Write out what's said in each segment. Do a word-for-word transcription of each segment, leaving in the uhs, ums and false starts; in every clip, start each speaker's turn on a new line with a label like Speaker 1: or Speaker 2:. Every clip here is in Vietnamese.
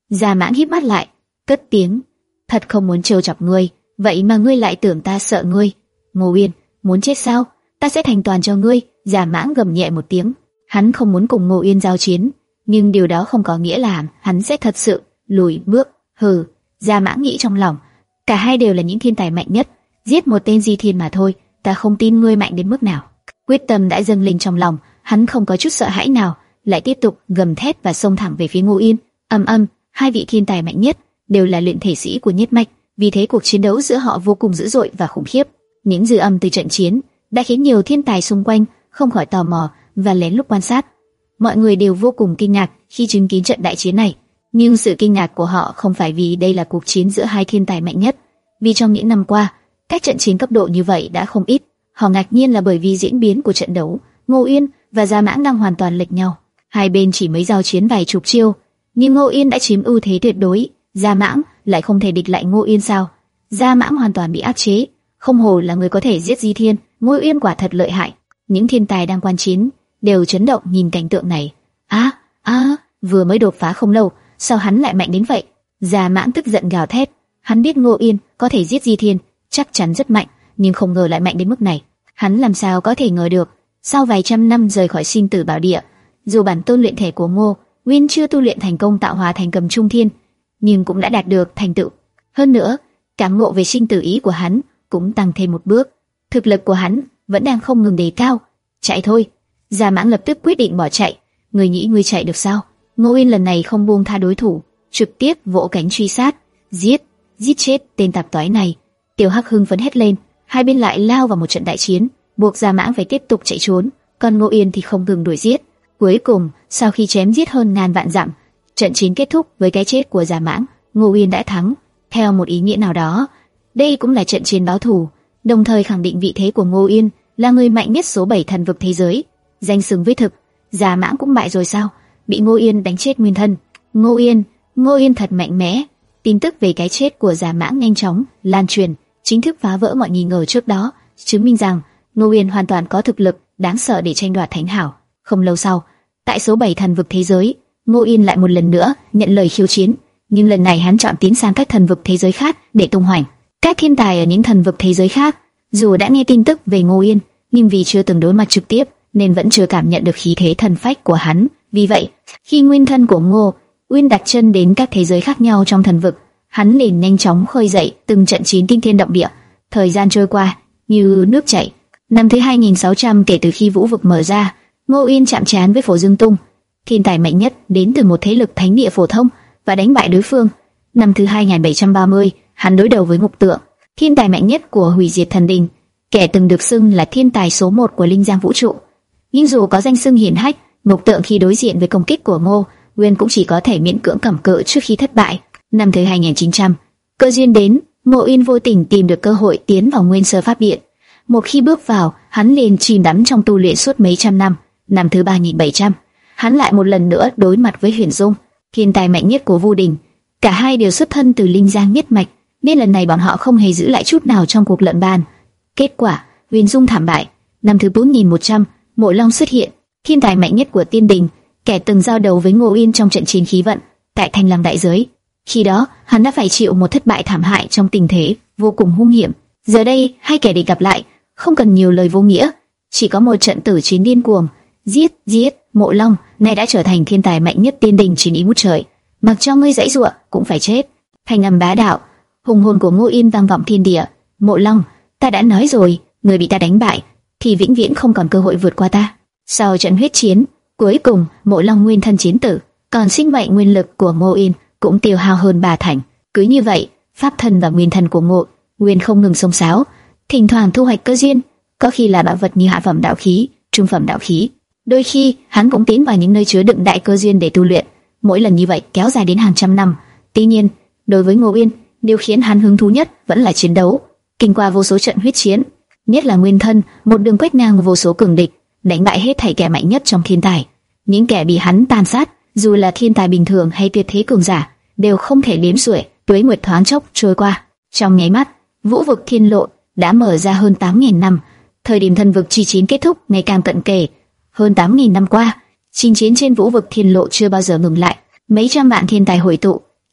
Speaker 1: Gia Mãng híp mắt lại, cất tiếng, thật không muốn trêu chọc ngươi, vậy mà ngươi lại tưởng ta sợ ngươi. Ngô Uyên, muốn chết sao? Ta sẽ thành toàn cho ngươi. Gia Mãng gầm nhẹ một tiếng, hắn không muốn cùng Ngô Uyên giao chiến, nhưng điều đó không có nghĩa là hắn sẽ thật sự lùi bước. Hừ, Gia Mãng nghĩ trong lòng, cả hai đều là những thiên tài mạnh nhất, giết một tên Di Thiên mà thôi, ta không tin ngươi mạnh đến mức nào. Quyết tâm đã dâng lên trong lòng, hắn không có chút sợ hãi nào, lại tiếp tục gầm thét và xông thẳng về phía Ngô Uyên. Ầm ầm, hai vị thiên tài mạnh nhất đều là luyện thể sĩ của Nhất Mạch, vì thế cuộc chiến đấu giữa họ vô cùng dữ dội và khủng khiếp. Những dư âm từ trận chiến đã khiến nhiều thiên tài xung quanh không khỏi tò mò và lén lút quan sát. Mọi người đều vô cùng kinh ngạc khi chứng kiến trận đại chiến này, nhưng sự kinh ngạc của họ không phải vì đây là cuộc chiến giữa hai thiên tài mạnh nhất, vì trong những năm qua, các trận chiến cấp độ như vậy đã không ít. Họ ngạc nhiên là bởi vì diễn biến của trận đấu, Ngô Uyên và Gia Mãng đang hoàn toàn lệch nhau. Hai bên chỉ mới giao chiến vài chục chiêu, nhưng Ngô Uyên đã chiếm ưu thế tuyệt đối, Gia Mãng lại không thể địch lại Ngô Uyên sao? Gia Mãng hoàn toàn bị áp chế, không hồ là người có thể giết Di Thiên, Ngô Uyên quả thật lợi hại. Những thiên tài đang quan chiến đều chấn động nhìn cảnh tượng này. Á, á, vừa mới đột phá không lâu, sao hắn lại mạnh đến vậy? Gia Mãng tức giận gào thét, hắn biết Ngô Uyên có thể giết Di Thiên, chắc chắn rất mạnh, nhưng không ngờ lại mạnh đến mức này. Hắn làm sao có thể ngờ được? Sau vài trăm năm rời khỏi sinh tử bảo địa, dù bản tôn luyện thể của Ngô Uyên chưa tu luyện thành công tạo hóa thành cầm trung thiên, nhưng cũng đã đạt được thành tựu. Hơn nữa, cảm ngộ về sinh tử ý của hắn cũng tăng thêm một bước. Thực lực của hắn vẫn đang không ngừng đề cao. Chạy thôi! Gia Mãng lập tức quyết định bỏ chạy. Ngươi nghĩ ngươi chạy được sao? Ngô Uyên lần này không buông tha đối thủ, trực tiếp vỗ cánh truy sát, giết, giết chết tên tạp toái này. Tiểu Hắc hưng phấn hét lên, hai bên lại lao vào một trận đại chiến, buộc Gia Mãng phải tiếp tục chạy trốn, còn Ngô Uyên thì không ngừng đuổi giết. Cuối cùng, sau khi chém giết hơn ngàn vạn dặm, trận chiến kết thúc với cái chết của Gia Mãng. Ngô Uyên đã thắng. Theo một ý nghĩa nào đó, đây cũng là trận chiến báo thù, đồng thời khẳng định vị thế của Ngô Uyên là người mạnh nhất số bảy thần vực thế giới, danh xứng với thực. Gia Mãng cũng bại rồi sao? Bị Ngô Uyên đánh chết nguyên thân. Ngô Uyên, Ngô Uyên thật mạnh mẽ. Tin tức về cái chết của Gia Mãng nhanh chóng lan truyền, chính thức phá vỡ mọi nghi ngờ trước đó, chứng minh rằng Ngô Uyên hoàn toàn có thực lực đáng sợ để tranh đoạt thánh hảo. Không lâu sau, tại số bảy thần vực thế giới, Ngô Uyên lại một lần nữa nhận lời khiêu chiến, nhưng lần này hắn chọn tiến sang các thần vực thế giới khác để tung hoành. Các thiên tài ở những thần vực thế giới khác, dù đã nghe tin tức về Ngô Uyên, nhưng vì chưa từng đối mặt trực tiếp nên vẫn chưa cảm nhận được khí thế thần phách của hắn. Vì vậy, khi nguyên thân của Ngô Uyên đặt chân đến các thế giới khác nhau trong thần vực, hắn liền nhanh chóng khơi dậy từng trận chiến kinh thiên động địa. Thời gian trôi qua như nước chảy. Năm thứ hai nghìn sáu trăm kể từ khi vũ vực mở ra, Ngô Uyên chạm trán với Phổ Dương Tung, thiên tài mạnh nhất đến từ một thế lực thánh địa phổ thông, và đánh bại đối phương. Năm thứ hai nghìn bảy trăm ba mươi, hắn đối đầu với Ngục Tượng, thiên tài mạnh nhất của Hủy Diệt Thần Đình, kẻ từng được xưng là thiên tài số một của Linh Giang vũ trụ. Nhưng dù có danh xưng hiển hách, Ngục Tượng khi đối diện với công kích của Ngô Uyên cũng chỉ có thể miễn cưỡng cầm cự trước khi thất bại. Năm thứ hai nghìn chín trăm, cơ duyên đến, Ngô Uyên vô tình tìm được cơ hội tiến vào Nguyên Sơ Pháp Điện. Một khi bước vào, hắn liền chìm đắm trong tu luyện suốt mấy trăm năm. Năm thứ ba nghìn bảy trăm, hắn lại một lần nữa đối mặt với Huyền Dung, thiên tài mạnh nhất của Vu Đình. Cả hai đều xuất thân từ Linh Giang Nhất Mạch, nên lần này bọn họ không hề giữ lại chút nào trong cuộc luận bàn. Kết quả, Huyền Dung thảm bại. Năm thứ bốn nghìn một trăm, Mộ Long xuất hiện, thiên tài mạnh nhất của Tiên Đình, kẻ từng giao đấu với Ngô Uyên trong trận chiến khí vận tại Thanh Lam đại giới. Khi đó, hắn đã phải chịu một thất bại thảm hại trong tình thế vô cùng hung hiểm. Giờ đây, hai kẻ địch gặp lại, không cần nhiều lời vô nghĩa, chỉ có một trận tử chiến điên cuồng, giết, giết. Mộ Long nay đã trở thành thiên tài mạnh nhất Tiên Đình chiến ý ngút trời, mặc cho ngươi giãy giụa cũng phải chết. Thanh âm bá đạo, hùng hồn của Ngô Uyên vang vọng thiên địa. Mộ Long, ta đã nói rồi, người bị ta đánh bại thì vĩnh viễn không còn cơ hội vượt qua ta. Sau trận huyết chiến, cuối cùng Mộ Long nguyên thân chiến tử, còn sinh mệnh nguyên lực của Ngô Uyên cũng tiêu hao hơn ba thành. Cứ như vậy, pháp thân và nguyên thân của Ngô Uyên không ngừng xông xáo, thỉnh thoảng thu hoạch cơ duyên, có khi là bảo vật như hạ phẩm đạo khí, trung phẩm đạo khí. Đôi khi, hắn cũng tiến vào những nơi chứa đựng đại cơ duyên để tu luyện. Mỗi lần như vậy kéo dài đến hàng trăm năm. Tuy nhiên, đối với Ngô Uyên, điều khiến hắn hứng thú nhất vẫn là chiến đấu. Kinh qua vô số trận huyết chiến, nhất là nguyên thân, một đường quét ngang vô số cường địch, đánh bại hết thảy kẻ mạnh nhất trong thiên tài. Những kẻ bị hắn tàn sát, dù là thiên tài bình thường hay tuyệt thế cường giả, đều không thể đếm xuể. Tuế nguyệt thoáng chốc trôi qua, trong nháy mắt, vũ vực thiên lộ đã mở ra hơn tám nghìn năm. Thời điểm thần vực chi chiến kết thúc ngày càng cận kề. Hơn tám nghìn năm qua, chinh chiến trên vũ vực thiên lộ chưa bao giờ ngừng lại. Mấy trăm vạn thiên tài hội tụ,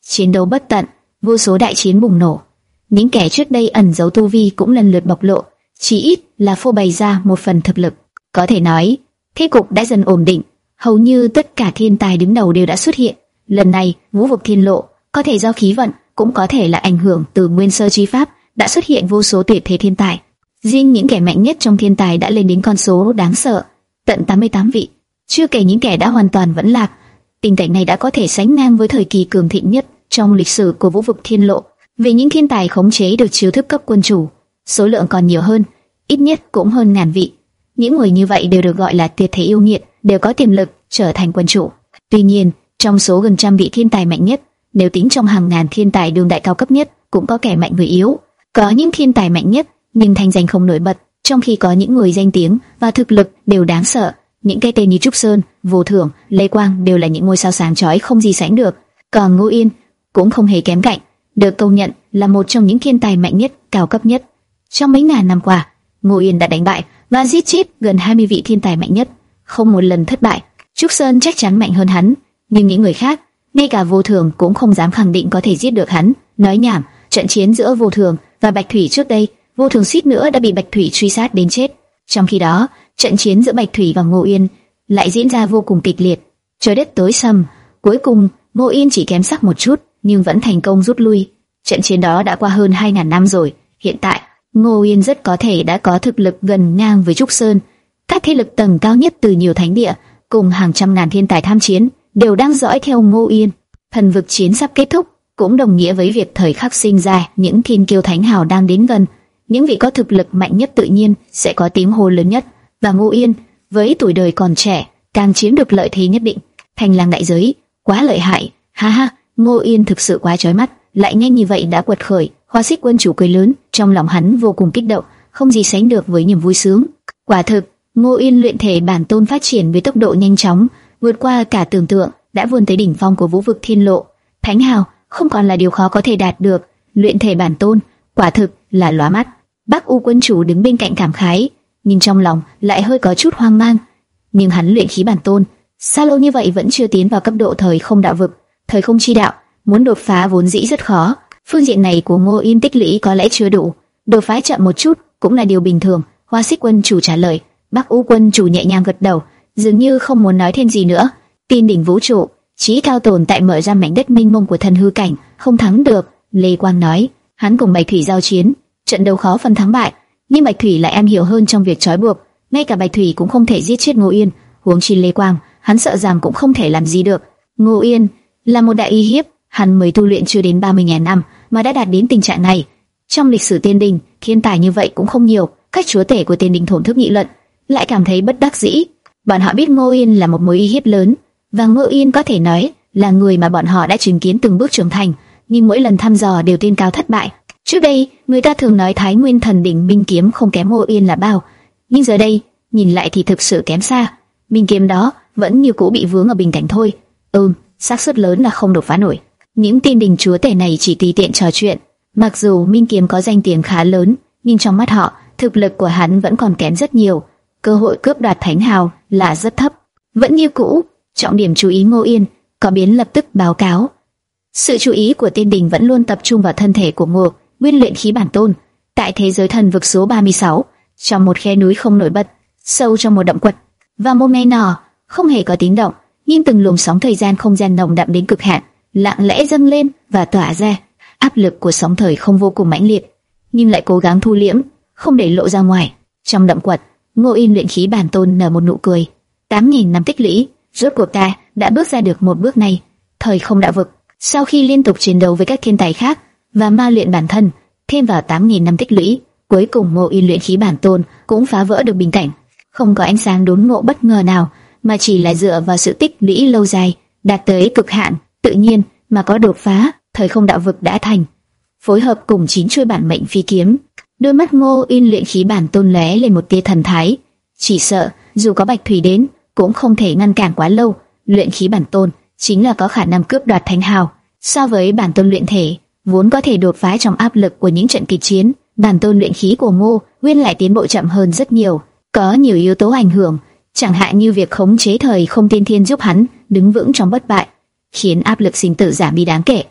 Speaker 1: Chiến đấu bất tận, vô số đại chiến bùng nổ. Những kẻ trước đây ẩn giấu tu vi cũng lần lượt bộc lộ, chỉ ít là phô bày ra một phần thực lực. Có thể nói, thế cục đã dần ổn định, hầu như tất cả thiên tài đứng đầu đều đã xuất hiện. Lần này, Vũ vực Thiên Lộ, có thể do khí vận, cũng có thể là ảnh hưởng từ nguyên sơ chi pháp, đã xuất hiện vô số tuyệt thế thiên tài. Riêng những kẻ mạnh nhất trong thiên tài đã lên đến con số đáng sợ, tận tám mươi tám vị. Chưa kể những kẻ đã hoàn toàn vẫn lạc. Tình cảnh này đã có thể sánh ngang với thời kỳ cường thịnh nhất trong lịch sử của Vũ vực Thiên Lộ. Về những thiên tài khống chế được chiêu thức cấp quân chủ, số lượng còn nhiều hơn, ít nhất cũng hơn ngàn vị. Những người như vậy đều được gọi là tuyệt thế yêu nghiệt, đều có tiềm lực trở thành quân chủ. Tuy nhiên, trong số gần trăm vị thiên tài mạnh nhất, nếu tính trong hàng ngàn thiên tài đương đại cao cấp nhất, cũng có kẻ mạnh người yếu. Có những thiên tài mạnh nhất nhưng thanh danh không nổi bật, trong khi có những người danh tiếng và thực lực đều đáng sợ. Những cái tên như Trúc Sơn, Vô Thường, Lê Quang đều là những ngôi sao sáng chói không gì sánh được. Còn Ngô Yên cũng không hề kém cạnh, được công nhận là một trong những thiên tài mạnh nhất, cao cấp nhất. Trong mấy ngàn năm qua, Ngô Yên đã đánh bại và giết chết gần hai mươi vị thiên tài mạnh nhất, không một lần thất bại. Trúc Sơn chắc chắn mạnh hơn hắn, nhưng những người khác, ngay cả Vô Thường cũng không dám khẳng định có thể giết được hắn. Nói nhảm, trận chiến giữa Vô Thường và Bạch Thủy trước đây, Vô Thường suýt nữa đã bị Bạch Thủy truy sát đến chết. Trong khi đó, trận chiến giữa Bạch Thủy và Ngô Yên lại diễn ra vô cùng kịch liệt. Trời đất tối sầm, cuối cùng Ngô Yên chỉ kém sắc một chút, nhưng vẫn thành công rút lui. Trận chiến đó đã qua hơn hai ngàn năm rồi. Hiện tại, Ngô Yên rất có thể đã có thực lực gần ngang với Trúc Sơn. Các thế lực tầng cao nhất từ nhiều thánh địa cùng hàng trăm ngàn thiên tài tham chiến đều đang dõi theo Ngô Yên. Thần vực chiến sắp kết thúc, cũng đồng nghĩa với việc thời khắc sinh ra những thiên kiêu thánh hào đang đến gần. Những vị có thực lực mạnh nhất tự nhiên sẽ có tiếng hô lớn nhất, và Ngô Yên với tuổi đời còn trẻ càng chiếm được lợi thế nhất định. Thành Lang đại giới, quá lợi hại, ha ha! Ngô Yên thực sự quá chói mắt, lại nhanh như vậy đã quật khởi. Hoa Xích quân chủ cười lớn, trong lòng hắn vô cùng kích động, không gì sánh được với niềm vui sướng. Quả thực, Ngô Yên luyện thể bản tôn phát triển với tốc độ nhanh chóng, vượt qua cả tưởng tượng, đã vươn tới đỉnh phong của Vũ vực Thiên Lộ. Thánh hào không còn là điều khó có thể đạt được, luyện thể bản tôn quả thực là lóa mắt. Bắc U quân chủ đứng bên cạnh cảm khái, nhưng trong lòng lại hơi có chút hoang mang. Nhưng hắn luyện khí bản tôn, sao lâu như vậy vẫn chưa tiến vào cấp độ thời không đạo vực, thời không chi đạo, muốn đột phá vốn dĩ rất khó. Phương diện này của Ngô Yên tích lũy có lẽ chưa đủ, đột phá chậm một chút cũng là điều bình thường. Hoa Xích quân chủ trả lời. Bắc U quân chủ nhẹ nhàng gật đầu, dường như không muốn nói thêm gì nữa. Tin đỉnh vũ trụ, chí cao tồn tại mở ra mảnh đất minh mông của thần hư cảnh, không thắng được. Lê Quang nói, hắn cùng Bạch Thủy giao chiến, trận đấu khó phân thắng bại, nhưng Bạch Thủy lại am hiểu hơn trong việc trói buộc, ngay cả Bạch Thủy cũng không thể giết chết Ngô Yên, huống chi Lê Quang, hắn sợ rằng cũng không thể làm gì được. Ngô Yên là một đại uy hiếp, hắn mới tu luyện chưa đến ba mươi nghìn năm mà đã đạt đến tình trạng này. Trong lịch sử Tiên Đình, thiên tài như vậy cũng không nhiều. Các chúa tể của Tiên Đình thổn thức nghị luận, lại cảm thấy bất đắc dĩ. Bọn họ biết Ngô Yên là một mối uy hiếp lớn, và Ngô Yên có thể nói là người mà bọn họ đã chứng kiến từng bước trưởng thành, nhưng mỗi lần thăm dò đều tiên cao thất bại. Trước đây, người ta thường nói Thái Nguyên Thần Đỉnh Minh Kiếm không kém Ngô Yên là bao, nhưng giờ đây, nhìn lại thì thực sự kém xa. Minh Kiếm đó vẫn như cũ bị vướng ở bình cảnh thôi. Ừm, xác suất lớn là không đột phá nổi. Những Tiên Đình chúa tể này chỉ tùy tiện trò chuyện. Mặc dù Minh Kiếm có danh tiếng khá lớn, nhưng trong mắt họ, thực lực của hắn vẫn còn kém rất nhiều. Cơ hội cướp đoạt thánh hào là rất thấp. Vẫn như cũ, trọng điểm chú ý Ngô Yên, có biến lập tức báo cáo. Sự chú ý của Tiên Đình vẫn luôn tập trung vào thân thể của Ngô Nguyên luyện khí bản tôn. Tại thế giới thần vực số ba mươi sáu, trong một khe núi không nổi bật, sâu trong một động quật, và một ngày nọ không hề có tiếng động, nhưng từng luồng sóng thời gian không gian nồng đậm đến cực hạn, lặng lẽ dâng lên và tỏa ra. Áp lực của sóng thời không vô cùng mãnh liệt, nhưng lại cố gắng thu liễm, không để lộ ra ngoài. Trong động quật, Ngô Yên luyện khí bản tôn nở một nụ cười. Tám nghìn năm tích lũy, rốt cuộc ta đã bước ra được một bước này. Thời không đạo vực, sau khi liên tục chiến đấu với các thiên tài khác và ma luyện bản thân, thêm vào tám nghìn năm tích lũy, cuối cùng Ngô Yên luyện khí bản tôn cũng phá vỡ được bình cảnh. Không có ánh sáng đốn ngộ bất ngờ nào, mà chỉ là dựa vào sự tích lũy lâu dài, đạt tới cực hạn, tự nhiên mà có đột phá. Thời không đạo vực đã thành, phối hợp cùng chín chuôi bản mệnh phi kiếm. Đôi mắt Ngô Yên luyện khí bản tôn lóe lên một tia thần thái, chỉ sợ dù có Bạch Thủy đến cũng không thể ngăn cản quá lâu. Luyện khí bản tôn chính là có khả năng cướp đoạt thánh hào. So với bản tôn luyện thể, vốn có thể đột phá trong áp lực của những trận kịch chiến, bản tôn luyện khí của Ngô Nguyên lại tiến bộ chậm hơn rất nhiều. Có nhiều yếu tố ảnh hưởng, chẳng hạn như việc khống chế thời không tiên thiên giúp hắn đứng vững trong bất bại, khiến áp lực sinh tử giảm đi đáng kể.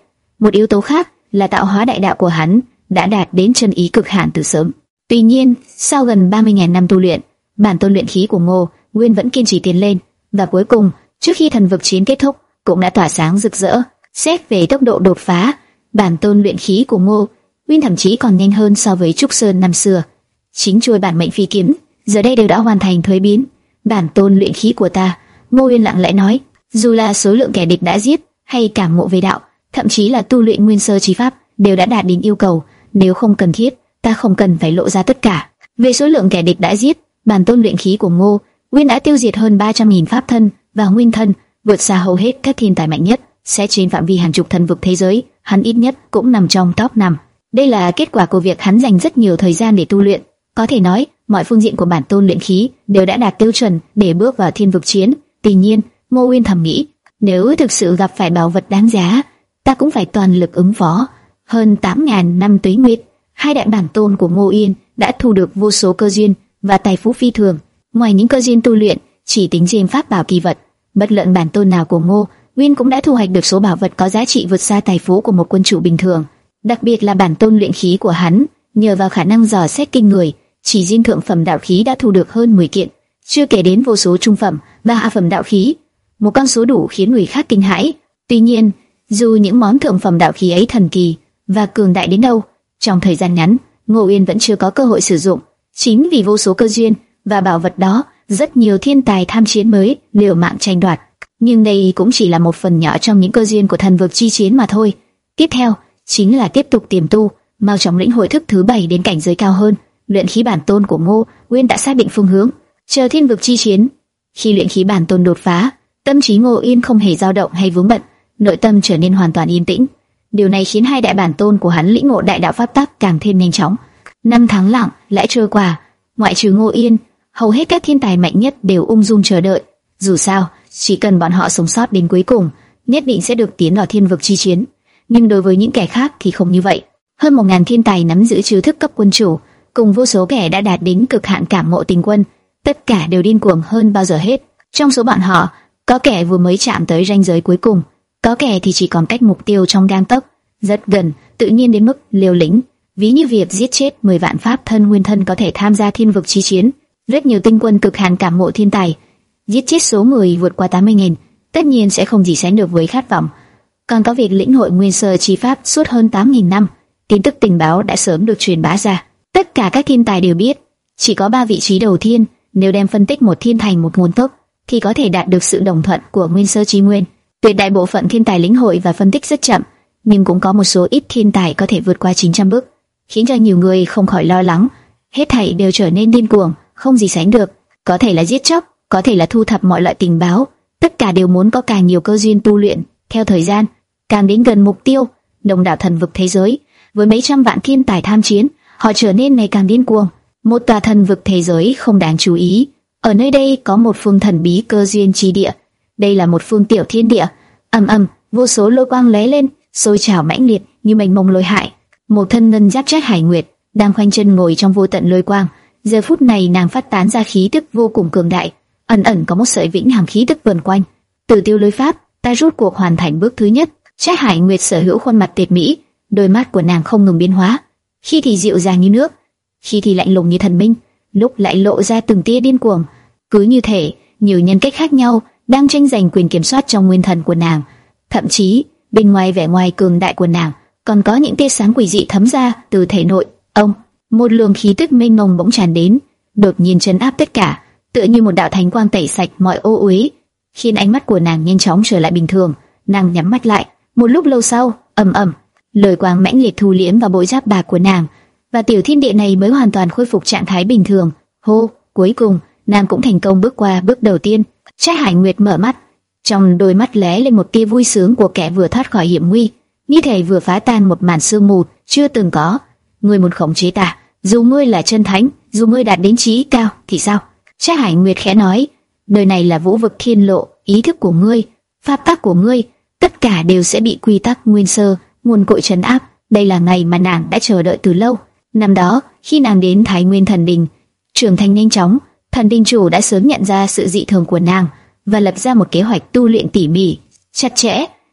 Speaker 1: Một yếu tố khác là tạo hóa đại đạo của hắn đã đạt đến chân ý cực hạn từ sớm. Tuy nhiên, sau gần ba mươi nghìn năm tu luyện, bản tôn luyện khí của Ngô Nguyên vẫn kiên trì tiến lên, và cuối cùng, trước khi thần vực chiến kết thúc, cũng đã tỏa sáng rực rỡ. Xét về tốc độ đột phá, bản tôn luyện khí của Ngô Nguyên thậm chí còn nhanh hơn so với Trúc Sơn năm xưa. Chính chuôi bản mệnh phi kiếm giờ đây đều đã hoàn thành thuế biến. Bản tôn luyện khí của ta, Ngô Nguyên lặng lẽ nói, dù là số lượng kẻ địch đã giết, hay cảm ngộ về đạo, thậm chí là tu luyện nguyên sơ chi pháp, đều đã đạt đến yêu cầu. Nếu không cần thiết, ta không cần phải lộ ra tất cả. Về số lượng kẻ địch đã giết, bản tôn luyện khí của Ngô Nguyên đã tiêu diệt hơn ba trăm nghìn pháp thân và nguyên thân, vượt xa hầu hết các thiên tài mạnh nhất. Xét trên phạm vi hàng chục thần vực thế giới, hắn ít nhất cũng nằm trong top năm. Đây là kết quả của việc hắn dành rất nhiều thời gian để tu luyện. Có thể nói, mọi phương diện của bản tôn luyện khí đều đã đạt tiêu chuẩn để bước vào thiên vực chiến. Tuy nhiên, Ngô Nguyên thầm nghĩ, nếu thực sự gặp phải bảo vật đáng giá, ta cũng phải toàn lực ứng phó. Hơn tám nghìn năm tuế nguyệt, hai đại bản tôn của Ngô Yên đã thu được vô số cơ duyên và tài phú phi thường. Ngoài những cơ duyên tu luyện, chỉ tính trên pháp bảo kỳ vật, bất luận bản tôn nào của Ngô Nguyên cũng đã thu hoạch được số bảo vật có giá trị vượt xa tài phú của một quân chủ bình thường. Đặc biệt là bản tôn luyện khí của hắn, nhờ vào khả năng dò xét kinh người, chỉ riêng thượng phẩm đạo khí đã thu được hơn mười kiện, chưa kể đến vô số trung phẩm và hạ phẩm đạo khí, một con số đủ khiến người khác kinh hãi. Tuy nhiên, dù những món thượng phẩm đạo khí ấy thần kỳ và cường đại đến đâu, trong thời gian ngắn, Ngô Uyên vẫn chưa có cơ hội sử dụng. Chính vì vô số cơ duyên và bảo vật đó, rất nhiều thiên tài tham chiến mới liều mạng tranh đoạt. Nhưng đây cũng chỉ là một phần nhỏ trong những cơ duyên của thần vực chi chiến mà thôi. Tiếp theo chính là tiếp tục tiềm tu, mau chóng lĩnh hội thức thứ bảy đến cảnh giới cao hơn. Luyện khí bản tôn của Ngô Uyên đã xác định phương hướng, chờ thiên vực chi chiến. Khi luyện khí bản tôn đột phá, tâm trí Ngô Uyên không hề dao động hay vướng bận, nội tâm trở nên hoàn toàn yên tĩnh. Điều này khiến hai đại bản tôn của hắn lĩnh ngộ đại đạo pháp tắc càng thêm nhanh chóng. Năm tháng lặng lẽ trôi qua, ngoại trừ Ngô Uyên, hầu hết các thiên tài mạnh nhất đều ung dung chờ đợi. Dù sao, chỉ cần bọn họ sống sót đến cuối cùng, nhất định sẽ được tiến vào thiên vực chi chiến. Nhưng đối với những kẻ khác thì không như vậy. Hơn một ngàn thiên tài nắm giữ chiêu thức cấp quân chủ, cùng vô số kẻ đã đạt đến cực hạn cảm ngộ tình quân, tất cả đều điên cuồng hơn bao giờ hết. Trong số bọn họ, có kẻ vừa mới chạm tới ranh giới cuối cùng, có kẻ thì chỉ còn cách mục tiêu trong gang tấc, rất gần, tự nhiên đến mức liều lĩnh. Ví như việc giết chết mười vạn pháp thân nguyên thân có thể tham gia thiên vực chi chiến. Rất nhiều tinh quân cực hạn cảm ngộ thiên tài, giết chết số người vượt qua tám mươi nghìn, tất nhiên sẽ không gì sánh được với khát vọng. Còn có việc lĩnh hội nguyên sơ chi pháp suốt hơn tám nghìn năm, tin tức tình báo đã sớm được truyền bá ra. Tất cả các thiên tài đều biết, chỉ có ba vị trí đầu tiên, nếu đem phân tích một thiên thành một nguồn tốc, thì có thể đạt được sự đồng thuận của nguyên sơ chi nguyên. Tuyệt đại bộ phận thiên tài lĩnh hội và phân tích rất chậm, nhưng cũng có một số ít thiên tài có thể vượt qua chín trăm bước, khiến cho nhiều người không khỏi lo lắng. Hết thảy đều trở nên điên cuồng, không gì sánh được. Có thể là giết chóc, có thể là thu thập mọi loại tình báo, tất cả đều muốn có càng nhiều cơ duyên tu luyện. Theo thời gian càng đến gần mục tiêu, đông đảo thần vực thế giới, với mấy trăm vạn thiên tài tham chiến, họ trở nên ngày càng điên cuồng. Một tòa thần vực thế giới không đáng chú ý, ở nơi đây có một phương thần bí cơ duyên chi địa. Đây là một phương tiểu thiên địa, ầm ầm, vô số lôi quang lóe lên, sôi trào mãnh liệt như mênh mông lôi hải. Một thân ngân giáp Trác Hải Nguyệt đang khoanh chân ngồi trong vô tận lôi quang. Giờ phút này nàng phát tán ra khí tức vô cùng cường đại, ẩn ẩn có một sợi vĩnh hằng khí tức vần quanh. Tử tiêu lôi pháp, ta rút cuộc hoàn thành bước thứ nhất. Trác Hải Nguyệt sở hữu khuôn mặt tuyệt mỹ, đôi mắt của nàng không ngừng biến hóa, khi thì dịu dàng như nước, khi thì lạnh lùng như thần minh, lúc lại lộ ra từng tia điên cuồng. Cứ như thể nhiều nhân cách khác nhau đang tranh giành quyền kiểm soát trong nguyên thần của nàng. Thậm chí bên ngoài vẻ ngoài cường đại của nàng còn có những tia sáng quỷ dị thấm ra từ thể nội. Ông, một luồng khí tức mênh mông bỗng tràn đến, đột nhiên trấn áp tất cả, tựa như một đạo thánh quang tẩy sạch mọi ô uế, khiến ánh mắt của nàng nhanh chóng trở lại bình thường. Nàng nhắm mắt lại, một lúc lâu sau, ầm ầm, lời quang mãnh liệt thu liễm vào bộ giáp bạc của nàng, và tiểu thiên địa này mới hoàn toàn khôi phục trạng thái bình thường. Hô, cuối cùng nàng cũng thành công bước qua bước đầu tiên. Trác Hải Nguyệt mở mắt, trong đôi mắt lóe lên một tia vui sướng của kẻ vừa thoát khỏi hiểm nguy, như thể vừa phá tan một màn sương mù chưa từng có. Ngươi muốn khống chế ta, dù ngươi là chân thánh, dù ngươi đạt đến trí cao thì sao? Trác Hải Nguyệt khẽ nói, nơi này là vũ vực thiên lộ, ý thức của ngươi, pháp tắc của ngươi, tất cả đều sẽ bị quy tắc nguyên sơ, nguồn cội trấn áp. Đây là ngày mà nàng đã chờ đợi từ lâu. Năm đó, khi nàng đến Thái Nguyên Thần Đình, trưởng thành nhanh chóng, Thần Đình chủ đã sớm nhận ra sự dị thường của nàng và lập ra một kế hoạch tu luyện tỉ mỉ, chặt chẽ.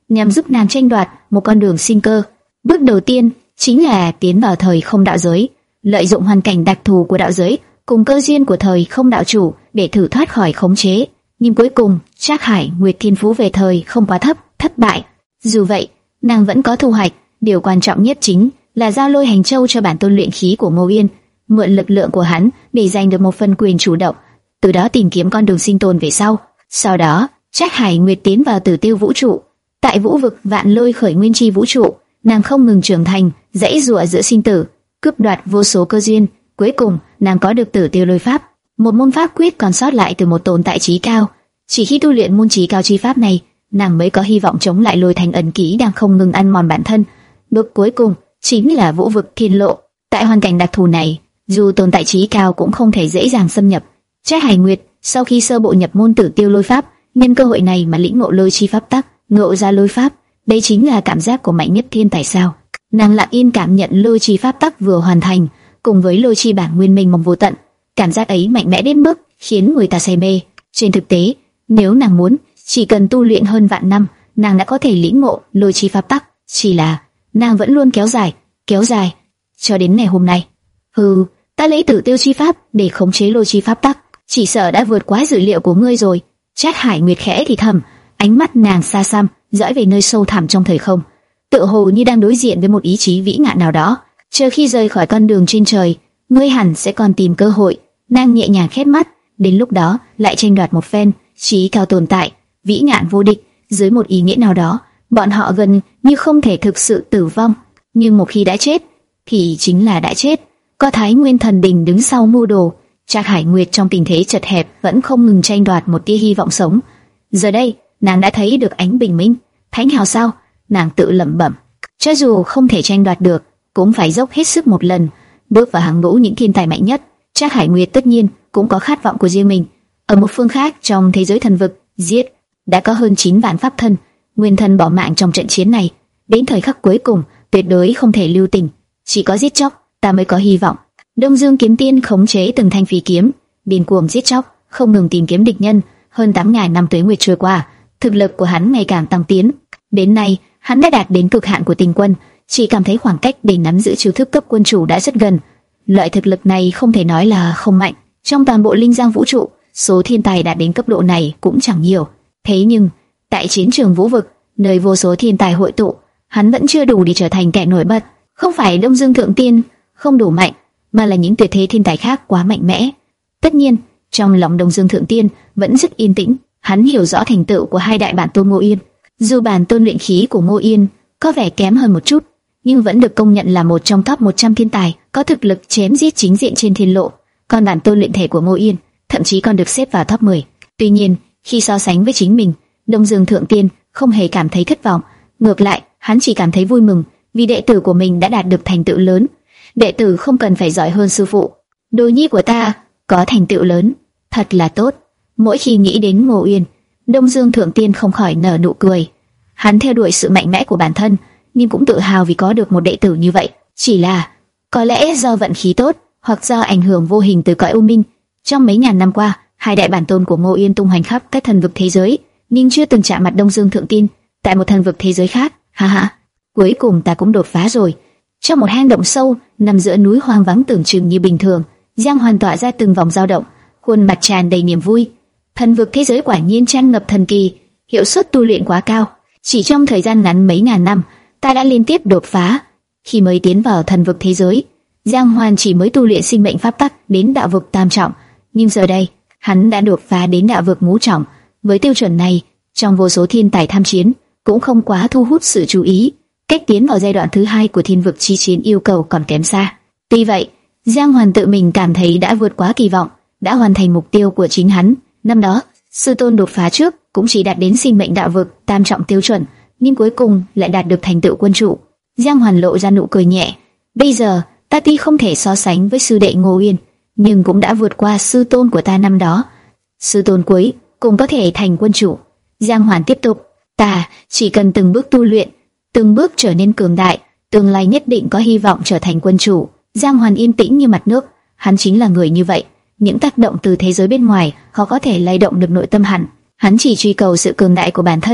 Speaker 1: nhằm giúp nàng tranh đoạt một con đường sinh cơ. Bước đầu tiên chính là tiến vào thời không đạo giới, lợi dụng hoàn cảnh đặc thù của đạo giới cùng cơ duyên của thời không đạo chủ để thử thoát khỏi khống chế. Nhưng cuối cùng, Trác Hải Nguyệt thiên phú về thời không quá thấp, thất bại. Dù vậy, nàng vẫn có thu hoạch. Điều quan trọng nhất chính là giao Lôi Hành Châu cho bản tôn luyện khí của Ngô Yên, mượn lực lượng của hắn để giành được một phần quyền chủ động, từ đó tìm kiếm con đường sinh tồn về sau. Sau đó, Trác Hải Nguyệt tiến vào Tử Tiêu vũ trụ. Tại vũ vực vạn lôi khởi nguyên chi vũ trụ, nàng không ngừng trưởng thành, dãy dụa giữa sinh tử, cướp đoạt vô số cơ duyên. Cuối cùng, nàng có được Tử Tiêu Lôi Pháp, một môn pháp quyết còn sót lại từ một tồn tại chí cao. Chỉ khi tu luyện môn chí cao chi pháp này, nàng mới có hy vọng chống lại Lôi Thành ẩn ký đang không ngừng ăn mòn bản thân. Bước cuối cùng chính là vũ vực thiên lộ. Tại hoàn cảnh đặc thù này, dù tồn tại chí cao cũng không thể dễ dàng xâm nhập. Trác Hải Nguyệt sau khi sơ bộ nhập môn Tử Tiêu Lôi Pháp, nhân cơ hội này mà lĩnh ngộ lôi chi pháp tắc, ngộ ra lôi pháp. Đây chính là cảm giác của mạnh nhất thiên tài sao? Nàng lặng yên cảm nhận lôi chi pháp tắc vừa hoàn thành, cùng với lôi chi bản nguyên mênh mông vô tận. Cảm giác ấy mạnh mẽ đến mức khiến người ta say mê. Trên thực tế, nếu nàng muốn, chỉ cần tu luyện hơn vạn năm, nàng đã có thể lĩnh ngộ lôi chi pháp tắc. Chỉ là nàng vẫn luôn kéo dài, kéo dài cho đến ngày hôm nay. Hừ, ta lấy Tử Tiêu chi pháp để khống chế lôi chi pháp tắc, chỉ sợ đã vượt quá dự liệu của ngươi rồi. Trác Hải Nguyệt khẽ thì thầm, ánh mắt nàng xa xăm dõi về nơi sâu thẳm trong thời không, tựa hồ như đang đối diện với một ý chí vĩ ngạn nào đó. Chờ khi rời khỏi con đường trên trời, ngươi hẳn sẽ còn tìm cơ hội. Nàng nhẹ nhàng khép mắt, đến lúc đó lại tranh đoạt một phen. Chí cao tồn tại, vĩ ngạn vô địch, dưới một ý nghĩa nào đó, bọn họ gần như không thể thực sự tử vong, nhưng một khi đã chết thì chính là đã chết. Có Thái Nguyên Thần Đình đứng sau mưu đồ, Trác Hải Nguyệt trong tình thế chật hẹp vẫn không ngừng tranh đoạt một tia hy vọng sống. Giờ đây, nàng đã thấy được ánh bình minh. Thánh hào sao? Nàng tự lẩm bẩm. Cho dù không thể tranh đoạt được, cũng phải dốc hết sức một lần, bước vào hàng ngũ những thiên tài mạnh nhất. Trác Hải Nguyệt tất nhiên cũng có khát vọng của riêng mình. Ở một phương khác trong thế giới thần vực, giết đã có hơn chín vạn pháp thân, nguyên thần bỏ mạng trong trận chiến này. Đến thời khắc cuối cùng, tuyệt đối không thể lưu tình, chỉ có giết chóc ta mới có hy vọng. Đông Dương Kiếm Tiên khống chế từng thanh phi kiếm, điên cuồng giết chóc, không ngừng tìm kiếm địch nhân. Hơn tám ngàn năm tuế nguyệt trôi qua, thực lực của hắn ngày càng tăng tiến. Đến nay, hắn đã đạt đến cực hạn của Tình Quân, chỉ cảm thấy khoảng cách để nắm giữ chiêu thức cấp quân chủ đã rất gần. Loại thực lực này không thể nói là không mạnh. Trong toàn bộ Linh Giang vũ trụ, số thiên tài đạt đến cấp độ này cũng chẳng nhiều. Thế nhưng, tại chiến trường vũ vực, nơi vô số thiên tài hội tụ, hắn vẫn chưa đủ để trở thành kẻ nổi bật. Không phải Đông Dương Thượng Tiên không đủ mạnh, mà là những tuyệt thế thiên tài khác quá mạnh mẽ. Tất nhiên, trong lòng Đông Dương Thượng Tiên vẫn rất yên tĩnh. Hắn hiểu rõ thành tựu của hai đại bản tôn Ngô Yên. Dù bản tôn luyện khí của Ngô Yên có vẻ kém hơn một chút, nhưng vẫn được công nhận là một trong top một trăm thiên tài có thực lực chém giết chính diện trên thiên lộ. Còn bản tôn luyện thể của Ngô Yên thậm chí còn được xếp vào top mười. Tuy nhiên, khi so sánh với chính mình, Đông Dương Thượng Tiên không hề cảm thấy thất vọng. Ngược lại, hắn chỉ cảm thấy vui mừng vì đệ tử của mình đã đạt được thành tựu lớn. Đệ tử không cần phải giỏi hơn sư phụ. Đồ nhi của ta có thành tựu lớn, thật là tốt. Mỗi khi nghĩ đến Ngô Yên, Đông Dương Thượng Tiên không khỏi nở nụ cười. Hắn theo đuổi sự mạnh mẽ của bản thân, nhưng cũng tự hào vì có được một đệ tử như vậy. Chỉ là, có lẽ do vận khí tốt, hoặc do ảnh hưởng vô hình từ cõi u minh, trong mấy ngàn năm qua, hai đại bản tôn của Ngô Yên tung hoành khắp các thần vực thế giới, nhưng chưa từng chạm mặt Đông Dương Thượng Tiên tại một thần vực thế giới khác. Ha ha, cuối cùng ta cũng đột phá rồi. Trong một hang động sâu nằm giữa núi hoang vắng tưởng chừng như bình thường, Giang Hoàn tỏa ra từng vòng dao động, khuôn mặt tràn đầy niềm vui. Thần vực thế giới quả nhiên tràn ngập thần kỳ, hiệu suất tu luyện quá cao. Chỉ trong thời gian ngắn mấy ngàn năm, ta đã liên tiếp đột phá. Khi mới tiến vào thần vực thế giới, Giang Hoàn chỉ mới tu luyện sinh mệnh pháp tắc đến đạo vực tam trọng, nhưng giờ đây, hắn đã đột phá đến đạo vực ngũ trọng. Với tiêu chuẩn này, trong vô số thiên tài tham chiến, cũng không quá thu hút sự chú ý. Cách tiến vào giai đoạn thứ hai của thiên vực chi chiến yêu cầu còn kém xa. Tuy vậy, Giang Hoàn tự mình cảm thấy đã vượt quá kỳ vọng, đã hoàn thành mục tiêu của chính hắn. Năm đó, sư tôn đột phá trước cũng chỉ đạt đến sinh mệnh đạo vực tam trọng tiêu chuẩn, nhưng cuối cùng lại đạt được thành tựu quân chủ. Giang Hoàn lộ ra nụ cười nhẹ. Bây giờ, ta tuy không thể so sánh với sư đệ Ngô Yên, nhưng cũng đã vượt qua sư tôn của ta năm đó. Sư tôn cuối cũng có thể thành quân chủ. Giang Hoàn tiếp tục. Ta chỉ cần từng bước tu luyện, từng bước trở nên cường đại, tương lai nhất định có hy vọng trở thành quân chủ. Giang Hoàn yên tĩnh như mặt nước. Hắn chính là người như vậy. Những tác động từ thế giới bên ngoài khó có thể lay động được nội tâm hắn. Hắn chỉ truy cầu sự cường đại của bản thân,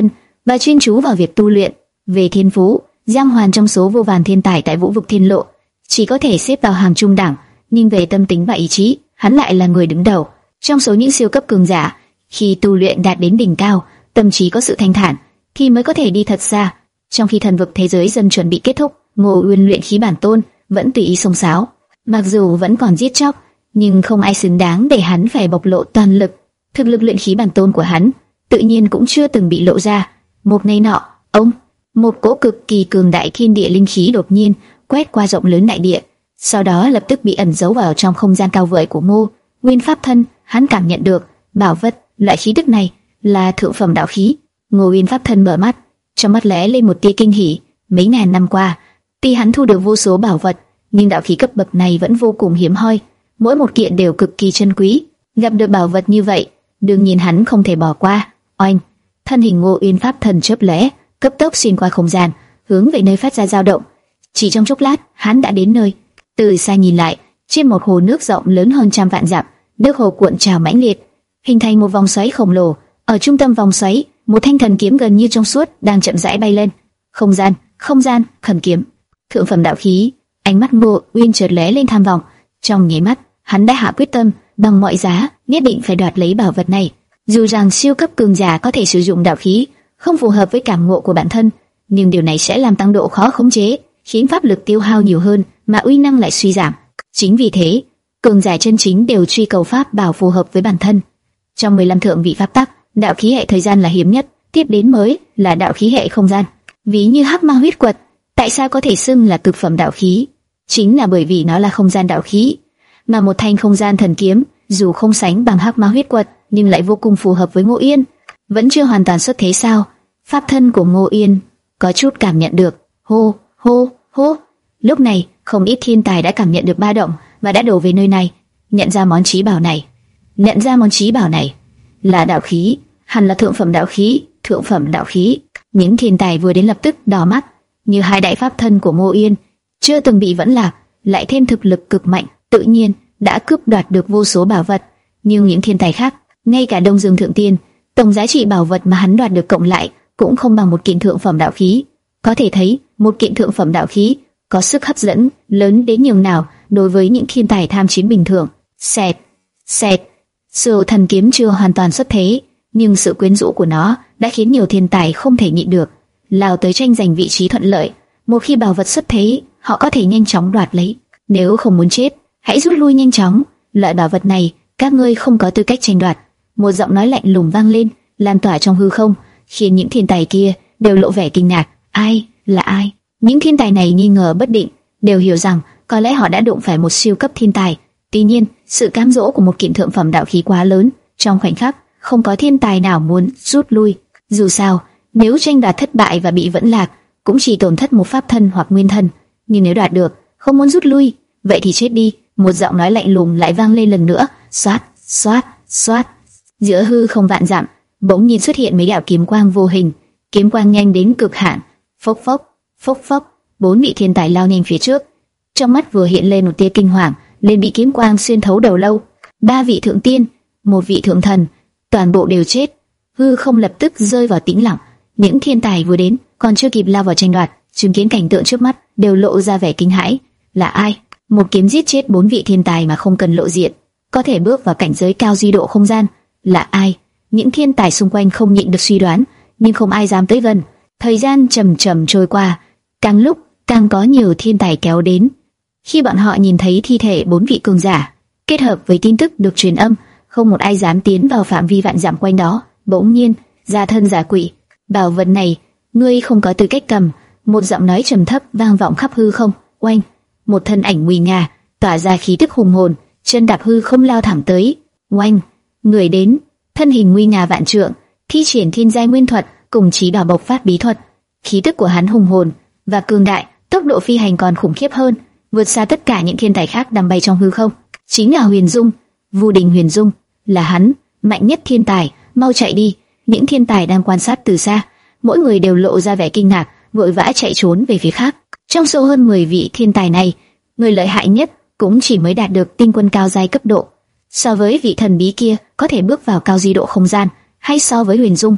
Speaker 1: và chuyên chú vào việc tu luyện. Về thiên phú, Giang Hoàn trong số vô vàn thiên tài tại Vũ Vực Thiên Lộ chỉ có thể xếp vào hàng trung đẳng, nhưng về tâm tính và ý chí, hắn lại là người đứng đầu. Trong số những siêu cấp cường giả, khi tu luyện đạt đến đỉnh cao, tâm trí có sự thanh thản, thì mới có thể đi thật xa. Trong khi thần vực thế giới dần chuẩn bị kết thúc, Ngô Uyên luyện khí bản tôn vẫn tùy ý xông xáo. Mặc dù vẫn còn giết chóc, nhưng không ai xứng đáng để hắn phải bộc lộ toàn lực. Thực lực luyện khí bản tôn của hắn tự nhiên cũng chưa từng bị lộ ra. Một ngày nọ, ông một cỗ cực kỳ cường đại thiên địa linh khí đột nhiên quét qua rộng lớn đại địa, sau đó lập tức bị ẩn giấu vào trong không gian cao vời của Ngô Nguyên pháp thân. Hắn cảm nhận được bảo vật loại khí tức này là thượng phẩm đạo khí. Ngô Nguyên pháp thân mở mắt, trong mắt lóe lên một tia kinh hỉ. Mấy ngàn năm qua, tuy hắn thu được vô số bảo vật, nhưng đạo khí cấp bậc này vẫn vô cùng hiếm hoi, mỗi một kiện đều cực kỳ chân quý. Gặp được bảo vật như vậy, đương nhiên hắn không thể bỏ qua. Oanh, thân hình Ngô Uyên pháp thần chớp lóe, cấp tốc xuyên qua không gian, hướng về nơi phát ra dao động. Chỉ trong chốc lát, hắn đã đến nơi. Từ xa nhìn lại, trên một hồ nước rộng lớn hơn trăm vạn dặm, nước hồ cuộn trào mãnh liệt, hình thành một vòng xoáy khổng lồ. Ở trung tâm vòng xoáy, một thanh thần kiếm gần như trong suốt đang chậm rãi bay lên. Không gian, không gian, thần kiếm, thượng phẩm đạo khí. Ánh mắt Ngô Uyên chợt lóe lên tham vọng. Trong nháy mắt, hắn đã hạ quyết tâm, bằng mọi giá, nhất định phải đoạt lấy bảo vật này. Dù rằng siêu cấp cường giả có thể sử dụng đạo khí không phù hợp với cảm ngộ của bản thân, nhưng điều này sẽ làm tăng độ khó khống chế, khiến pháp lực tiêu hao nhiều hơn mà uy năng lại suy giảm. Chính vì thế, cường giả chân chính đều truy cầu pháp bảo phù hợp với bản thân. Trong mười lăm thượng vị pháp tắc, đạo khí hệ thời gian là hiếm nhất, tiếp đến mới là đạo khí hệ không gian. Ví như Hắc Ma huyết quật, tại sao có thể xưng là cực phẩm đạo khí? Chính là bởi vì nó là không gian đạo khí, mà một thanh không gian thần kiếm, dù không sánh bằng Hắc Ma huyết quật, nhưng lại vô cùng phù hợp với Ngô Uyên. Vẫn chưa hoàn toàn xuất thế sao? Pháp thân của Ngô Uyên có chút cảm nhận được. Hô, hô, hô. Lúc này, không ít thiên tài đã cảm nhận được ba động và đã đổ về nơi này, nhận ra món chí bảo này. Nhận ra món chí bảo này là đạo khí, hẳn là thượng phẩm đạo khí, thượng phẩm đạo khí. Những thiên tài vừa đến lập tức đỏ mắt, như hai đại pháp thân của Ngô Uyên, chưa từng bị vẫn lạc, lại thêm thực lực cực mạnh, tự nhiên đã cướp đoạt được vô số bảo vật. Nhưng những thiên tài khác, ngay cả Đông Dương Thượng Tiên, tổng giá trị bảo vật mà hắn đoạt được cộng lại cũng không bằng một kiện thượng phẩm đạo khí. Có thể thấy, một kiện thượng phẩm đạo khí có sức hấp dẫn lớn đến nhường nào đối với những thiên tài tham chiến bình thường. Xẹt, xẹt, sự thần kiếm chưa hoàn toàn xuất thế, nhưng sự quyến rũ của nó đã khiến nhiều thiên tài không thể nhịn được, lao tới tranh giành vị trí thuận lợi. Một khi bảo vật xuất thế, họ có thể nhanh chóng đoạt lấy. Nếu không muốn chết, hãy rút lui nhanh chóng. Loại bảo vật này, các ngươi không có tư cách tranh đoạt. Một giọng nói lạnh lùng vang lên, lan tỏa trong hư không, khiến những thiên tài kia đều lộ vẻ kinh ngạc. Ai? Là ai? Những thiên tài này nghi ngờ bất định, đều hiểu rằng có lẽ họ đã đụng phải một siêu cấp thiên tài. Tuy nhiên, sự cám dỗ của một kiện thượng phẩm đạo khí quá lớn, trong khoảnh khắc không có thiên tài nào muốn rút lui. Dù sao, nếu tranh đoạt thất bại và bị vẫn lạc, cũng chỉ tổn thất một pháp thân hoặc nguyên thân. Nhưng nếu đoạt được, không muốn rút lui, vậy thì chết đi. Một giọng nói lạnh lùng lại vang lên lần nữa. Xoát, xoát, xoát. Giữa hư không vạn dặm, bỗng nhiên xuất hiện mấy đạo kiếm quang vô hình, kiếm quang nhanh đến cực hạn. Phốc phốc, phốc phốc, bốn vị thiên tài lao nhanh phía trước. Trong mắt vừa hiện lên một tia kinh hoàng, liền bị kiếm quang xuyên thấu đầu lâu. Ba vị thượng tiên, một vị thượng thần, toàn bộ đều chết. Hư không lập tức rơi vào tĩnh lặng. Những thiên tài vừa đến, còn chưa kịp lao vào tranh đoạt, chứng kiến cảnh tượng trước mắt, đều lộ ra vẻ kinh hãi. Là ai? Một kiếm giết chết bốn vị thiên tài mà không cần lộ diện, có thể bước vào cảnh giới cao duy độ không gian. Là ai? Những thiên tài xung quanh không nhịn được suy đoán, nhưng không ai dám tới gần. Thời gian chậm chậm trôi qua, càng lúc càng có nhiều thiên tài kéo đến. Khi bọn họ nhìn thấy thi thể bốn vị cường giả, kết hợp với tin tức được truyền âm, không một ai dám tiến vào phạm vi vạn dặm quanh đó. Bỗng nhiên, ra thân giả quỷ, bảo vật này ngươi không có tư cách cầm. Một giọng nói trầm thấp vang vọng khắp hư không. Oanh, một thân ảnh nguy nga, tỏa ra khí tức hùng hồn, chân đạp hư không lao thẳng tới. Oanh, người đến, thân hình nguy nga vạn trượng, thi triển thiên giai nguyên thuật cùng chí bảo bộc phát bí thuật. Khí tức của hắn hùng hồn và cường đại, tốc độ phi hành còn khủng khiếp hơn, vượt xa tất cả những thiên tài khác đang bay trong hư không. Chính là Huyền Dung, Vu Đình Huyền Dung, là hắn, mạnh nhất thiên tài. Mau chạy đi! Những thiên tài đang quan sát từ xa, mỗi người đều lộ ra vẻ kinh ngạc, vội vã chạy trốn về phía khác. Trong số hơn mười vị thiên tài này, người lợi hại nhất cũng chỉ mới đạt được tinh quân cao giai cấp độ. So với vị thần bí kia có thể bước vào cao di độ không gian, hay so với Huyền Dung,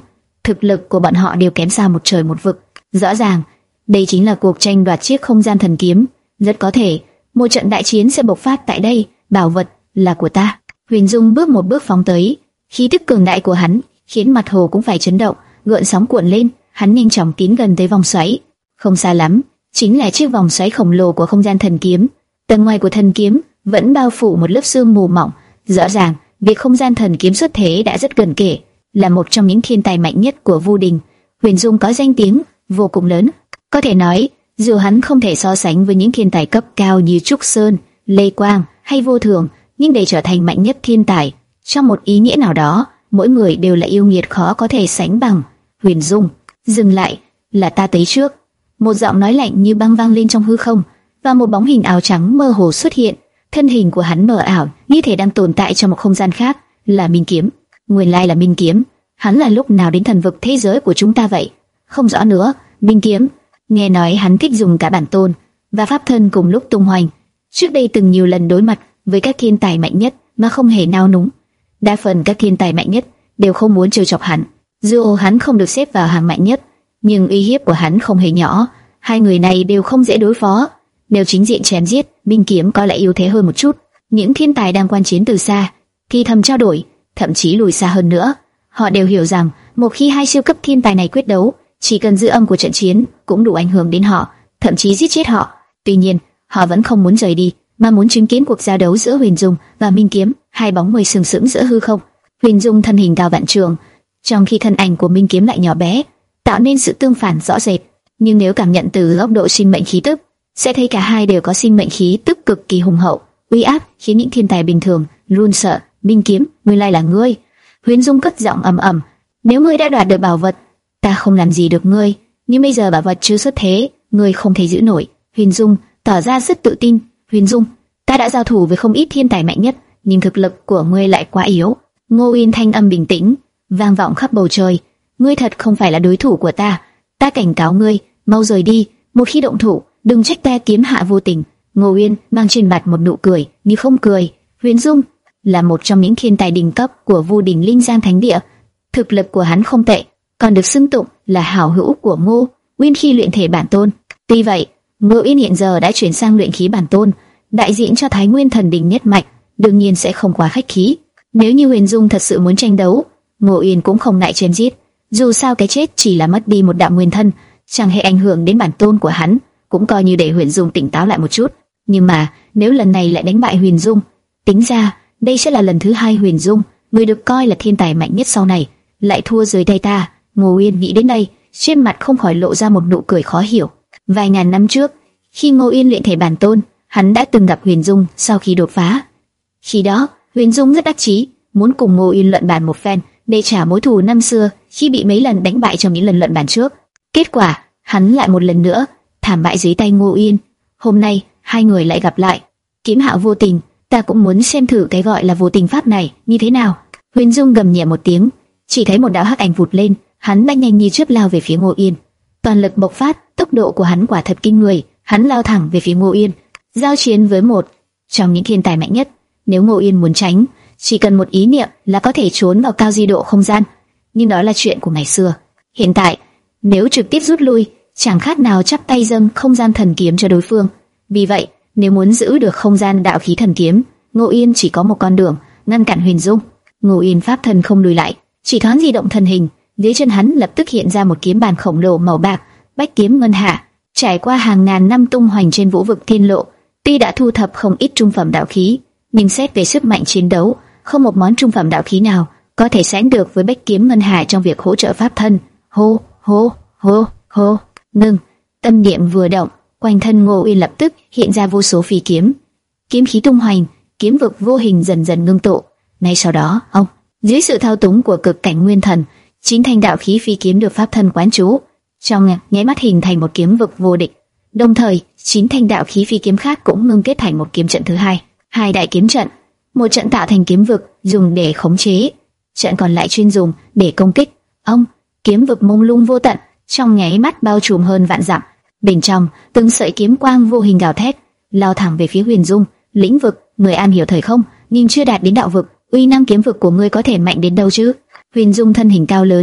Speaker 1: thực lực của bọn họ đều kém xa một trời một vực. Rõ ràng, đây chính là cuộc tranh đoạt chiếc không gian thần kiếm. Rất có thể, một trận đại chiến sẽ bộc phát tại đây. Bảo vật là của ta. Huyền Dung bước một bước phóng tới, khí tức cường đại của hắn khiến mặt hồ cũng phải chấn động, gợn sóng cuộn lên. Hắn nhanh chóng tiến gần tới vòng xoáy. Không xa lắm, chính là chiếc vòng xoáy khổng lồ của không gian thần kiếm. Tầng ngoài của thần kiếm vẫn bao phủ một lớp sương mù mỏng. Rõ ràng, việc không gian thần kiếm xuất thế đã rất gần kể, là một trong những thiên tài mạnh nhất của Vu Đình. Huyền Dung có danh tiếng vô cùng lớn, có thể nói, dù hắn không thể so sánh với những thiên tài cấp cao như Trúc Sơn, Lê Quang hay Vô Thường, nhưng để trở thành mạnh nhất thiên tài, trong một ý nghĩa nào đó, mỗi người đều là yêu nghiệt khó có thể sánh bằng. Huyền Dung, dừng lại, là ta tới trước. Một giọng nói lạnh như băng vang lên trong hư không, và một bóng hình áo trắng mơ hồ xuất hiện. Thân hình của hắn mờ ảo, như thể đang tồn tại trong một không gian khác. Là Minh Kiếm. Nguyên lai là Minh Kiếm. Hắn là lúc nào đến thần vực thế giới của chúng ta vậy? Không rõ nữa. Minh Kiếm. Nghe nói hắn thích dùng cả bản tôn và pháp thân cùng lúc tung hoành. Trước đây từng nhiều lần đối mặt với các thiên tài mạnh nhất mà không hề nao núng. Đa phần các thiên tài mạnh nhất đều không muốn trêu chọc hắn. Dù hắn không được xếp vào hàng mạnh nhất, nhưng uy hiếp của hắn không hề nhỏ. Hai người này đều không dễ đối phó. Nếu chính diện chém giết, Minh Kiếm có lẽ yếu thế hơn một chút. Những thiên tài đang quan chiến từ xa thì thầm trao đổi, thậm chí lùi xa hơn nữa. Họ đều hiểu rằng một khi hai siêu cấp thiên tài này quyết đấu, chỉ cần dư âm của trận chiến cũng đủ ảnh hưởng đến họ, thậm chí giết chết họ. Tuy nhiên, họ vẫn không muốn rời đi, mà muốn chứng kiến cuộc giao đấu giữa Huyền Dung và Minh Kiếm, hai bóng người sừng sững giữa hư không. Huyền Dung thân hình cao vạn trượng, trong khi thân ảnh của Minh Kiếm lại nhỏ bé, tạo nên sự tương phản rõ rệt. Nhưng nếu cảm nhận từ góc độ sinh mệnh khí tức, sẽ thấy cả hai đều có sinh mệnh khí tức cực kỳ hùng hậu, uy áp khiến những thiên tài bình thường run sợ. Minh Kiếm, nguyên lai là ngươi. Huyền Dung cất giọng ầm ầm, nếu ngươi đã đoạt được bảo vật, ta không làm gì được ngươi, nhưng bây giờ bảo vật chưa xuất thế, ngươi không thể giữ nổi. Huyền Dung tỏ ra rất tự tin. Huyền Dung, ta đã giao thủ với không ít thiên tài mạnh nhất, nhưng thực lực của ngươi lại quá yếu. Ngô Uyên thanh âm bình tĩnh vang vọng khắp bầu trời. Ngươi thật không phải là đối thủ của ta. Ta cảnh cáo ngươi, mau rời đi. Một khi động thủ, đừng trách ta kiếm hạ vô tình. Ngô Uyên mang trên mặt một nụ cười như không cười. Huyền Dung là một trong những thiên tài đỉnh cấp của Vu Đình Linh Giang Thánh Địa. Thực lực của hắn không tệ, còn được xưng tụng là hảo hữu của Ngô Uyên khi luyện thể bản tôn. Tuy vậy, Ngô Uyên hiện giờ đã chuyển sang luyện khí bản tôn, đại diện cho Thái Nguyên Thần Đình nhất mạch, đương nhiên sẽ không quá khách khí. Nếu như Huyền Dung thật sự muốn tranh đấu, Ngô Uyên cũng không ngại chém giết. Dù sao cái chết chỉ là mất đi một đạo nguyên thân, chẳng hề ảnh hưởng đến bản tôn của hắn, cũng coi như để Huyền Dung tỉnh táo lại một chút. Nhưng mà nếu lần này lại đánh bại Huyền Dung, tính ra đây sẽ là lần thứ hai Huyền Dung, người được coi là thiên tài mạnh nhất sau này, lại thua dưới tay ta. Ngô Uyên nghĩ đến đây, trên mặt không khỏi lộ ra một nụ cười khó hiểu. Vài ngàn năm trước, khi Ngô Uyên luyện thể bản tôn, hắn đã từng gặp Huyền Dung sau khi đột phá. Khi đó, Huyền Dung rất đắc chí, muốn cùng Ngô Uyên luận bàn một phen để trả mối thù năm xưa khi bị mấy lần đánh bại trong những lần luận bàn trước. Kết quả, hắn lại một lần nữa thảm bại dưới tay Ngô Uyên. Hôm nay, hai người lại gặp lại. Kiếm hạ vô tình, ta cũng muốn xem thử cái gọi là vô tình pháp này như thế nào. Huyền Dung gầm nhẹ một tiếng, chỉ thấy một đạo hắc ảnh vụt lên, hắn đã nhanh như chớp lao về phía Ngô Uyên. Toàn lực bộc phát, tốc độ của hắn quả thật kinh người, hắn lao thẳng về phía Ngô Uyên, giao chiến với một trong những thiên tài mạnh nhất. Nếu Ngô Uyên muốn tránh, chỉ cần một ý niệm là có thể trốn vào cao di độ không gian, nhưng đó là chuyện của ngày xưa. Hiện tại, nếu trực tiếp rút lui, chẳng khác nào chắp tay dâng không gian thần kiếm cho đối phương. Vì vậy, nếu muốn giữ được không gian đạo khí thần kiếm, Ngô Uyên chỉ có một con đường, ngăn cản Huyền Dung. Ngô Uyên pháp thân không lùi lại, chỉ thoáng di động thân hình, dưới chân hắn lập tức hiện ra một kiếm bàn khổng lồ màu bạc, bách kiếm ngân hạ, trải qua hàng ngàn năm tung hoành trên vũ vực thiên lộ. Tuy đã thu thập không ít trung phẩm đạo khí, nhưng xét về sức mạnh chiến đấu, không một món trung phẩm đạo khí nào có thể sánh được với bách kiếm ngân hạ trong việc hỗ trợ pháp thân. Hô, hô, hô, hô, ngưng. Tâm niệm vừa động, quanh thân Ngô Uyên lập tức hiện ra vô số phi kiếm, kiếm khí tung hoành, kiếm vực vô hình dần dần ngưng tụ. Ngay sau đó, ông, dưới sự thao túng của cực cảnh nguyên thần, chín thanh đạo khí phi kiếm được pháp thân quán chú, trong nháy mắt hình thành một kiếm vực vô địch. Đồng thời, chín thanh đạo khí phi kiếm khác cũng ngưng kết thành một kiếm trận thứ hai, hai đại kiếm trận, một trận tạo thành kiếm vực dùng để khống chế, trận còn lại chuyên dùng để công kích. Ông, kiếm vực mông lung vô tận, trong nháy mắt bao trùm hơn vạn dặm. Bên trong, từng sợi kiếm quang vô hình gào thét, lao thẳng về phía Huyền Dung. Lĩnh vực, người am hiểu thời không, nhưng chưa đạt đến đạo vực, uy năng kiếm vực của ngươi có thể mạnh đến đâu chứ? Huyền Dung thân hình cao lớn,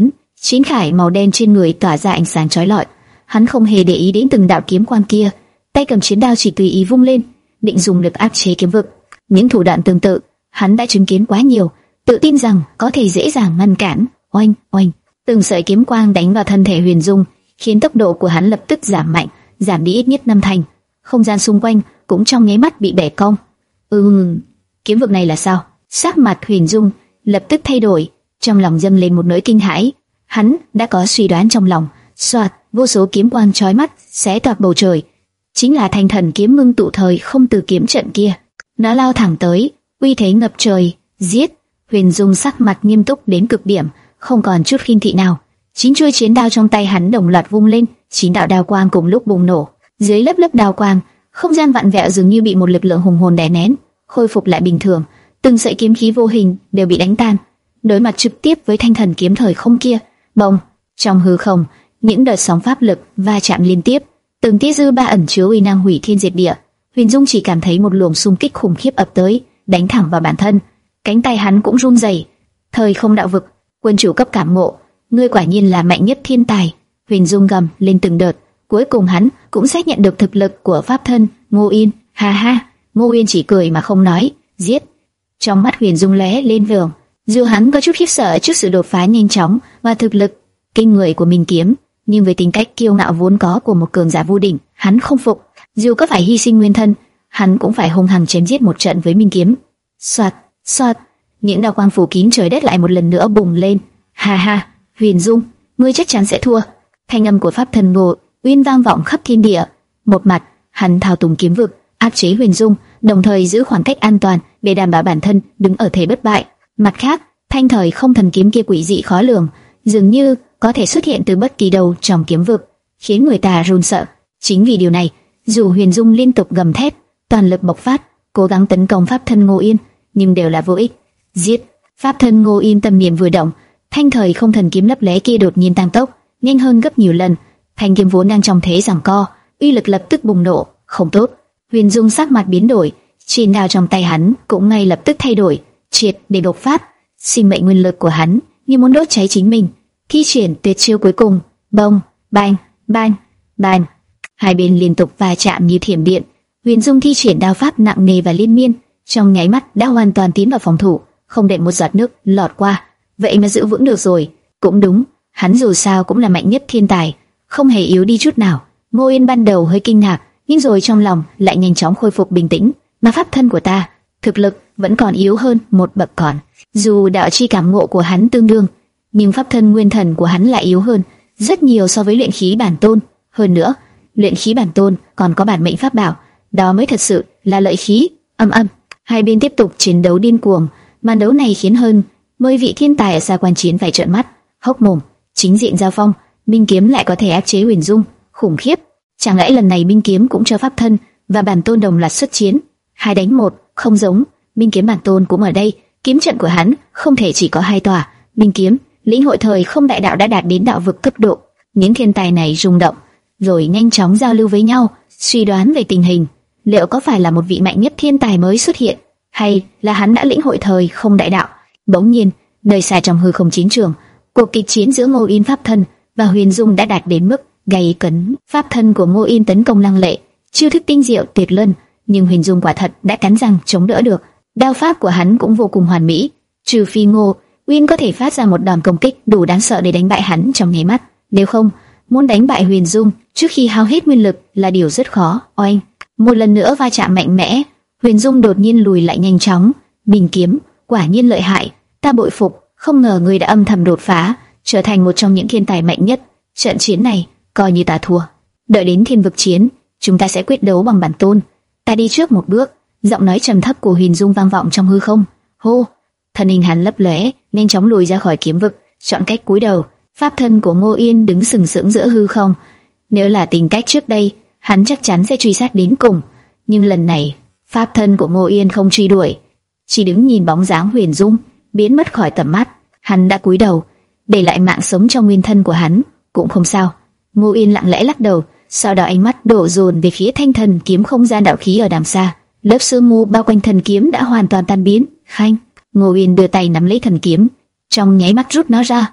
Speaker 1: Chiến khải màu đen trên người tỏa ra ánh sáng chói lọi. Hắn không hề để ý đến từng đạo kiếm quang kia, tay cầm chiến đao chỉ tùy ý vung lên, định dùng lực áp chế kiếm vực. Những thủ đoạn tương tự, hắn đã chứng kiến quá nhiều, tự tin rằng có thể dễ dàng ngăn cản. Oanh, oanh, từng sợi kiếm quang đánh vào thân thể Huyền Dung, khiến tốc độ của hắn lập tức giảm mạnh, giảm đi ít nhất năm thành. Không gian xung quanh cũng trong nháy mắt bị bẻ cong. Ừm, kiếm vực này là sao? Sắc mặt Huyền Dung lập tức thay đổi, trong lòng dâng lên một nỗi kinh hãi. Hắn đã có suy đoán trong lòng. Soạt, vô số kiếm quang chói mắt xé toạc bầu trời, chính là thanh thần kiếm ngưng tụ thời không từ kiếm trận kia. Nó lao thẳng tới, uy thế ngập trời, giết. Huyền Dung sắc mặt nghiêm túc đến cực điểm, không còn chút khinh thị nào. Chín chuôi chiến đao trong tay hắn đồng loạt vung lên, chín đạo đao quang cùng lúc bùng nổ. Dưới lớp lớp đao quang, không gian vặn vẹo dường như bị một lực lượng hùng hồn đè nén, khôi phục lại bình thường. Từng sợi kiếm khí vô hình đều bị đánh tan. Đối mặt trực tiếp với thanh thần kiếm thời không kia, bồng, trong hư không, những đợt sóng pháp lực va chạm liên tiếp, từng tia dư ba ẩn chứa uy năng hủy thiên diệt địa. Huyền Dung chỉ cảm thấy một luồng xung kích khủng khiếp ập tới, đánh thẳng vào bản thân. Cánh tay hắn cũng run rẩy. Thời không đạo vực, quân chủ cấp cảm ngộ, ngươi quả nhiên là mạnh nhất thiên tài. Huyền Dung gầm lên từng đợt, cuối cùng hắn cũng xác nhận được thực lực của pháp thân Ngô Yên. Ha ha, Ngô Yên chỉ cười mà không nói. Giết. Trong mắt Huyền Dung lóe lên vượng, dù hắn có chút khiếp sợ trước sự đột phá nhanh chóng và thực lực kinh người của Minh Kiếm, nhưng với tính cách kiêu ngạo vốn có của một cường giả vô đỉnh, hắn không phục. Dù có phải hy sinh nguyên thân, hắn cũng phải hung hăng chém giết một trận với Minh Kiếm. Soạt, soạt, những đao quang phủ kín trời đất lại một lần nữa bùng lên. Ha ha, Huyền Dung, ngươi chắc chắn sẽ thua. Thanh âm của pháp thần Ngô Uyên vang vọng khắp thiên địa. Một mặt, hắn thao túng kiếm vực, áp chế Huyền Dung, đồng thời giữ khoảng cách an toàn để đảm bảo bản thân đứng ở thế bất bại. Mặt khác, thanh thời không thần kiếm kia quỷ dị khó lường, dường như có thể xuất hiện từ bất kỳ đâu trong kiếm vực, khiến người ta run sợ. Chính vì điều này, dù Huyền Dung liên tục gầm thét, toàn lực bộc phát, cố gắng tấn công pháp thân Ngô Yên, nhưng đều là vô ích. Giết! Pháp thân Ngô Yên tâm niệm vừa động, thanh thời không thần kiếm lấp lé kia đột nhiên tăng tốc, nhanh hơn gấp nhiều lần. Thanh kiếm vốn đang trong thế giằng co, uy lực lập tức bùng nổ. Không tốt! Huyền Dung sắc mặt biến đổi, chiến đao trong tay hắn cũng ngay lập tức thay đổi, triệt để bộc phát. Sinh mệnh nguyên lực của hắn như muốn đốt cháy chính mình, thi triển tuyệt chiêu cuối cùng. Bông, bang, bang, bang. Hai bên liên tục va chạm như thiểm điện. Huyền Dung thi triển đao pháp nặng nề và liên miên, trong nháy mắt đã hoàn toàn tiến vào phòng thủ, không để một giọt nước lọt qua. Vậy mà giữ vững được rồi. Cũng đúng, hắn dù sao cũng là mạnh nhất thiên tài, không hề yếu đi chút nào. Ngô Yên ban đầu hơi kinh ngạc, nhưng rồi trong lòng lại nhanh chóng khôi phục bình tĩnh. Mà pháp thân của ta, thực lực vẫn còn yếu hơn một bậc còn. Dù đạo chi cảm ngộ của hắn tương đương, nhưng pháp thân nguyên thần của hắn lại yếu hơn rất nhiều so với luyện khí bản tôn. Hơn nữa, luyện khí bản tôn còn có bản mệnh pháp bảo, đó mới thật sự là lợi khí. Âm âm, hai bên tiếp tục chiến đấu điên cuồng. Màn đấu này khiến hơn mười vị thiên tài ở xa quan chiến phải trợn mắt hốc mồm. Chính diện giao phong, Minh Kiếm lại có thể áp chế Huyền Dung, khủng khiếp. Chẳng lẽ lần này Minh Kiếm cũng cho pháp thân và bản tôn đồng loạt xuất chiến? Hai đánh một, không giống. Minh Kiếm bản tôn cũng ở đây. Kiếm trận của hắn không thể chỉ có hai tòa. Minh Kiếm, lĩnh hội thời không đại đạo đã đạt đến đạo vực cấp độ. Những thiên tài này rung động, rồi nhanh chóng giao lưu với nhau, suy đoán về tình hình. Liệu có phải là một vị mạnh nhất thiên tài mới xuất hiện, hay là hắn đã lĩnh hội thời không đại đạo? Bỗng nhiên, nơi xa trong hư không chiến trường, cuộc kịch chiến giữa Ngô Yên pháp thân và Huyền Dung đã đạt đến mức gay cấn. Pháp thân của Ngô Yên tấn công lăng lệ, chiêu thức tinh diệu tuyệt luân, nhưng Huyền Dung quả thật đã cắn răng chống đỡ được. Đao pháp của hắn cũng vô cùng hoàn mỹ, trừ phi Ngô Uyên có thể phát ra một đòn công kích đủ đáng sợ để đánh bại hắn trong nháy mắt. Nếu không, muốn đánh bại Huyền Dung trước khi hao hết nguyên lực là điều rất khó. Oanh! Một lần nữa va chạm mạnh mẽ, Huyền Dung đột nhiên lùi lại nhanh chóng. Minh Kiếm, quả nhiên lợi hại, ta bội phục. Không ngờ ngươi đã âm thầm đột phá, trở thành một trong những thiên tài mạnh nhất. Trận chiến này coi như ta thua. Đợi đến thiên vực chiến, chúng ta sẽ quyết đấu bằng bản tôn. Ta đi trước một bước. Giọng nói trầm thấp của Huyền Dung vang vọng trong hư không. Hô! Thân hình hắn lấp lóe, nhanh chóng lùi ra khỏi kiếm vực, chọn cách cúi đầu. Pháp thân của Ngô Yên đứng sừng sững giữa hư không. Nếu là tính cách trước đây, hắn chắc chắn sẽ truy sát đến cùng, nhưng lần này, pháp thân của Ngô Yên không truy đuổi, chỉ đứng nhìn bóng dáng Huyền Dung biến mất khỏi tầm mắt. Hắn đã cúi đầu, để lại mạng sống trong nguyên thân của hắn, cũng không sao. Ngô Yên lặng lẽ lắc đầu, sau đó ánh mắt đổ dồn về phía thanh thần kiếm không gian đạo khí ở đằng xa. Lớp sương mù bao quanh thần kiếm đã hoàn toàn tan biến. Khanh, Ngô Yên đưa tay nắm lấy thần kiếm, trong nháy mắt rút nó ra.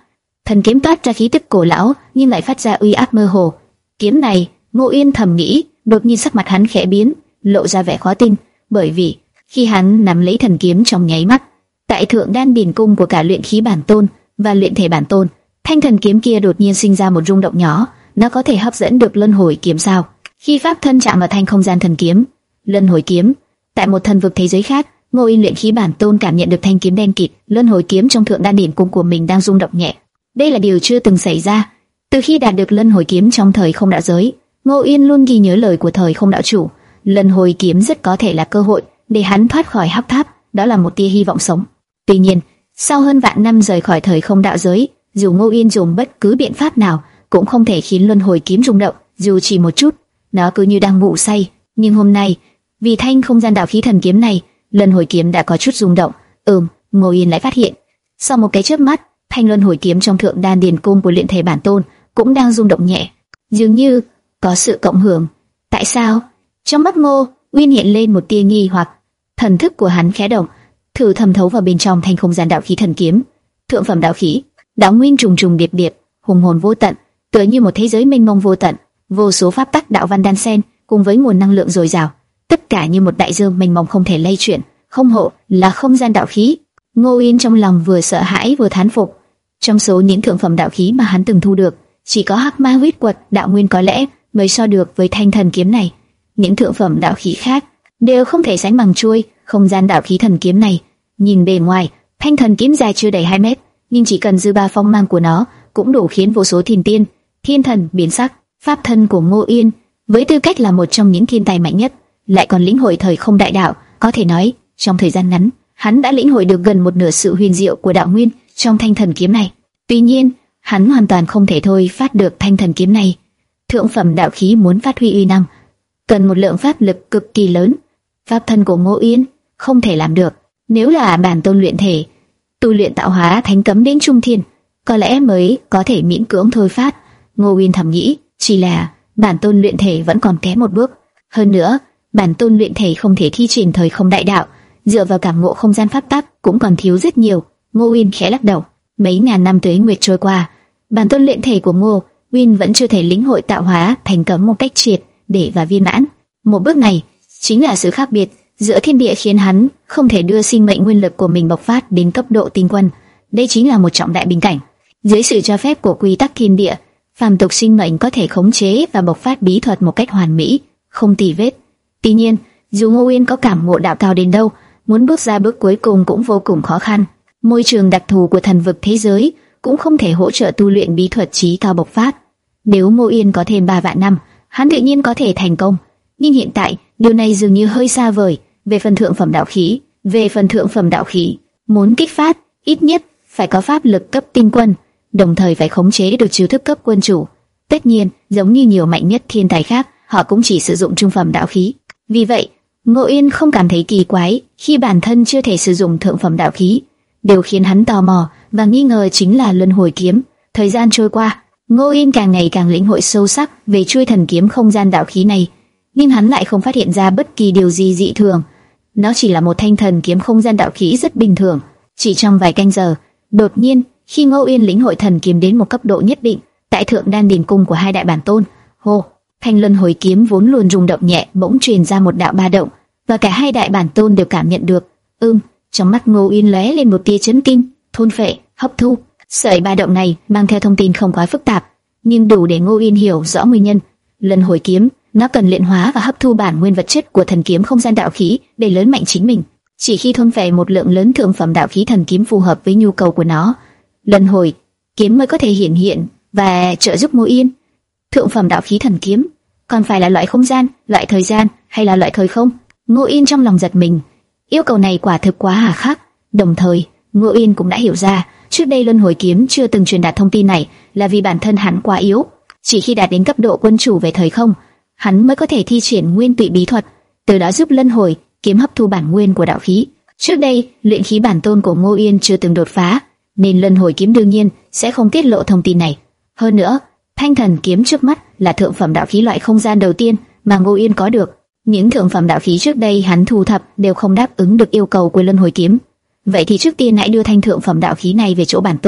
Speaker 1: Thần kiếm toát ra khí tức cổ lão, nhưng lại phát ra uy áp mơ hồ. Kiếm này, Ngô Yên thầm nghĩ, đột nhiên sắc mặt hắn khẽ biến, lộ ra vẻ khó tin, bởi vì khi hắn nắm lấy thần kiếm trong nháy mắt, tại thượng đan điền cung của cả luyện khí bản tôn và luyện thể bản tôn, thanh thần kiếm kia đột nhiên sinh ra một rung động nhỏ, nó có thể hấp dẫn được luân hồi kiếm sao? Khi pháp thân chạm vào thanh không gian thần kiếm, luân hồi kiếm, tại một thần vực thế giới khác, Ngô Yên luyện khí bản tôn cảm nhận được thanh kiếm đen kịt, luân hồi kiếm trong thượng đan điền cung của mình đang rung động nhẹ. Đây là điều chưa từng xảy ra. Từ khi đạt được luân hồi kiếm trong thời không đạo giới, Ngô Yên luôn ghi nhớ lời của thời không đạo chủ, luân hồi kiếm rất có thể là cơ hội để hắn thoát khỏi hắc tháp, đó là một tia hy vọng sống. Tuy nhiên, sau hơn vạn năm rời khỏi thời không đạo giới, dù Ngô Yên dùng bất cứ biện pháp nào cũng không thể khiến luân hồi kiếm rung động, dù chỉ một chút, nó cứ như đang ngủ say. Nhưng hôm nay, vì thanh không gian đạo khí thần kiếm này, luân hồi kiếm đã có chút rung động. Ừm, Ngô Yên lại phát hiện, sau một cái chớp mắt, thanh luân hồi kiếm trong thượng đan điền cung của luyện thể bản tôn cũng đang rung động nhẹ, dường như có sự cộng hưởng. Tại sao? Trong mắt Ngô Uyên hiện lên một tia nghi hoặc, thần thức của hắn khẽ động, thử thẩm thấu vào bên trong thanh không gian đạo khí thần kiếm. Thượng phẩm đạo khí, đạo nguyên trùng trùng điệp điệp, hùng hồn vô tận, tựa như một thế giới mênh mông vô tận, vô số pháp tắc đạo văn đan xen, cùng với nguồn năng lượng dồi dào, tất cả như một đại dương mênh mông không thể lay chuyển. Không hộ là không gian đạo khí. Ngô Uyên trong lòng vừa sợ hãi vừa thán phục. Trong số những thượng phẩm đạo khí mà hắn từng thu được, chỉ có Hắc Ma Huyết Quật đạo nguyên có lẽ mới so được với thanh thần kiếm này. Những thượng phẩm đạo khí khác đều không thể sánh bằng chuôi không gian đạo khí thần kiếm này. Nhìn bề ngoài, thanh thần kiếm dài chưa đầy hai mét, nhưng chỉ cần dư ba phong mang của nó cũng đủ khiến vô số thiên tiên, thiên thần biến sắc. Pháp thân của Ngô Uyên, với tư cách là một trong những thiên tài mạnh nhất, lại còn lĩnh hội thời không đại đạo, có thể nói trong thời gian ngắn, hắn đã lĩnh hội được gần một nửa sự huyền diệu của đạo nguyên trong thanh thần kiếm này. Tuy nhiên, hắn hoàn toàn không thể thôi phát được thanh thần kiếm này. Thượng phẩm đạo khí muốn phát huy uy năng, cần một lượng pháp lực cực kỳ lớn. Pháp thân của Ngô Uyên không thể làm được. Nếu là bản tôn luyện thể, tu luyện tạo hóa thánh cấm đến trung thiên, có lẽ mới có thể miễn cưỡng thôi phát. Ngô Uyên thầm nghĩ, chỉ là bản tôn luyện thể vẫn còn kém một bước. Hơn nữa, bản tôn luyện thể không thể thi triển thời không đại đạo, dựa vào cảm ngộ không gian pháp tắc cũng còn thiếu rất nhiều. Ngô Uyên khẽ lắc đầu. Mấy ngàn năm tuế nguyệt trôi qua, bản tôn luyện thể của Ngô Uyên vẫn chưa thể lĩnh hội tạo hóa thành cấm một cách triệt để và viên mãn. Một bước này chính là sự khác biệt giữa thiên địa, khiến hắn không thể đưa sinh mệnh nguyên lực của mình bộc phát đến cấp độ tinh quân. Đây chính là một trọng đại bình cảnh. Dưới sự cho phép của quy tắc thiên địa, phàm tục sinh mệnh có thể khống chế và bộc phát bí thuật một cách hoàn mỹ, không tì vết. Tuy nhiên, dù Ngô Uyên có cảm ngộ đạo cao đến đâu, muốn bước ra bước cuối cùng cũng vô cùng khó khăn. Môi trường đặc thù của thần vực thế giới cũng không thể hỗ trợ tu luyện bí thuật chí cao bộc phát. Nếu Ngô Uyên có thêm ba vạn năm, hắn tự nhiên có thể thành công. Nhưng hiện tại, điều này dường như hơi xa vời. Về phần thượng phẩm đạo khí, về phần thượng phẩm đạo khí, muốn kích phát, ít nhất phải có pháp lực cấp tinh quân, đồng thời phải khống chế được chiêu thức cấp quân chủ. Tất nhiên, giống như nhiều mạnh nhất thiên tài khác, họ cũng chỉ sử dụng trung phẩm đạo khí. Vì vậy, Ngô Uyên không cảm thấy kỳ quái khi bản thân chưa thể sử dụng thượng phẩm đạo khí. Điều khiến hắn tò mò và nghi ngờ chính là luân hồi kiếm. Thời gian trôi qua, Ngô Uyên càng ngày càng lĩnh hội sâu sắc về chuôi thần kiếm không gian đạo khí này, nhưng hắn lại không phát hiện ra bất kỳ điều gì dị thường. Nó chỉ là một thanh thần kiếm không gian đạo khí rất bình thường. Chỉ trong vài canh giờ, đột nhiên, khi Ngô Uyên lĩnh hội thần kiếm đến một cấp độ nhất định, tại thượng đan điền cung của hai đại bản tôn, hô, thanh luân hồi kiếm vốn luôn rung động nhẹ bỗng truyền ra một đạo ba động, và cả hai đại bản tôn đều cảm nhận được. Ừm, trong mắt Ngô Uyên lóe lên một tia chấn kinh, thôn phệ, hấp thu. Sợi ba động này mang theo thông tin không quá phức tạp, nhưng đủ để Ngô Uyên hiểu rõ nguyên nhân. Luân hồi kiếm, nó cần luyện hóa và hấp thu bản nguyên vật chất của thần kiếm không gian đạo khí để lớn mạnh chính mình. Chỉ khi thôn phệ một lượng lớn thượng phẩm đạo khí thần kiếm phù hợp với nhu cầu của nó, luân hồi kiếm mới có thể hiện hiện và trợ giúp Ngô Uyên. Thượng phẩm đạo khí thần kiếm còn phải là loại không gian, loại thời gian hay là loại thời không? Ngô Uyên trong lòng giật mình. Yêu cầu này quả thực quá hà khắc. Đồng thời, Ngô Uyên cũng đã hiểu ra, trước đây luân hồi kiếm chưa từng truyền đạt thông tin này là vì bản thân hắn quá yếu. Chỉ khi đạt đến cấp độ quân chủ về thời không, hắn mới có thể thi triển nguyên tụy bí thuật, từ đó giúp luân hồi kiếm hấp thu bản nguyên của đạo khí. Trước đây, luyện khí bản tôn của Ngô Uyên chưa từng đột phá, nên luân hồi kiếm đương nhiên sẽ không tiết lộ thông tin này. Hơn nữa, thanh thần kiếm trước mắt là thượng phẩm đạo khí loại không gian đầu tiên mà Ngô Uyên có được. Những thượng phẩm đạo khí trước đây hắn thu thập đều không đáp ứng được yêu cầu của luân hồi kiếm. Vậy thì trước tiên hãy đưa thanh thượng phẩm đạo khí này về chỗ bản tôn,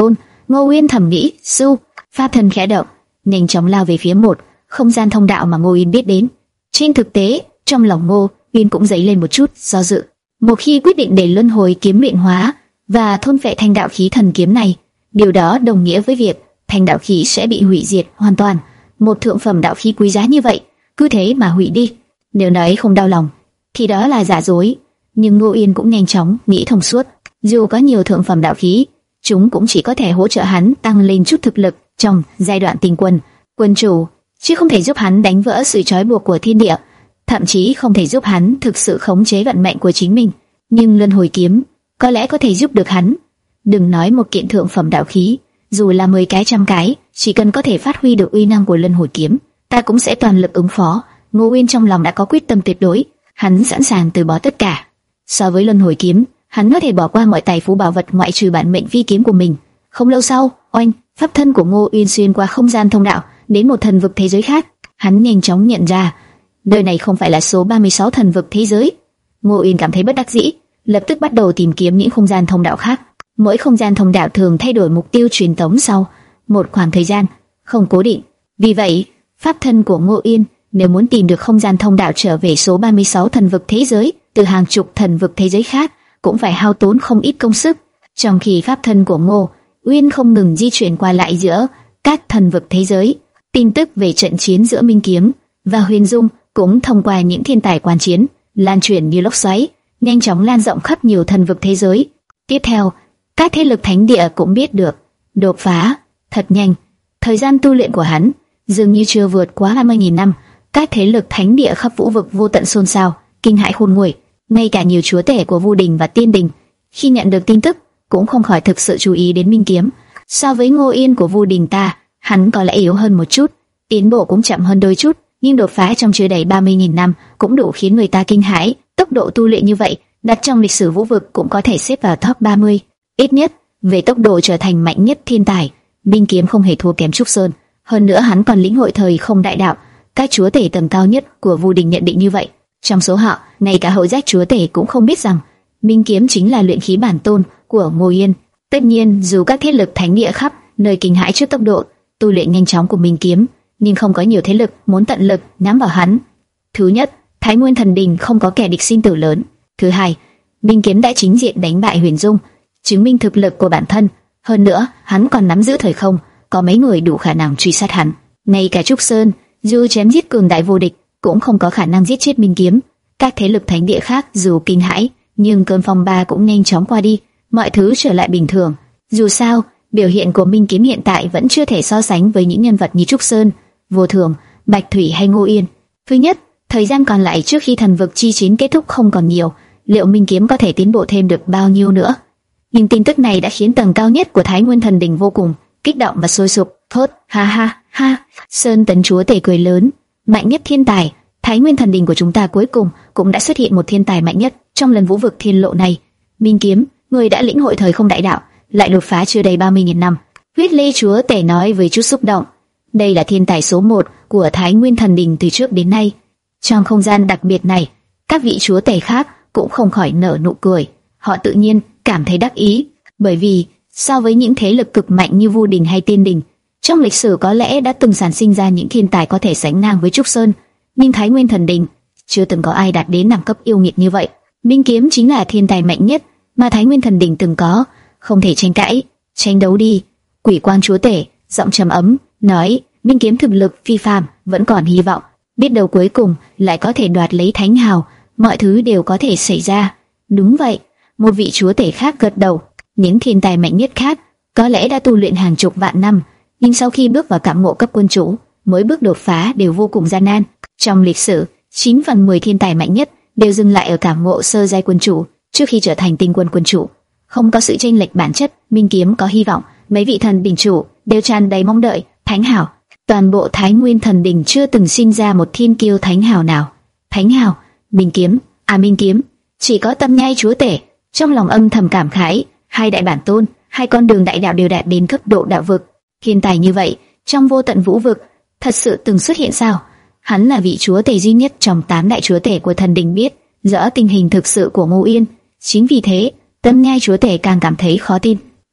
Speaker 1: Ngô Uyên thầm nghĩ. Su, pháp thân khẽ động, nhanh chóng lao về phía một không gian thông đạo mà Ngô Uyên biết đến. Trên thực tế, trong lòng Ngô Uyên cũng dấy lên một chút do dự. Một khi quyết định để luân hồi kiếm luyện hóa và thôn phệ thanh đạo khí thần kiếm này, điều đó đồng nghĩa với việc thanh đạo khí sẽ bị hủy diệt hoàn toàn. Một thượng phẩm đạo khí quý giá như vậy, cứ thế mà hủy đi, nếu nói không đau lòng thì đó là giả dối. Nhưng Ngô Uyên cũng nhanh chóng nghĩ thông suốt. Dù có nhiều thượng phẩm đạo khí, chúng cũng chỉ có thể hỗ trợ hắn tăng lên chút thực lực trong giai đoạn tinh quân quân chủ, chứ không thể giúp hắn đánh vỡ sự trói buộc của thiên địa, thậm chí không thể giúp hắn thực sự khống chế vận mệnh của chính mình. Nhưng luân hồi kiếm có lẽ có thể giúp được hắn. Đừng nói một kiện thượng phẩm đạo khí, dù là mười cái trăm cái, chỉ cần có thể phát huy được uy năng của luân hồi kiếm, ta cũng sẽ toàn lực ứng phó. Ngô Uyên trong lòng đã có quyết tâm tuyệt đối, hắn sẵn sàng từ bỏ tất cả. So với luân hồi kiếm, hắn có thể bỏ qua mọi tài phú bảo vật ngoại trừ bản mệnh phi kiếm của mình. Không lâu sau, oanh, pháp thân của Ngô Uyên xuyên qua không gian thông đạo đến một thần vực thế giới khác. Hắn nhanh chóng nhận ra, nơi này không phải là số ba mươi sáu thần vực thế giới. Ngô Uyên cảm thấy bất đắc dĩ, lập tức bắt đầu tìm kiếm những không gian thông đạo khác. Mỗi không gian thông đạo thường thay đổi mục tiêu truyền tống sau một khoảng thời gian không cố định. Vì vậy, pháp thân của Ngô Uyên nếu muốn tìm được không gian thông đạo trở về số ba mươi sáu thần vực thế giới từ hàng chục thần vực thế giới khác, cũng phải hao tốn không ít công sức. Trong khi pháp thân của Ngô Uyên không ngừng di chuyển qua lại giữa các thần vực thế giới, tin tức về trận chiến giữa Minh Kiếm và Huyền Dung cũng thông qua những thiên tài quan chiến lan truyền như lốc xoáy, nhanh chóng lan rộng khắp nhiều thần vực thế giới. Tiếp theo, các thế lực thánh địa cũng biết được, đột phá thật nhanh. Thời gian tu luyện của hắn dường như chưa vượt quá hai mươi nghìn năm. Các thế lực thánh địa khắp vũ vực vô tận xôn xao, kinh hãi khôn nguôi. Ngay cả nhiều chúa tể của Vu Đình và Tiên Đình, khi nhận được tin tức, cũng không khỏi thực sự chú ý đến Minh Kiếm. So với Ngô Uyên của Vu Đình ta, hắn có lẽ yếu hơn một chút, tiến bộ cũng chậm hơn đôi chút, nhưng đột phá trong chưa đầy ba mươi nghìn năm cũng đủ khiến người ta kinh hãi. Tốc độ tu luyện như vậy, đặt trong lịch sử vũ vực cũng có thể xếp vào top ba mươi. Ít nhất, về tốc độ trở thành mạnh nhất thiên tài, Minh Kiếm không hề thua kém Trúc Sơn. Hơn nữa hắn còn lĩnh hội thời không đại đạo. Các chúa tể tầng cao nhất của Vu Đình nhận định như vậy. Trong số họ, ngay cả hậu giác chúa tể cũng không biết rằng Minh Kiếm chính là luyện khí bản tôn của Ngô Uyên. Tất nhiên, dù các thế lực thánh địa khắp nơi kinh hãi trước tốc độ tu luyện nhanh chóng của Minh Kiếm, nhưng không có nhiều thế lực muốn tận lực nhắm vào hắn. Thứ nhất, Thái Nguyên Thần Đình không có kẻ địch sinh tử lớn. Thứ hai, Minh Kiếm đã chính diện đánh bại Huyền Dung, chứng minh thực lực của bản thân. Hơn nữa, hắn còn nắm giữ thời không, có mấy người đủ khả năng truy sát hắn. Ngay cả Trúc Sơn, dù chém giết cường đại vô địch, cũng không có khả năng giết chết Minh Kiếm. Các thế lực thánh địa khác dù kinh hãi, nhưng cơn phong ba cũng nhanh chóng qua đi, mọi thứ trở lại bình thường. Dù sao, biểu hiện của Minh Kiếm hiện tại vẫn chưa thể so sánh với những nhân vật như Trúc Sơn, Vô Thường, Bạch Thủy hay Ngô Uyên. Thứ nhất, thời gian còn lại trước khi thần vực chi chiến kết thúc không còn nhiều, liệu Minh Kiếm có thể tiến bộ thêm được bao nhiêu nữa? Nhưng tin tức này đã khiến tầng cao nhất của Thái Nguyên Thần Đình vô cùng kích động và sôi sục. Thốt, ha ha ha! Sơn Tấn chúa tể cười lớn, mạnh nhất thiên tài, Thái Nguyên Thần Đình của chúng ta cuối cùng cũng đã xuất hiện một thiên tài mạnh nhất trong lần vũ vực thiên lộ này. Minh Kiếm, người đã lĩnh hội thời không đại đạo, lại đột phá chưa đầy ba mươi nghìn năm. Huyết Lê chúa tể nói với chút xúc động. Đây là thiên tài số một của Thái Nguyên Thần Đình từ trước đến nay. Trong không gian đặc biệt này, các vị chúa tể khác cũng không khỏi nở nụ cười. Họ tự nhiên cảm thấy đắc ý, bởi vì so với những thế lực cực mạnh như Vu Đình hay Tiên Đình, trong lịch sử có lẽ đã từng sản sinh ra những thiên tài có thể sánh ngang với Trúc Sơn, nhưng Thái Nguyên Thần Đình chưa từng có ai đạt đến đẳng cấp yêu nghiệt như vậy. Minh Kiếm chính là thiên tài mạnh nhất mà Thái Nguyên Thần Đình từng có, không thể tranh cãi. Tranh đấu đi. Quỷ Quang chúa tể giọng trầm ấm nói, Minh Kiếm thực lực phi phàm, vẫn còn hy vọng, biết đâu cuối cùng lại có thể đoạt lấy thánh hào, mọi thứ đều có thể xảy ra. Đúng vậy, một vị chúa tể khác gật đầu. Những thiên tài mạnh nhất khác có lẽ đã tu luyện hàng chục vạn năm, nhưng sau khi bước vào cảm ngộ cấp quân chủ, mỗi bước đột phá đều vô cùng gian nan. Trong lịch sử, chín phần mười thiên tài mạnh nhất đều dừng lại ở cảm ngộ sơ giai quân chủ trước khi trở thành tinh quân quân chủ. Không có sự chênh lệch bản chất, Minh Kiếm có hy vọng. Mấy vị thần đỉnh chủ đều tràn đầy mong đợi. Thánh hào, toàn bộ Thái Nguyên Thần Đình chưa từng sinh ra một thiên kiêu thánh hào nào. Thánh hào, Minh Kiếm, à Minh Kiếm, chỉ có Tâm Nhai chúa tể trong lòng âm thầm cảm khái, hai đại bản tôn, hai con đường đại đạo đều đạt đến cấp độ đạo vực. Thiên tài như vậy trong vô tận vũ vực thật sự từng xuất hiện sao? Hắn là vị chúa tể duy nhất trong tám đại chúa tể của thần đình biết rõ tình hình thực sự của Ngô Uyên. Chính vì thế, Tâm Nhai chúa tể càng cảm thấy khó tin.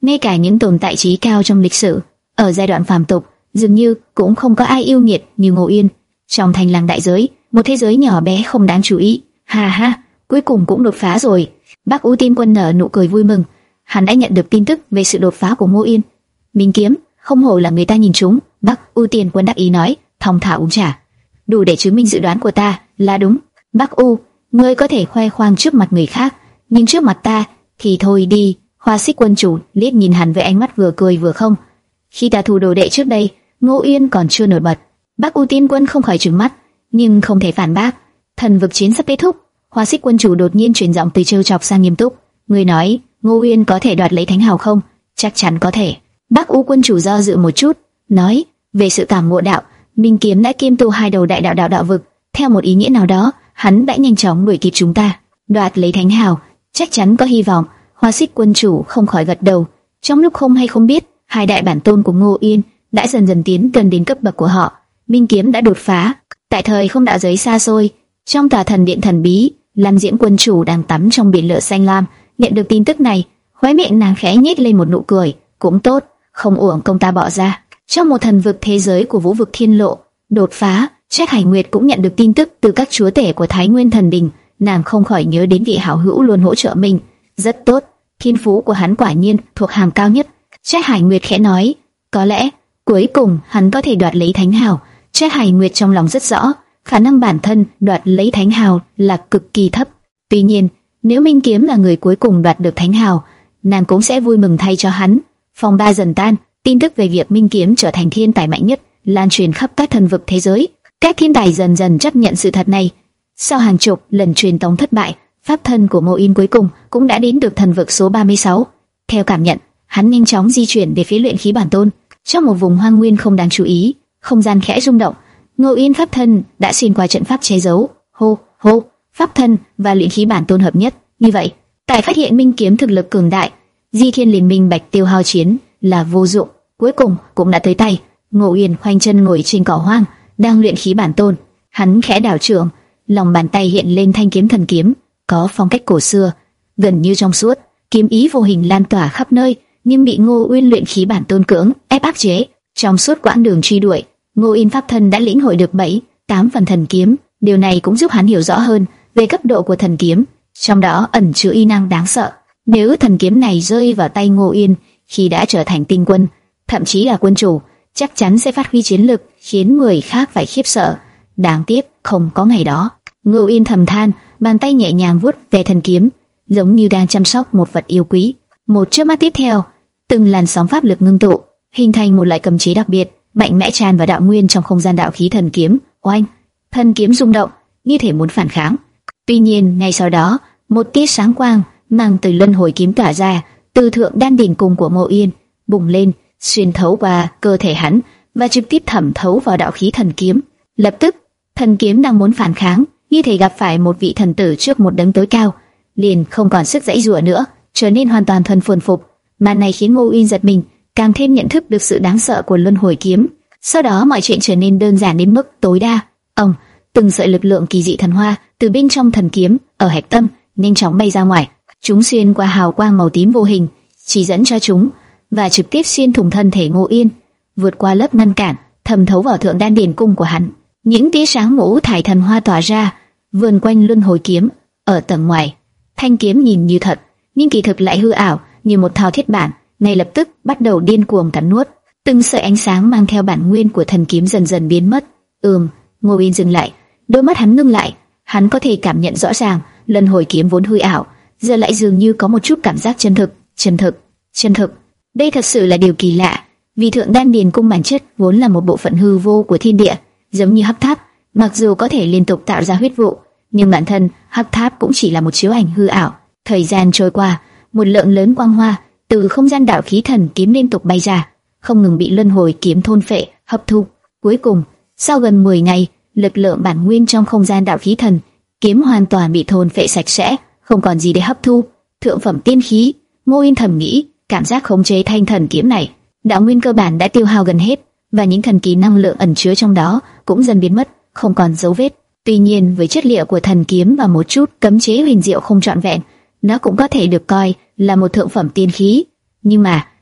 Speaker 1: ngay cả những tồn tại trí cao trong lịch sử, ở giai đoạn phàm tục, dường như cũng không có ai yêu nghiệt như Ngô Uyên. Trong Thanh Lang đại giới, một thế giới nhỏ bé không đáng chú ý. Ha ha, cuối cùng cũng đột phá rồi. Bắc U Tiên Quân nở nụ cười vui mừng. Hắn đã nhận được tin tức về sự đột phá của Ngô Uyên. Minh kiếm, không hổ là người ta nhìn trúng. Bắc U Tiên Quân đắc ý nói, thong thả uống trà. Đủ để chứng minh dự đoán của ta là đúng. Bắc U, ngươi có thể khoe khoang trước mặt người khác, nhưng trước mặt ta thì thôi đi. Hoa Xích Quân chủ liếc nhìn hắn với ánh mắt vừa cười vừa không. Khi ta thu đồ đệ trước đây, Ngô Uyên còn chưa nổi bật. Bắc U Tiên Quân không khỏi trừng mắt, nhưng không thể phản bác. Thần vực chiến sắp kết thúc. Hoa Xích Quân chủ đột nhiên chuyển giọng từ trêu chọc sang nghiêm túc. Ngươi nói Ngô Uyên có thể đoạt lấy Thánh Hào không? Chắc chắn có thể. Bắc U Quân chủ do dự một chút, nói về sự cảm ngộ đạo, Minh kiếm đã kiêm tu hai đầu đại đạo đạo đạo vực. Theo một ý nghĩa nào đó, hắn đã nhanh chóng đuổi kịp chúng ta, đoạt lấy Thánh Hào, chắc chắn có hy vọng. Hoa Xích Quân chủ không khỏi gật đầu. Trong lúc không hay không biết, hai đại bản tôn của Ngô Uyên đã dần dần tiến gần đến cấp bậc của họ. Minh kiếm đã đột phá. Tại thời không đạo giới xa xôi, trong tòa thần điện thần bí, Lam Diễm Quân chủ đang tắm trong biển lửa xanh lam, nhận được tin tức này, khóe miệng nàng khẽ nhếch lên một nụ cười. Cũng tốt, không uổng công ta bỏ ra. Trong một thần vực thế giới của vũ vực thiên lộ, đột phá, Trác Hải Nguyệt cũng nhận được tin tức từ các chúa tể của Thái Nguyên Thần Đình. Nàng không khỏi nhớ đến vị hảo hữu luôn hỗ trợ mình. Rất tốt, thiên phú của hắn quả nhiên thuộc hàng cao nhất. Trác Hải Nguyệt khẽ nói, có lẽ cuối cùng hắn có thể đoạt lấy Thánh Hào. Trác Hải Nguyệt trong lòng rất rõ, khả năng bản thân đoạt lấy Thánh Hào là cực kỳ thấp. Tuy nhiên, nếu Minh kiếm là người cuối cùng đoạt được Thánh Hào, nàng cũng sẽ vui mừng thay cho hắn. Phong ba dần tan, tin tức về việc Minh kiếm trở thành thiên tài mạnh nhất lan truyền khắp các thần vực thế giới. Các thiên tài dần dần chấp nhận sự thật này. Sau hàng chục lần truyền tống thất bại, pháp thân của Ngô Uyên cuối cùng cũng đã đến được thần vực số ba mươi sáu. Theo cảm nhận, hắn nhanh chóng di chuyển về phía luyện khí bản tôn. Trong một vùng hoang nguyên không đáng chú ý, không gian khẽ rung động. Ngô Uyên pháp thân đã xuyên qua trận pháp che giấu. Hô hô, pháp thân và luyện khí bản tôn hợp nhất. Như vậy, tại phát hiện Minh kiếm thực lực cường đại, Di Thiên Liên Minh Bạch Tiêu hao chiến là vô dụng. Cuối cùng cũng đã tới tay. Ngô Uyên khoanh chân ngồi trên cỏ hoang, đang luyện khí bản tôn. Hắn khẽ đảo trưởng, lòng bàn tay hiện lên thanh kiếm thần kiếm, có phong cách cổ xưa, gần như trong suốt, kiếm ý vô hình lan tỏa khắp nơi, nhưng bị Ngô Uyên luyện khí bản tôn cưỡng ép áp chế. Trong suốt quãng đường truy đuổi, Ngô Uyên pháp thân đã lĩnh hội được bảy, tám phần thần kiếm. Điều này cũng giúp hắn hiểu rõ hơn về cấp độ của thần kiếm, trong đó ẩn chứa uy năng đáng sợ. Nếu thần kiếm này rơi vào tay Ngô Uyên khi đã trở thành tinh quân, thậm chí là quân chủ, chắc chắn sẽ phát huy chiến lực khiến người khác phải khiếp sợ. Đáng tiếc không có ngày đó. Ngô Uyên thầm than, bàn tay nhẹ nhàng vuốt về thần kiếm, giống như đang chăm sóc một vật yêu quý. Một chớp mắt tiếp theo, từng làn sóng pháp lực ngưng tụ, hình thành một loại cấm chế đặc biệt, mạnh mẽ tràn vào đạo nguyên trong không gian đạo khí thần kiếm. Oanh, thần kiếm rung động, như thể muốn phản kháng. Tuy nhiên, ngay sau đó, một tia sáng quang mang từ luân hồi kiếm tỏa ra, từ thượng đan đỉnh cung của Ngô Uyên bùng lên, xuyên thấu qua cơ thể hắn và trực tiếp thẩm thấu vào đạo khí thần kiếm. Lập tức, thần kiếm đang muốn phản kháng, như thể gặp phải một vị thần tử trước một đấng tối cao, liền không còn sức giãy giụa nữa, trở nên hoàn toàn thuần phồn phục. Màn này khiến Ngô Uyên giật mình, càng thêm nhận thức được sự đáng sợ của luân hồi kiếm. Sau đó mọi chuyện trở nên đơn giản đến mức tối đa. Ông, từng sợi lực lượng kỳ dị thần hoa từ bên trong thần kiếm ở hạch tâm nhanh chóng bay ra ngoài. Chúng xuyên qua hào quang màu tím vô hình, chỉ dẫn cho chúng và trực tiếp xuyên thủng thân thể Ngô Uyên, vượt qua lớp ngăn cản, thẩm thấu vào thượng đan điền cung của hắn. Những tia sáng ngũ thải thần hoa tỏa ra, vườn quanh luân hồi kiếm. Ở tầng ngoài, thanh kiếm nhìn như thật, nhưng kỳ thực lại hư ảo, như một thao thiết bản, ngay lập tức bắt đầu điên cuồng cắn nuốt. Từng sợi ánh sáng mang theo bản nguyên của thần kiếm dần dần biến mất. Ừm, Ngô Uyên dừng lại, đôi mắt hắn ngưng lại, hắn có thể cảm nhận rõ ràng, luân hồi kiếm vốn hư ảo, giờ lại dường như có một chút cảm giác chân thực, chân thực, chân thực. Đây thật sự là điều kỳ lạ, vì thượng đan điền cung bản chất vốn là một bộ phận hư vô của thiên địa, giống như hắc tháp, mặc dù có thể liên tục tạo ra huyết vụ, nhưng bản thân hắc tháp cũng chỉ là một chiếu ảnh hư ảo. Thời gian trôi qua, một lượng lớn quang hoa từ không gian đạo khí thần kiếm liên tục bay ra, không ngừng bị luân hồi kiếm thôn phệ, hấp thu. Cuối cùng, sau gần mười ngày, lực lượng bản nguyên trong không gian đạo khí thần kiếm hoàn toàn bị thôn phệ sạch sẽ, không còn gì để hấp thu. Thượng phẩm tiên khí, Ngô Uyên thầm nghĩ, cảm giác khống chế thanh thần kiếm này, đạo nguyên cơ bản đã tiêu hao gần hết, và những thần kỳ năng lượng ẩn chứa trong đó cũng dần biến mất, không còn dấu vết. Tuy nhiên, với chất liệu của thần kiếm và một chút cấm chế huyền diệu không trọn vẹn, nó cũng có thể được coi là một thượng phẩm tiên khí. Nhưng mà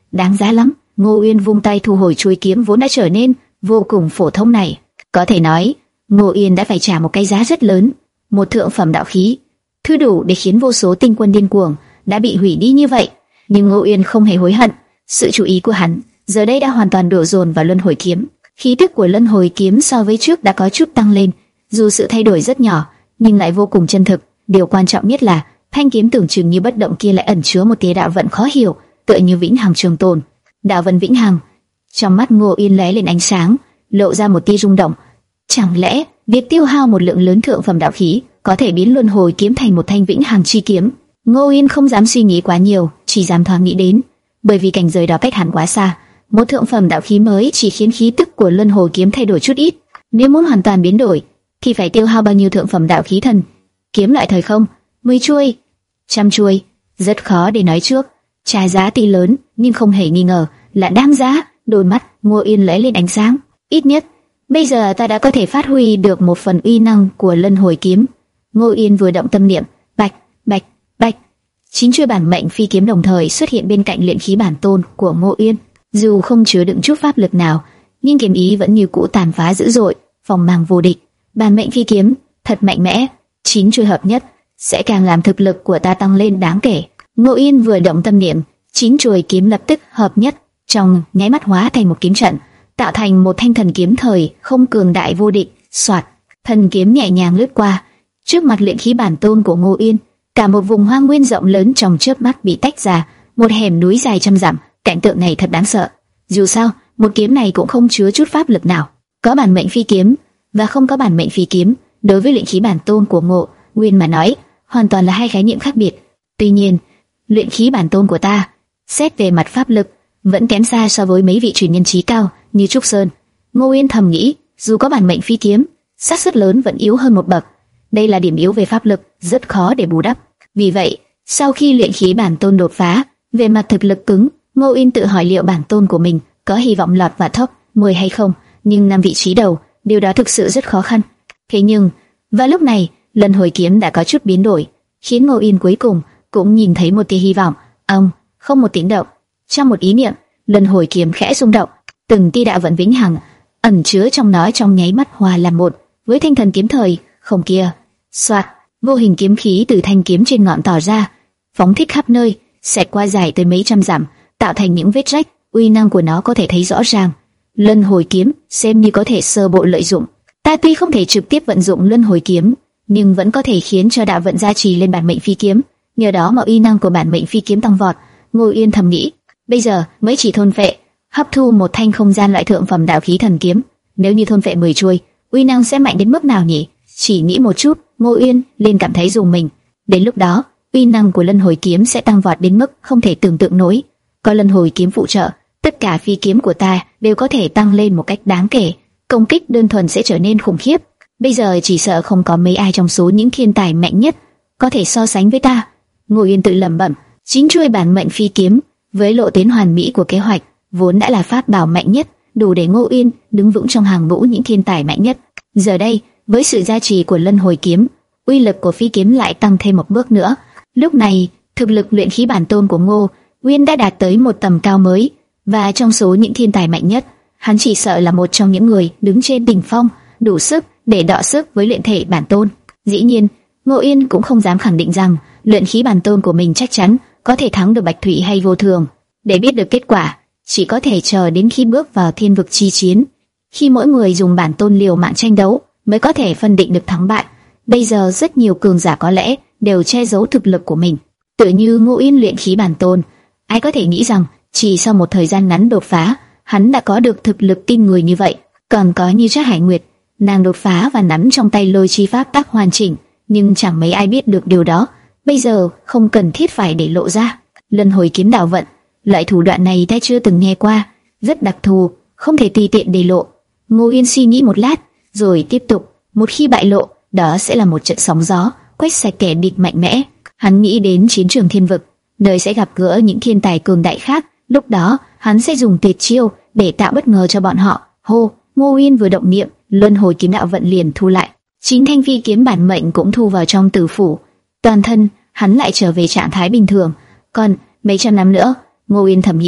Speaker 1: đáng giá lắm. Ngô Uyên vung tay thu hồi chuôi kiếm vốn đã trở nên vô cùng phổ thông này. Có thể nói, Ngô Uyên đã phải trả một cái giá rất lớn. Một thượng phẩm đạo khí, thứ đủ để khiến vô số tinh quân điên cuồng, đã bị hủy đi như vậy. Nhưng Ngô Uyên không hề hối hận. Sự chú ý của hắn giờ đây đã hoàn toàn đổ dồn vào luân hồi kiếm. Khí tức của luân hồi kiếm so với trước đã có chút tăng lên, dù sự thay đổi rất nhỏ, nhưng lại vô cùng chân thực. Điều quan trọng nhất là thanh kiếm tưởng chừng như bất động kia lại ẩn chứa một tia đạo vận khó hiểu, tựa như vĩnh hằng trường tồn. Đạo vận vĩnh hằng. Trong mắt Ngô Uyên lóe lên ánh sáng, lộ ra một tia rung động. Chẳng lẽ việc tiêu hao một lượng lớn thượng phẩm đạo khí có thể biến luân hồi kiếm thành một thanh vĩnh hằng chi kiếm? Ngô Uyên không dám suy nghĩ quá nhiều, chỉ dám thoáng nghĩ đến, bởi vì cảnh giới đó cách hắn quá xa. Một thượng phẩm đạo khí mới chỉ khiến khí tức của luân hồi kiếm thay đổi chút ít. Nếu muốn hoàn toàn biến đổi, thì phải tiêu hao bao nhiêu thượng phẩm đạo khí thần? Kiếm loại thời không, mười chuôi, trăm chuôi, rất khó để nói trước. Trả giá tuy lớn, nhưng không hề nghi ngờ là đáng giá. Đôi mắt Ngô Uyên lóe lên ánh sáng. Ít nhất bây giờ ta đã có thể phát huy được một phần uy năng của luân hồi kiếm. Ngô Uyên vừa động tâm niệm, bạch, bạch, bạch, chín chuôi bản mệnh phi kiếm đồng thời xuất hiện bên cạnh luyện khí bản tôn của Ngô Uyên. Dù không chứa đựng chút pháp lực nào, nhưng kiếm ý vẫn như cũ tàn phá dữ dội, phong mang vô địch. Bản mệnh phi kiếm thật mạnh mẽ, chín chuôi hợp nhất sẽ càng làm thực lực của ta tăng lên đáng kể. Ngô Uyên vừa động tâm niệm, chín chuôi kiếm lập tức hợp nhất, trong nháy mắt hóa thành một kiếm trận, tạo thành một thanh thần kiếm thời không cường đại vô địch. Soạt, thần kiếm nhẹ nhàng lướt qua trước mặt luyện khí bản tôn của Ngô Uyên. Cả một vùng hoang nguyên rộng lớn trong chớp mắt bị tách ra, một hẻm núi dài trăm dặm. Cảnh tượng này thật đáng sợ. Dù sao, một kiếm này cũng không chứa chút pháp lực nào. Có bản mệnh phi kiếm và không có bản mệnh phi kiếm, đối với luyện khí bản tôn của Ngô Uyên mà nói, hoàn toàn là hai khái niệm khác biệt. Tuy nhiên, luyện khí bản tôn của ta, xét về mặt pháp lực, vẫn kém xa so với mấy vị truyền nhân trí cao như Trúc Sơn. Ngô Uyên thầm nghĩ, dù có bản mệnh phi kiếm, xác suất lớn vẫn yếu hơn một bậc. Đây là điểm yếu về pháp lực, rất khó để bù đắp. Vì vậy, sau khi luyện khí bản tôn đột phá, về mặt thực lực cứng, Ngô Uyên tự hỏi liệu bản tôn của mình có hy vọng lọt vào top mười hay không, nhưng năm vị trí đầu, điều đó thực sự rất khó khăn. Thế nhưng, vào lúc này, luân hồi kiếm đã có chút biến đổi, khiến Ngô Uyên cuối cùng cũng nhìn thấy một tia hy vọng. Ông, không một tiếng động, trong một ý niệm, luân hồi kiếm khẽ rung động, từng tia đạo vận vĩnh hằng ẩn chứa trong nó trong nháy mắt hòa làm một với thanh thần kiếm thời không kia. Soạt, vô hình kiếm khí từ thanh kiếm trên ngọn tỏ ra, phóng thích khắp nơi, xẹt qua dài tới mấy trăm dặm, tạo thành những vết rách. Uy năng của nó có thể thấy rõ ràng. Luân hồi kiếm xem như có thể sơ bộ lợi dụng. Ta tuy không thể trực tiếp vận dụng luân hồi kiếm, nhưng vẫn có thể khiến cho đạo vận gia trì lên bản mệnh phi kiếm, nhờ đó mà uy năng của bản mệnh phi kiếm tăng vọt. Ngô Uyên thầm nghĩ, bây giờ mới chỉ thôn phệ, hấp thu một thanh không gian loại thượng phẩm đạo khí thần kiếm, nếu như thôn phệ mười chuôi, uy năng sẽ mạnh đến mức nào nhỉ? Chỉ nghĩ một chút, Ngô Uyên liền cảm thấy rùng mình. Đến lúc đó, uy năng của luân hồi kiếm sẽ tăng vọt đến mức không thể tưởng tượng nổi. Có luân hồi kiếm phụ trợ, tất cả phi kiếm của ta đều có thể tăng lên một cách đáng kể. Công kích đơn thuần sẽ trở nên khủng khiếp. Bây giờ chỉ sợ không có mấy ai trong số những thiên tài mạnh nhất có thể so sánh với ta. Ngô Uyên tự lẩm bẩm. Chính chuôi bản mệnh phi kiếm với lộ tuyến hoàn mỹ của kế hoạch vốn đã là pháp bảo mạnh nhất, đủ để Ngô Uyên đứng vững trong hàng ngũ những thiên tài mạnh nhất. Giờ đây, với sự gia trì của luân hồi kiếm, uy lực của phi kiếm lại tăng thêm một bước nữa. Lúc này, thực lực luyện khí bản tôn của Ngô Uyên đã đạt tới một tầm cao mới, và trong số những thiên tài mạnh nhất, hắn chỉ sợ là một trong những người đứng trên đỉnh phong, đủ sức để đọ sức với luyện thể bản tôn. Dĩ nhiên, Ngô Uyên cũng không dám khẳng định rằng luyện khí bản tôn của mình chắc chắn có thể thắng được Bạch Thủy hay Vô Thường. Để biết được kết quả, chỉ có thể chờ đến khi bước vào thiên vực chi chiến, khi mỗi người dùng bản tôn liều mạng tranh đấu mới có thể phân định được thắng bại. Bây giờ rất nhiều cường giả có lẽ đều che giấu thực lực của mình, tự như Ngô Uyên luyện khí bản tôn. Ai có thể nghĩ rằng chỉ sau một thời gian ngắn đột phá, hắn đã có được thực lực kinh người như vậy. Còn có như Trác Hải Nguyệt, nàng đột phá và nắm trong tay lôi chi pháp tác hoàn chỉnh, nhưng chẳng mấy ai biết được điều đó. Bây giờ không cần thiết phải để lộ ra. Luân hồi kiếm đạo vận, loại thủ đoạn này ta chưa từng nghe qua, rất đặc thù, không thể tùy tiện để lộ. Ngô Uyên suy nghĩ một lát, rồi tiếp tục. Một khi bại lộ, đó sẽ là một trận sóng gió, quét sạch kẻ địch mạnh mẽ. Hắn nghĩ đến chiến trường thiên vực, nơi sẽ gặp gỡ những thiên tài cường đại khác. Lúc đó, hắn sẽ dùng tuyệt chiêu để tạo bất ngờ cho bọn họ. Hô, Ngô Uyên vừa động niệm, luân hồi kiếm đạo vận liền thu lại. Chính thanh phi kiếm bản mệnh cũng thu vào trong tử phủ. Toàn thân hắn lại trở về trạng thái bình thường. Còn mấy trăm năm nữa, Ngô Uyên thầm nghĩ,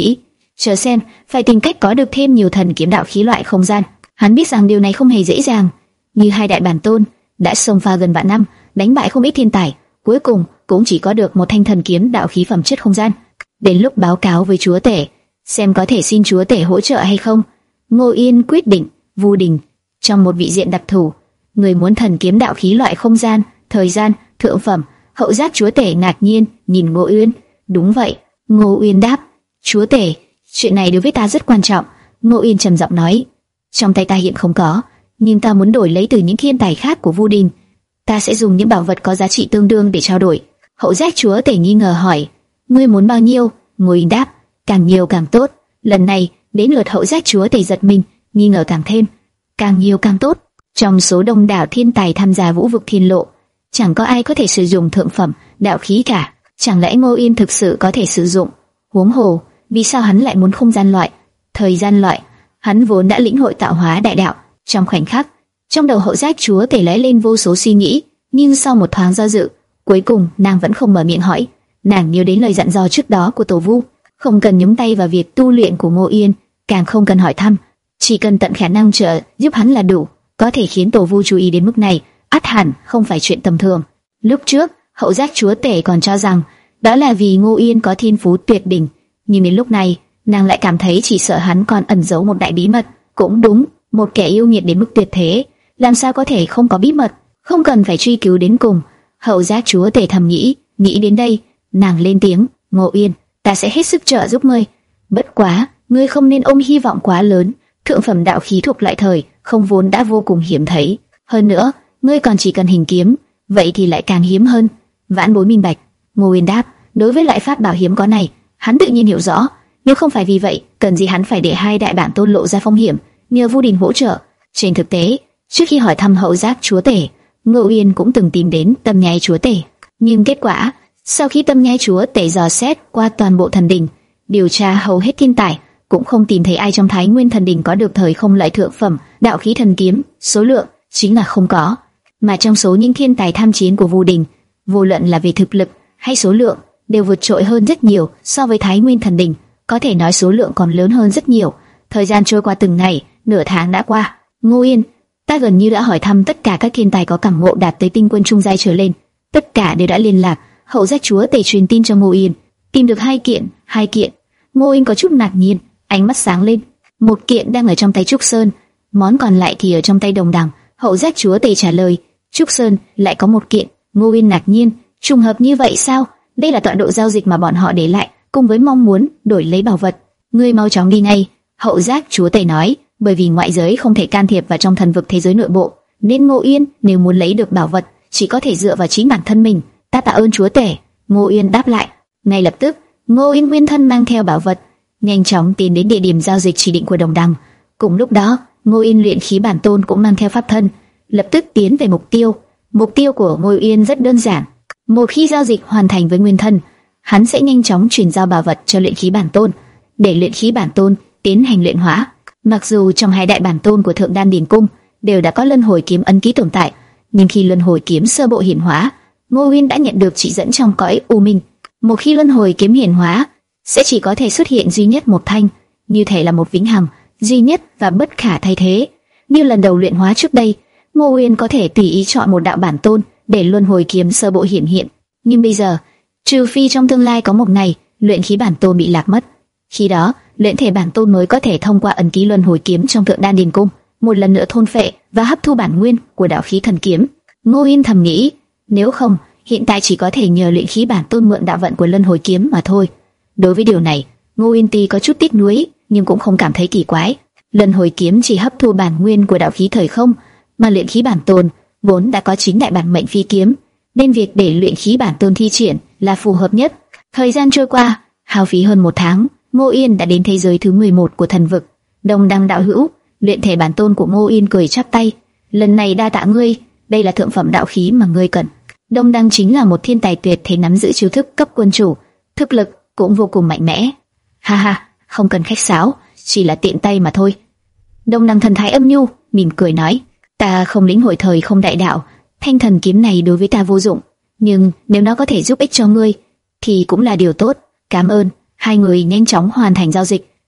Speaker 1: chờ xem, phải tìm cách có được thêm nhiều thần kiếm đạo khí loại không gian. Hắn biết rằng điều này không hề dễ dàng, như hai đại bản tôn đã xông pha gần vạn năm, đánh bại không ít thiên tài, cuối cùng cũng chỉ có được một thanh thần kiếm đạo khí phẩm chất không gian. Đến lúc báo cáo với chúa tể, xem có thể xin chúa tể hỗ trợ hay không. Ngô Yên quyết định, Vu Đình trong một vị diện đặc thù, người muốn thần kiếm đạo khí loại không gian, thời gian, thượng phẩm. Hậu giác chúa tể ngạc nhiên nhìn Ngô Uyên. Đúng vậy, Ngô Uyên đáp. Chúa tể, chuyện này đối với ta rất quan trọng. Ngô Uyên trầm giọng nói. Trong tay ta hiện không có, nhưng ta muốn đổi lấy từ những thiên tài khác của Vu Đình. Ta sẽ dùng những bảo vật có giá trị tương đương để trao đổi. Hậu giác chúa tể nghi ngờ hỏi. Ngươi muốn bao nhiêu? Ngô Uyên đáp. Càng nhiều càng tốt. Lần này đến lượt hậu giác chúa tể giật mình, nghi ngờ càng thêm. Càng nhiều càng tốt. Trong số đông đảo thiên tài tham gia vũ vực thiên lộ, chẳng có ai có thể sử dụng thượng phẩm đạo khí cả. Chẳng lẽ Ngô Yên thực sự có thể sử dụng? Huống hồ, vì sao hắn lại muốn không gian loại, thời gian loại? Hắn vốn đã lĩnh hội tạo hóa đại đạo. Trong khoảnh khắc, trong đầu hậu giác chúa tể lóe lên vô số suy nghĩ, nhưng sau một thoáng do dự, cuối cùng nàng vẫn không mở miệng hỏi. Nàng nhớ đến lời dặn dò trước đó của Tổ Vu, không cần nhúng tay vào việc tu luyện của Ngô Yên, càng không cần hỏi thăm, chỉ cần tận khả năng trợ giúp hắn là đủ. Có thể khiến Tổ Vu chú ý đến mức này, ắt hẳn không phải chuyện tầm thường. Lúc trước, hậu giác chúa tể còn cho rằng đó là vì Ngô Yên có thiên phú tuyệt đỉnh, nhưng đến lúc này, nàng lại cảm thấy chỉ sợ hắn còn ẩn giấu một đại bí mật. Cũng đúng, một kẻ yêu nghiệt đến mức tuyệt thế, làm sao có thể không có bí mật? Không cần phải truy cứu đến cùng. Hậu giác chúa tể thầm nghĩ. Nghĩ đến đây, nàng lên tiếng. Ngô Yên, ta sẽ hết sức trợ giúp ngươi. Bất quá, ngươi không nên ôm hy vọng quá lớn. Thượng phẩm đạo khí thuộc loại thời không vốn đã vô cùng hiếm thấy, hơn nữa, ngươi còn chỉ cần hình kiếm, vậy thì lại càng hiếm hơn. Vãn Bối minh bạch. Ngô Uyên đáp. Đối với loại pháp bảo hiếm có này, hắn tự nhiên hiểu rõ. Nếu không phải vì vậy, cần gì hắn phải để hai đại bản tôn lộ ra phong hiểm, nhờ Vu Đình hỗ trợ. Trên thực tế, trước khi hỏi thăm hậu giác chúa tể, Ngô Uyên cũng từng tìm đến Tâm Nhai chúa tể, nhưng kết quả, sau khi Tâm Nhai chúa tể dò xét qua toàn bộ thần đình, điều tra hầu hết thiên tài, cũng không tìm thấy ai trong Thái Nguyên thần đình có được thời không loại thượng phẩm đạo khí thần kiếm. Số lượng chính là không có. Mà trong số những thiên tài tham chiến của Vu Đình, vô luận là về thực lực hay số lượng, đều vượt trội hơn rất nhiều so với Thái Nguyên thần đình. Có thể nói số lượng còn lớn hơn rất nhiều. Thời gian trôi qua từng ngày, nửa tháng đã qua. Ngô Yên, ta gần như đã hỏi thăm tất cả các thiên tài có cảm ngộ đạt tới tinh quân trung giai trở lên, tất cả đều đã liên lạc. Hậu giác chúa tể truyền tin cho Ngô Yên, tìm được hai kiện, hai kiện. Ngô Yên có chút ngạc nhiên, ánh mắt sáng lên. Một kiện đang ở trong tay Trúc Sơn, món còn lại thì ở trong tay Đồng Đằng. Hậu giác chúa tể trả lời, Trúc Sơn lại có một kiện. Ngô Yên ngạc nhiên, trùng hợp như vậy sao? Đây là tọa độ giao dịch mà bọn họ để lại, cùng với mong muốn đổi lấy bảo vật. Ngươi mau chóng đi ngay. Hậu giác chúa tể nói, bởi vì ngoại giới không thể can thiệp vào trong thần vực thế giới nội bộ, nên Ngô Yên nếu muốn lấy được bảo vật, chỉ có thể dựa vào chính bản thân mình. Ta tạ ơn chúa tể. Ngô Yên đáp lại. Ngay lập tức, Ngô Yên nguyên thân mang theo bảo vật, nhanh chóng tiến đến địa điểm giao dịch chỉ định của Đồng Đằng. Cùng lúc đó, Ngô Yên luyện khí bản tôn cũng mang theo pháp thân, lập tức tiến về mục tiêu. Mục tiêu của Ngô Yên rất đơn giản. Một khi giao dịch hoàn thành với nguyên thân, hắn sẽ nhanh chóng chuyển giao bảo vật cho luyện khí bản tôn, để luyện khí bản tôn tiến hành luyện hóa. Mặc dù trong hai đại bản tôn của Thượng Đan Điền Cung đều đã có luân hồi kiếm ấn ký tồn tại, nhưng khi luân hồi kiếm sơ bộ hiển hóa, Ngô Uyên đã nhận được chỉ dẫn trong cõi u minh. Một khi luân hồi kiếm hiển hóa, sẽ chỉ có thể xuất hiện duy nhất một thanh, như thể là một vĩnh hằng, duy nhất và bất khả thay thế. Như lần đầu luyện hóa trước đây, Ngô Uyên có thể tùy ý chọn một đạo bản tôn để luân hồi kiếm sơ bộ hiển hiện, nhưng bây giờ, trừ phi trong tương lai có một ngày luyện khí bản tôn bị lạc mất, khi đó luyện thể bản tôn mới có thể thông qua ấn ký luân hồi kiếm trong Thượng Đan Điền Cung một lần nữa thôn phệ và hấp thu bản nguyên của đạo khí thần kiếm. Ngô Uyên thầm nghĩ, nếu không, hiện tại chỉ có thể nhờ luyện khí bản tôn mượn đạo vận của luân hồi kiếm mà thôi. Đối với điều này, Ngô Uyên tuy có chút tiếc nuối, nhưng cũng không cảm thấy kỳ quái. Luân hồi kiếm chỉ hấp thu bản nguyên của đạo khí thời không, mà luyện khí bản tôn vốn đã có chính đại bản mệnh phi kiếm, nên việc để luyện khí bản tôn thi triển là phù hợp nhất. Thời gian trôi qua, hao phí hơn một tháng, Ngô Uyên đã đến thế giới thứ mười một của thần vực. Đồng Đăng đạo hữu, luyện thể bản tôn của Ngô Uyên cười chắp tay, lần này đa tạ ngươi, đây là thượng phẩm đạo khí mà ngươi cần. Đồng Đăng chính là một thiên tài tuyệt thế nắm giữ chiêu thức cấp quân chủ, thực lực cũng vô cùng mạnh mẽ. Ha ha, không cần khách sáo, chỉ là tiện tay mà thôi. Đồng Đăng thần thái âm nhu, mỉm cười nói, ta không lĩnh hội thời không đại đạo, thanh thần kiếm này đối với ta vô dụng, nhưng nếu nó có thể giúp ích cho ngươi, thì cũng là điều tốt. Cảm ơn. Hai người nhanh chóng hoàn thành giao dịch,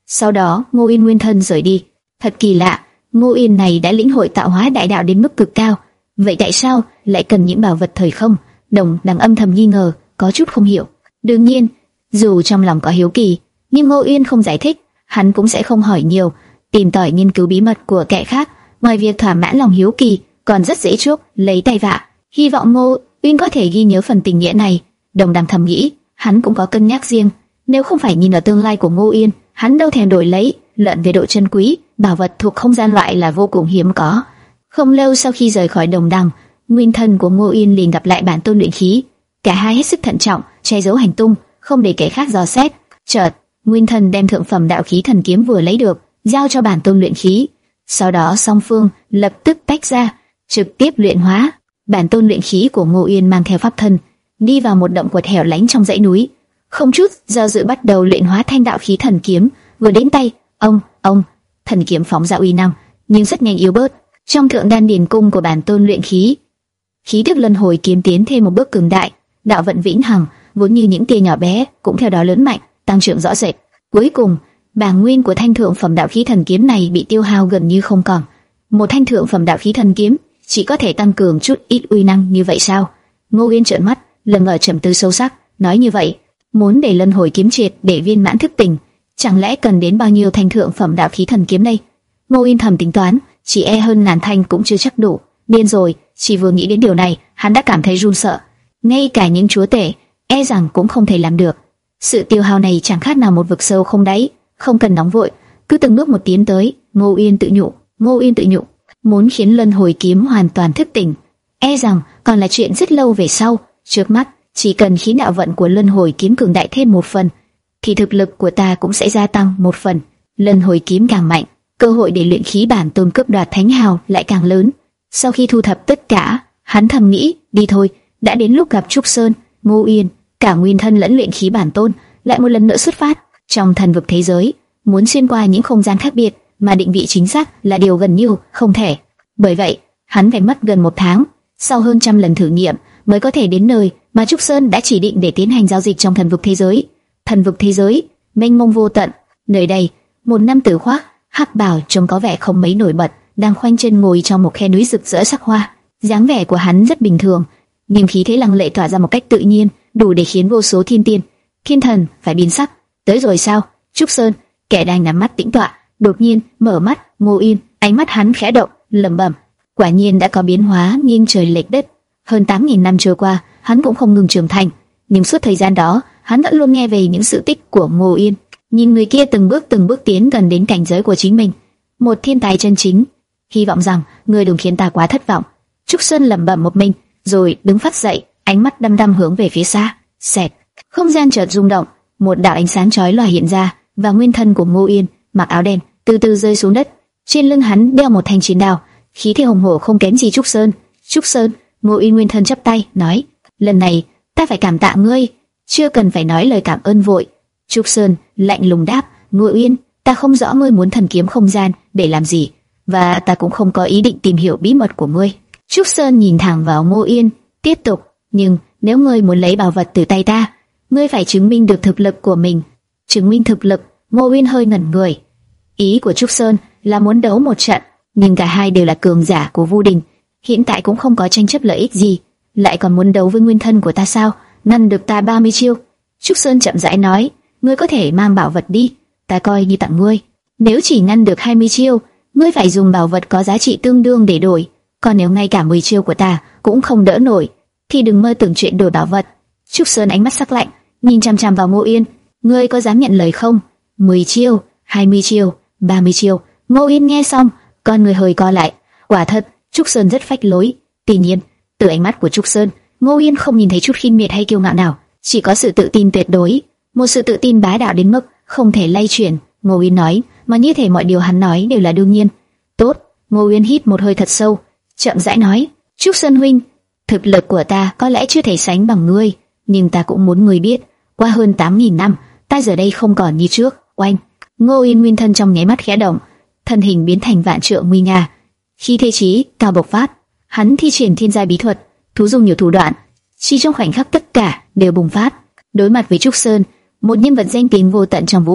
Speaker 1: Sau đó Ngô Yên nguyên thân rời đi. Thật kỳ lạ, Ngô Yên này đã lĩnh hội tạo hóa đại đạo đến mức cực cao, vậy tại sao lại cần những bảo vật thời không? Đồng Đằng âm thầm nghi ngờ, có chút không hiểu. Đương nhiên, dù trong lòng có hiếu kỳ, nhưng Ngô Yên không giải thích, hắn cũng sẽ không hỏi nhiều. Tìm tòi nghiên cứu bí mật của kẻ khác, ngoài việc thỏa mãn lòng hiếu kỳ, còn rất dễ chuốc lấy tay vạ. Hy vọng Ngô Uyên có thể ghi nhớ phần tình nghĩa này. Đồng Đằng thầm nghĩ, hắn cũng có cân nhắc riêng. Nếu không phải nhìn ở tương lai của Ngô Uyên, hắn đâu thèm đổi lấy. Luận về độ chân quý, bảo vật thuộc không gian loại là vô cùng hiếm có. Không lâu sau khi rời khỏi Đồng Đằng, nguyên thân của Ngô Uyên liền gặp lại bản tôn luyện khí. Cả hai hết sức thận trọng, che giấu hành tung, không để kẻ khác dò xét. Chợt, nguyên thân đem thượng phẩm đạo khí thần kiếm vừa lấy được giao cho bản tôn luyện khí. Sau đó song phương lập tức tách ra, trực tiếp luyện hóa. Bản tôn luyện khí của Ngô Uyên mang theo pháp thân, đi vào một động quật hẻo lánh trong dãy núi, không chút do dự bắt đầu luyện hóa thanh đạo khí thần kiếm. Vừa đến tay, ông ông thần kiếm phóng ra uy năng, nhưng rất nhanh yếu bớt. Trong thượng đan điền cung của bản tôn luyện khí, khí tức luân hồi kiếm tiến thêm một bước cường đại. Đạo vận vĩnh hằng vốn như những tia nhỏ bé cũng theo đó lớn mạnh, tăng trưởng rõ rệt. Cuối cùng, bản nguyên của thanh thượng phẩm đạo khí thần kiếm này bị tiêu hao gần như không còn. Một thanh thượng phẩm đạo khí thần kiếm chỉ có thể tăng cường chút ít uy năng như vậy sao? Ngô Uyên trợn mắt, lờ ngờ trầm tư sâu sắc, nói như vậy, muốn để luân hồi kiếm triệt để viên mãn thức tỉnh, chẳng lẽ cần đến bao nhiêu thanh thượng phẩm đạo khí thần kiếm đây? Ngô Uyên thầm tính toán, chỉ e hơn ngàn thanh cũng chưa chắc đủ. Điên rồi, chỉ vừa nghĩ đến điều này, hắn đã cảm thấy run sợ. Ngay cả những chúa tể, e rằng cũng không thể làm được. Sự tiêu hao này chẳng khác nào một vực sâu không đáy, không cần nóng vội, cứ từng bước một tiến tới. Ngô Uyên tự nhủ, Ngô Uyên tự nhủ, muốn khiến luân hồi kiếm hoàn toàn thức tỉnh, e rằng còn là chuyện rất lâu về sau. Trước mắt, chỉ cần khí đạo vận của luân hồi kiếm cường đại thêm một phần, thì thực lực của ta cũng sẽ gia tăng một phần. Luân hồi kiếm càng mạnh, cơ hội để luyện khí bản tôn cướp đoạt thánh hào lại càng lớn. Sau khi thu thập tất cả, hắn thầm nghĩ, đi thôi, đã đến lúc gặp Trúc Sơn, Ngô Uyên, cả nguyên thân lẫn luyện khí bản tôn, lại một lần nữa xuất phát. Trong thần vực thế giới, muốn xuyên qua những không gian khác biệt mà định vị chính xác là điều gần như không thể. Bởi vậy, hắn phải mất gần một tháng, sau hơn trăm lần thử nghiệm mới có thể đến nơi mà Trúc Sơn đã chỉ định để tiến hành giao dịch trong thần vực thế giới. Thần vực thế giới mênh mông vô tận, nơi đây, một nam tử khoác hắc bào trông có vẻ không mấy nổi bật, đang khoanh chân ngồi trong một khe núi rực rỡ sắc hoa. Dáng vẻ của hắn rất bình thường, nhưng khí thế lăng lệ tỏa ra một cách tự nhiên, đủ để khiến vô số thiên tiên, thiên thần phải biến sắc. Tới rồi sao? Trúc Sơn, kẻ đang nhắm mắt tĩnh tọa, đột nhiên mở mắt. Ngô Uyên, ánh mắt hắn khẽ động, lẩm bẩm, quả nhiên đã có biến hóa nghiêng trời lệch đất. Hơn tám nghìn năm trôi qua, hắn cũng không ngừng trưởng thành, nhưng suốt thời gian đó, hắn vẫn luôn nghe về những sự tích của Ngô Uyên, nhìn người kia từng bước từng bước tiến gần đến cảnh giới của chính mình, một thiên tài chân chính. Hy vọng rằng người đừng khiến ta quá thất vọng. Trúc Sơn lẩm bẩm một mình, rồi đứng phát dậy, ánh mắt đăm đăm hướng về phía xa. Xẹt, không gian chợt rung động, một đạo ánh sáng chói lòa hiện ra, và nguyên thân của Ngô Uyên mặc áo đen từ từ rơi xuống đất. Trên lưng hắn đeo một thanh chiến đao, khí thế hùng hổ không kém gì Trúc Sơn. Trúc Sơn, Ngô Uyên nguyên thân chắp tay nói, lần này ta phải cảm tạ ngươi, chưa cần phải nói lời cảm ơn vội. Trúc Sơn lạnh lùng đáp, Ngô Uyên, ta không rõ ngươi muốn thần kiếm không gian để làm gì, và ta cũng không có ý định tìm hiểu bí mật của ngươi. Trúc Sơn nhìn thẳng vào Ngô Uyên, tiếp tục, nhưng nếu ngươi muốn lấy bảo vật từ tay ta, ngươi phải chứng minh được thực lực của mình. Chứng minh thực lực? Ngô Uyên hơi ngẩn người. Ý của Trúc Sơn là muốn đấu một trận, nhưng cả hai đều là cường giả của Vu Đình, hiện tại cũng không có tranh chấp lợi ích gì, lại còn muốn đấu với nguyên thân của ta sao? Ngăn được ta ba mươi chiêu? Trúc Sơn chậm rãi nói, ngươi có thể mang bảo vật đi, ta coi như tặng ngươi. Nếu chỉ ngăn được hai mươi chiêu, ngươi phải dùng bảo vật có giá trị tương đương để đổi. Còn nếu ngay cả mười chiêu của ta cũng không đỡ nổi, thì đừng mơ tưởng chuyện đổi bảo vật. Trúc Sơn ánh mắt sắc lạnh, nhìn chăm chăm vào Ngô Uyên. Ngươi có dám nhận lời không? Mười chiêu, hai mươi chiêu, ba mươi chiêu. Ngô Uyên nghe xong, con người hơi co lại. Quả thật, Trúc Sơn rất phách lối. Tuy nhiên, từ ánh mắt của Trúc Sơn, Ngô Uyên không nhìn thấy chút khinh miệt hay kiêu ngạo nào, chỉ có sự tự tin tuyệt đối, một sự tự tin bá đạo đến mức không thể lay chuyển. Ngô Uyên nói, mà như thể mọi điều hắn nói đều là đương nhiên. Tốt. Ngô Uyên hít một hơi thật sâu, chậm rãi nói, Trúc Sơn huynh, thực lực của ta có lẽ chưa thể sánh bằng ngươi, nhưng ta cũng muốn ngươi biết, qua hơn tám nghìn năm, ta giờ đây không còn như trước. Oanh! Ngô Uyên nguyên thân trong nháy mắt khẽ động, thân hình biến thành vạn trượng nguy nga, khi thế chí cao bộc phát, hắn thi triển thiên giai bí thuật, thú dùng nhiều thủ đoạn, chỉ trong khoảnh khắc tất cả đều bùng phát. Đối mặt với Trúc Sơn, một nhân vật danh tiếng vô tận trong vũ vực,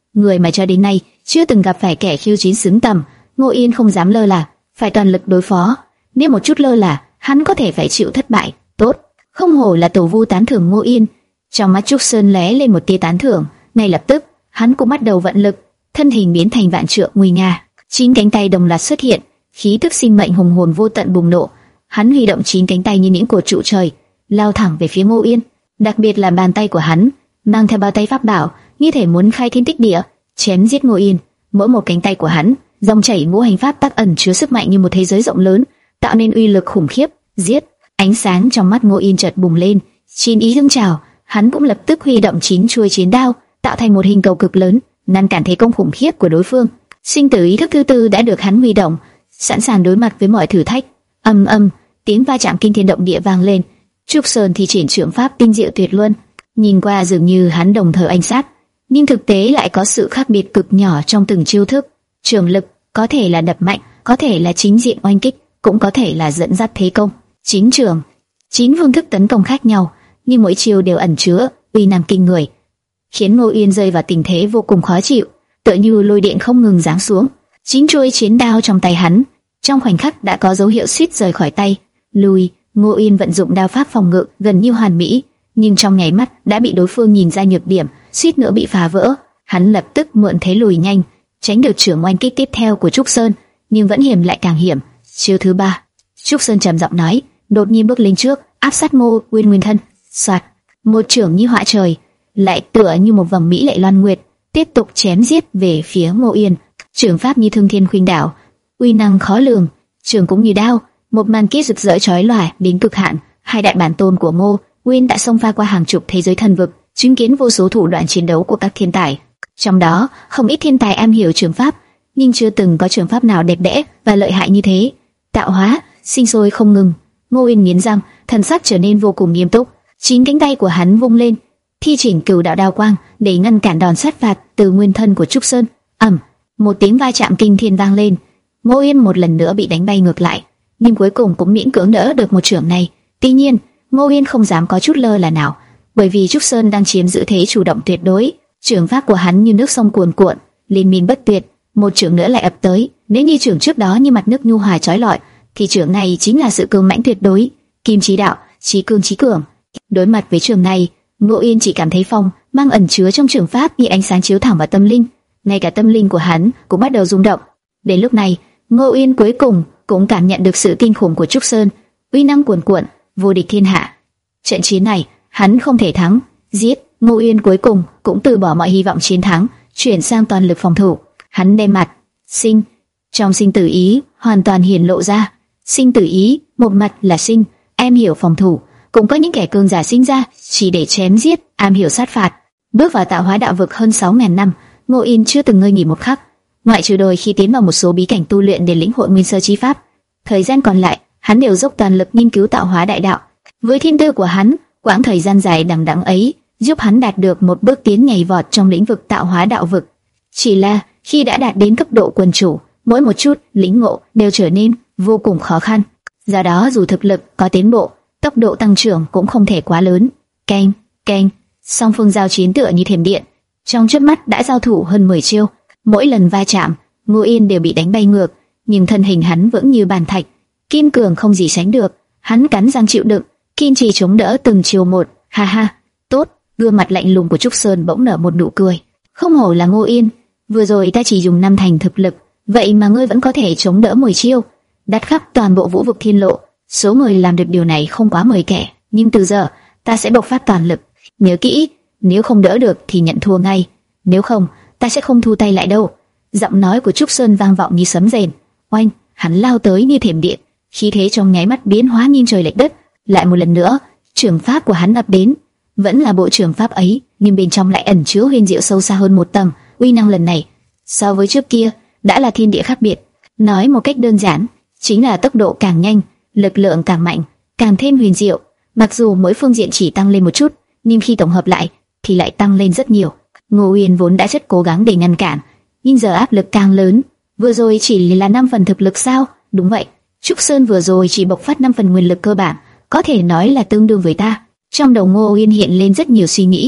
Speaker 1: người mà cho đến nay chưa từng gặp phải kẻ khiêu chiến xứng tầm. Ngô Yên không dám lơ là, phải toàn lực đối phó. Nếu một chút lơ là, hắn có thể phải chịu thất bại. Tốt, không hổ là tổ vu tán thưởng Ngô Yên. Trong mắt Trúc Sơn lóe lên một tia tán thưởng, ngay lập tức hắn cũng bắt đầu vận lực, thân hình biến thành vạn trượng nguy nga, chín cánh tay đồng loạt xuất hiện, khí tức sinh mệnh hùng hồn vô tận bùng nổ. Hắn huy động chín cánh tay như những cột trụ trời, lao thẳng về phía Ngô Yên. Đặc biệt là bàn tay của hắn mang theo bao tay pháp bảo, như thể muốn khai thiên tích địa, chém giết Ngô Yên. Mỗi một cánh tay của hắn, dòng chảy ngũ hành pháp tắc ẩn chứa sức mạnh như một thế giới rộng lớn, tạo nên uy lực khủng khiếp. Giết! Ánh sáng trong mắt Ngô Yên chợt bùng lên, chín ý dâng trào, hắn cũng lập tức huy động chín chuôi chiến đao, tạo thành một hình cầu cực lớn, ngăn cản thế công khủng khiếp của đối phương. Sinh tử ý thức thứ tư đã được hắn huy động, sẵn sàng đối mặt với mọi thử thách. Âm âm, tiếng va chạm kinh thiên động địa vang lên. Trúc Sơn thi triển trưởng pháp tinh diệu tuyệt luân, nhìn qua dường như hắn đồng thời oanh sát, nhưng thực tế lại có sự khác biệt cực nhỏ trong từng chiêu thức. Trường lực có thể là đập mạnh, có thể là chính diện oanh kích, cũng có thể là dẫn dắt thế công. Chín trường, chín phương thức tấn công khác nhau, nhưng mỗi chiêu đều ẩn chứa uy năng kinh người, khiến Ngô Yên rơi vào tình thế vô cùng khó chịu, tựa như lôi điện không ngừng giáng xuống. Chín chuôi chiến đao trong tay hắn, trong khoảnh khắc đã có dấu hiệu suýt rời khỏi tay. Lùi, Ngô Yên vận dụng đao pháp phòng ngự gần như hoàn mỹ, nhưng trong nháy mắt đã bị đối phương nhìn ra nhược điểm, suýt nữa bị phá vỡ. Hắn lập tức mượn thế lùi nhanh, tránh được trưởng oanh kích tiếp theo của Trúc Sơn, nhưng vẫn hiểm lại càng hiểm. Chiêu thứ ba, Trúc Sơn trầm giọng nói, đột nhiên bước lên trước, áp sát Ngô Uyên nguyên thân. Soạt, một trưởng như họa trời, lại tựa như một vầng mỹ lệ loan nguyệt, tiếp tục chém giết về phía Ngô Yên. Trưởng pháp như thương thiên khuynh đảo, uy năng khó lường, trường cũng như đao, một màn kết rực rỡ chói lòa đến cực hạn. Hai đại bản tôn của Ngô Uyên đã xông pha qua hàng chục thế giới thần vực, chứng kiến vô số thủ đoạn chiến đấu của các thiên tài. Trong đó, không ít thiên tài am hiểu trường pháp, nhưng chưa từng có trường pháp nào đẹp đẽ và lợi hại như thế. Tạo hóa, sinh sôi không ngừng. Ngô Uyên nghiến răng, thần sắc trở nên vô cùng nghiêm túc. Chín cánh tay của hắn vung lên, thi triển cửu đạo đao quang để ngăn cản đòn sát phạt từ nguyên thân của Trúc Sơn. ầm, một tiếng va chạm kinh thiên vang lên. Ngô Uyên một lần nữa bị đánh bay ngược lại, nhưng cuối cùng cũng miễn cưỡng đỡ được một chưởng này. Tuy nhiên, Ngô Uyên không dám có chút lơ là nào, bởi vì Trúc Sơn đang chiếm giữ thế chủ động tuyệt đối. Chưởng pháp của hắn như nước sông cuồn cuộn, liên miên bất tuyệt, một chưởng nữa lại ập tới. Nếu như chưởng trước đó như mặt nước nhu hòa chói lọi, thì chưởng này chính là sự cương mãnh tuyệt đối, kim chí đạo, chí cương chí cường. Đối mặt với trường này, Ngô Yên chỉ cảm thấy phong mang ẩn chứa trong trường pháp như ánh sáng chiếu thẳng vào tâm linh, ngay cả tâm linh của hắn cũng bắt đầu rung động. Đến lúc này, Ngô Yên cuối cùng cũng cảm nhận được sự kinh khủng của Trúc Sơn, uy năng cuồn cuộn, vô địch thiên hạ. Trận chiến này, hắn không thể thắng. Giết! Ngô Yên cuối cùng cũng từ bỏ mọi hy vọng chiến thắng, chuyển sang toàn lực phòng thủ. Hắn đem mặt sinh trong sinh tử ý hoàn toàn hiển lộ ra. Sinh tử ý, một mặt là sinh, em hiểu phòng thủ, cũng có những kẻ cường giả sinh ra chỉ để chém giết, am hiểu sát phạt. Bước vào tạo hóa đạo vực hơn sáu nghìn năm, Ngô Yên chưa từng ngơi nghỉ một khắc, ngoại trừ đôi khi tiến vào một số bí cảnh tu luyện để lĩnh hội nguyên sơ chi pháp. Thời gian còn lại, hắn đều dốc toàn lực nghiên cứu tạo hóa đại đạo. Với thiên tư của hắn, quãng thời gian dài đằng đẵng ấy giúp hắn đạt được một bước tiến nhảy vọt trong lĩnh vực tạo hóa đạo vực. Chỉ là khi đã đạt đến cấp độ quân chủ, mỗi một chút lĩnh ngộ đều trở nên vô cùng khó khăn. Do đó dù thực lực có tiến bộ, tốc độ tăng trưởng cũng không thể quá lớn. Keng, keng, song phương giao chiến tựa như thiểm điện, trong chớp mắt đã giao thủ hơn mười chiêu. Mỗi lần va chạm, Ngô Yên đều bị đánh bay ngược, nhưng thân hình hắn vững như bàn thạch, kiên cường không gì sánh được. Hắn cắn răng chịu đựng, kiên trì chống đỡ từng chiêu một. Ha ha, tốt. Gương mặt lạnh lùng của Trúc Sơn bỗng nở một nụ cười. Không hổ là Ngô Yên, vừa rồi ta chỉ dùng năm thành thực lực, vậy mà ngươi vẫn có thể chống đỡ mười chiêu, đắt khắp toàn bộ vũ vực thiên lộ. Số người làm được điều này không quá mười kẻ, nhưng từ giờ ta sẽ bộc phát toàn lực. Nhớ kỹ, nếu không đỡ được thì nhận thua ngay, nếu không ta sẽ không thu tay lại đâu. Giọng nói của Trúc Sơn vang vọng như sấm rền. Oanh, hắn lao tới như thiểm điện, khí thế trong nháy mắt biến hóa nghiêng trời lệch đất. Lại một lần nữa, trường pháp của hắn ập đến, vẫn là bộ trường pháp ấy, nhưng bên trong lại ẩn chứa huyền diệu sâu xa hơn một tầng. Uy năng lần này so với trước kia đã là thiên địa khác biệt. Nói một cách đơn giản, chính là tốc độ càng nhanh, lực lượng càng mạnh, càng thêm huyền diệu. Mặc dù mỗi phương diện chỉ tăng lên một chút, nhưng khi tổng hợp lại thì lại tăng lên rất nhiều. Ngô Uyên vốn đã rất cố gắng để ngăn cản, nhưng giờ áp lực càng lớn. Vừa rồi chỉ là năm phần thực lực sao? Đúng vậy, Trúc Sơn vừa rồi chỉ bộc phát năm phần nguyên lực cơ bản, có thể nói là tương đương với ta. Trong đầu Ngô Uyên hiện lên rất nhiều suy nghĩ,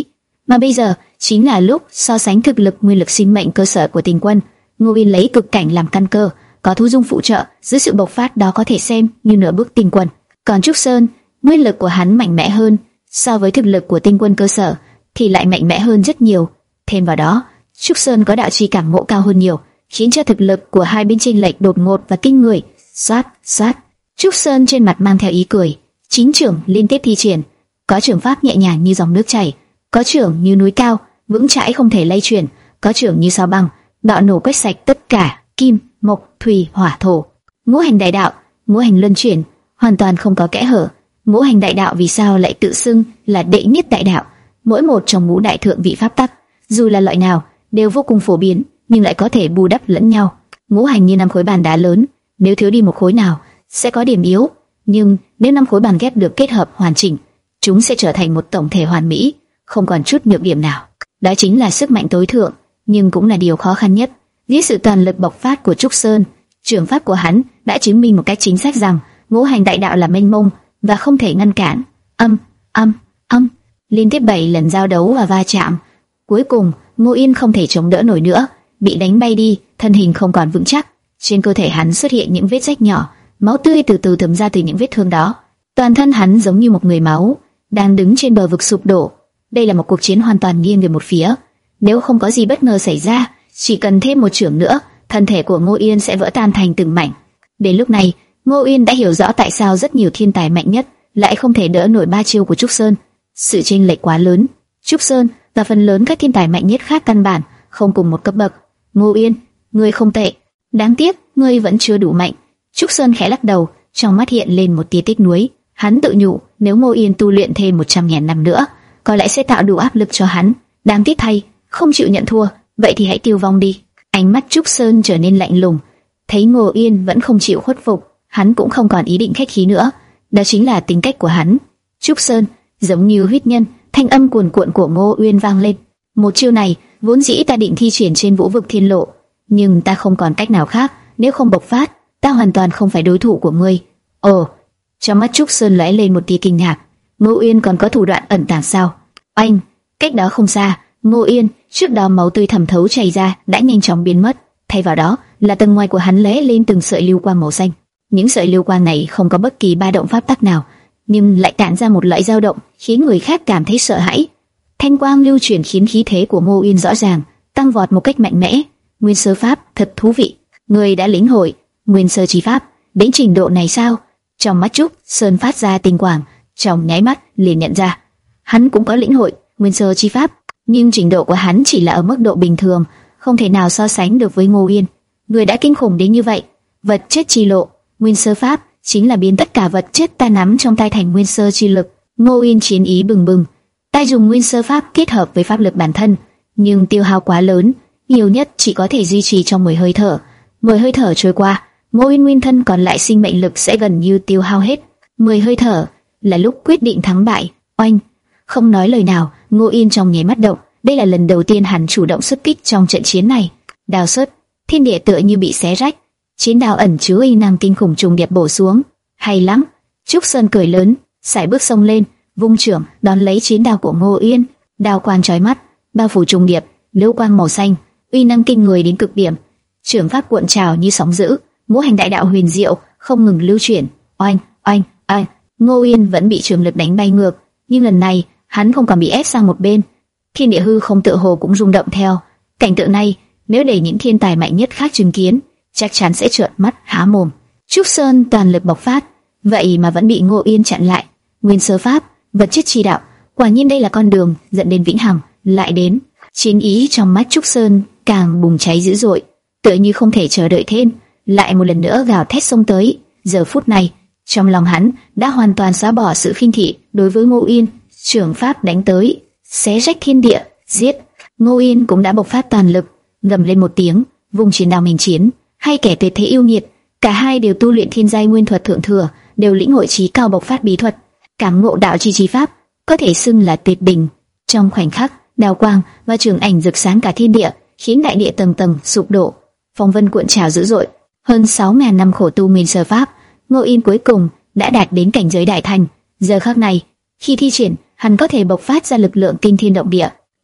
Speaker 1: Mà bây giờ chính là lúc so sánh thực lực, nguyên lực, sinh mệnh cơ sở của Tình Quân. Ngô Yên lấy cực cảnh làm căn cơ, có Thu Dung phụ trợ, dưới sự bộc phát đó có thể xem như nửa bước Tình Quân. Còn Trúc Sơn, nguyên lực của hắn mạnh mẽ hơn, so với thực lực của Tinh Quân cơ sở thì lại mạnh mẽ hơn rất nhiều. Thêm vào đó, Trúc Sơn có đạo chi cảm ngộ cao hơn nhiều, khiến cho thực lực của hai bên chênh lệch đột ngột và kinh người. Xoát, xoát. Trúc Sơn trên mặt mang theo ý cười, chín trưởng liên tiếp thi triển, có trưởng pháp nhẹ nhàng như dòng nước chảy, có trưởng như núi cao, vững chãi không thể lay chuyển, có trưởng như sao băng, bạo nổ quét sạch tất cả kim, mộc, thủy, hỏa, thổ. Ngũ hành đại đạo, ngũ hành luân chuyển, hoàn toàn không có kẽ hở. Ngũ hành đại đạo vì sao lại tự xưng là đệ nhất đại đạo? Mỗi một trong ngũ đại thượng vị pháp tắc, dù là loại nào, đều vô cùng phổ biến, nhưng lại có thể bù đắp lẫn nhau. Ngũ hành như năm khối bàn đá lớn, nếu thiếu đi một khối nào, sẽ có điểm yếu, nhưng nếu năm khối bàn ghép được kết hợp hoàn chỉnh, chúng sẽ trở thành một tổng thể hoàn mỹ, không còn chút nhược điểm nào. Đó chính là sức mạnh tối thượng, nhưng cũng là điều khó khăn nhất. Dưới sự toàn lực bộc phát của Trúc Sơn, trường pháp của hắn đã chứng minh một cách chính xác rằng ngũ hành đại đạo là mênh mông và không thể ngăn cản. Âm, âm, âm, liên tiếp bảy lần giao đấu và va chạm, cuối cùng Ngô Yên không thể chống đỡ nổi nữa, bị đánh bay đi, thân hình không còn vững chắc. Trên cơ thể hắn xuất hiện những vết rách nhỏ, máu tươi từ từ thấm ra từ những vết thương đó. Toàn thân hắn giống như một người máu đang đứng trên bờ vực sụp đổ. Đây là một cuộc chiến hoàn toàn nghiêng về một phía. Nếu không có gì bất ngờ xảy ra, chỉ cần thêm một chưởng nữa, thân thể của Ngô Yên sẽ vỡ tan thành từng mảnh. Đến lúc này, Ngô Yên đã hiểu rõ tại sao rất nhiều thiên tài mạnh nhất lại không thể đỡ nổi ba chiêu của Trúc Sơn. Sự chênh lệch quá lớn. Trúc Sơn và phần lớn các thiên tài mạnh nhất khác căn bản không cùng một cấp bậc. Ngô Yên, ngươi không tệ, đáng tiếc ngươi vẫn chưa đủ mạnh. Trúc Sơn khẽ lắc đầu, trong mắt hiện lên một tia tiếc nuối. Hắn tự nhủ, nếu Ngô Yên tu luyện thêm một trăm ngàn năm nữa, có lẽ sẽ tạo đủ áp lực cho hắn. Đáng tiếc thay, không chịu nhận thua, vậy thì hãy tiêu vong đi. Ánh mắt Trúc Sơn trở nên lạnh lùng. Thấy Ngô Yên vẫn không chịu khuất phục, hắn cũng không còn ý định khách khí nữa. Đó chính là tính cách của hắn. Trúc Sơn, giống như huyết nhân, thanh âm cuồn cuộn của Ngô Uyên vang lên. Một chiêu này vốn dĩ ta định thi triển trên vũ vực thiên lộ, nhưng ta không còn cách nào khác. Nếu không bộc phát, ta hoàn toàn không phải đối thủ của ngươi. Ồ, trong mắt Trúc Sơn lóe lên một tia kinh ngạc. Ngô Uyên còn có thủ đoạn ẩn tàng sao? Anh, cách đó không xa, Ngô Uyên trước đó máu tươi thẩm thấu chảy ra đã nhanh chóng biến mất, thay vào đó là tầng ngoài của hắn lóe lên từng sợi lưu quang màu xanh. Những sợi lưu quang này không có bất kỳ ba động pháp tắc nào, nhưng lại tản ra một loại dao động khiến người khác cảm thấy sợ hãi. Thanh quang lưu chuyển khiến khí thế của Ngô Uyên rõ ràng tăng vọt một cách mạnh mẽ. Nguyên sơ pháp thật thú vị, người đã lĩnh hội nguyên sơ chi pháp đến trình độ này sao? Trong mắt Trúc Sơn phát ra tinh quang, trong nháy mắt liền nhận ra hắn cũng có lĩnh hội nguyên sơ chi pháp, nhưng trình độ của hắn chỉ là ở mức độ bình thường, không thể nào so sánh được với Ngô Uyên. Người đã kinh khủng đến như vậy. Vật chất chi lộ, nguyên sơ pháp chính là biến tất cả vật chất ta nắm trong tay thành nguyên sơ chi lực. Ngô Uyên chiến ý bừng bừng. Ta dùng nguyên sơ pháp kết hợp với pháp lực bản thân, nhưng tiêu hao quá lớn, nhiều nhất chỉ có thể duy trì trong mười hơi thở. mười hơi thở trôi qua, Ngô Uyên nguyên thân còn lại sinh mệnh lực sẽ gần như tiêu hao hết. mười hơi thở là lúc quyết định thắng bại. Oanh! Không nói lời nào, Ngô Uyên trong nháy mắt động. Đây là lần đầu tiên hắn chủ động xuất kích trong trận chiến này. Đao xuất, thiên địa tựa như bị xé rách. Chiến đao ẩn chứa uy năng kinh khủng trùng điệp bổ xuống. Hay lắm! Trúc Sơn cười lớn, sải bước xông lên, vung trưởng đón lấy chiến đao của Ngô Uyên. Đao quang chói mắt, bao phủ trùng điệp, lưu quang màu xanh, uy năng kinh người đến cực điểm. Trưởng pháp cuộn trào như sóng dữ, ngũ hành đại đạo huyền diệu không ngừng lưu chuyển. Oanh, oanh, oanh! Ngô Uyên vẫn bị trường lực đánh bay ngược, nhưng lần này hắn không còn bị ép sang một bên. Thiên địa hư không tựa hồ cũng rung động theo. Cảnh tượng này, nếu để những thiên tài mạnh nhất khác chứng kiến, chắc chắn sẽ trợn mắt há mồm. Trúc Sơn toàn lực bộc phát, vậy mà vẫn bị Ngô Uyên chặn lại. Nguyên sơ pháp, vật chất chi đạo, quả nhiên đây là con đường dẫn đến vĩnh hằng. Lại đến, chiến ý trong mắt Trúc Sơn càng bùng cháy dữ dội, tựa như không thể chờ đợi thêm, lại một lần nữa gào thét xông tới. Giờ phút này, trong lòng hắn đã hoàn toàn xóa bỏ sự khinh thị đối với Ngô Uyên. Trưởng pháp đánh tới, xé rách thiên địa, giết. Ngô Uyên cũng đã bộc phát toàn lực, gầm lên một tiếng, vung chiến đao mình chiến. Hay kẻ tuyệt thế yêu nghiệt, cả hai đều tu luyện thiên giai nguyên thuật thượng thừa, đều lĩnh hội trí cao bộc phát bí thuật, cảm ngộ đạo chi chi pháp, có thể xưng là tuyệt đỉnh. Trong khoảnh khắc, đao quang và trường ảnh rực sáng cả thiên địa, khiến đại địa tầng tầng sụp đổ, phong vân cuộn trào dữ dội. Hơn sáu ngàn năm khổ tu nguyên sơ pháp, Ngô Uyên cuối cùng đã đạt đến cảnh giới đại thành. Giờ khắc này, khi thi triển, hắn có thể bộc phát ra lực lượng kinh thiên động địa.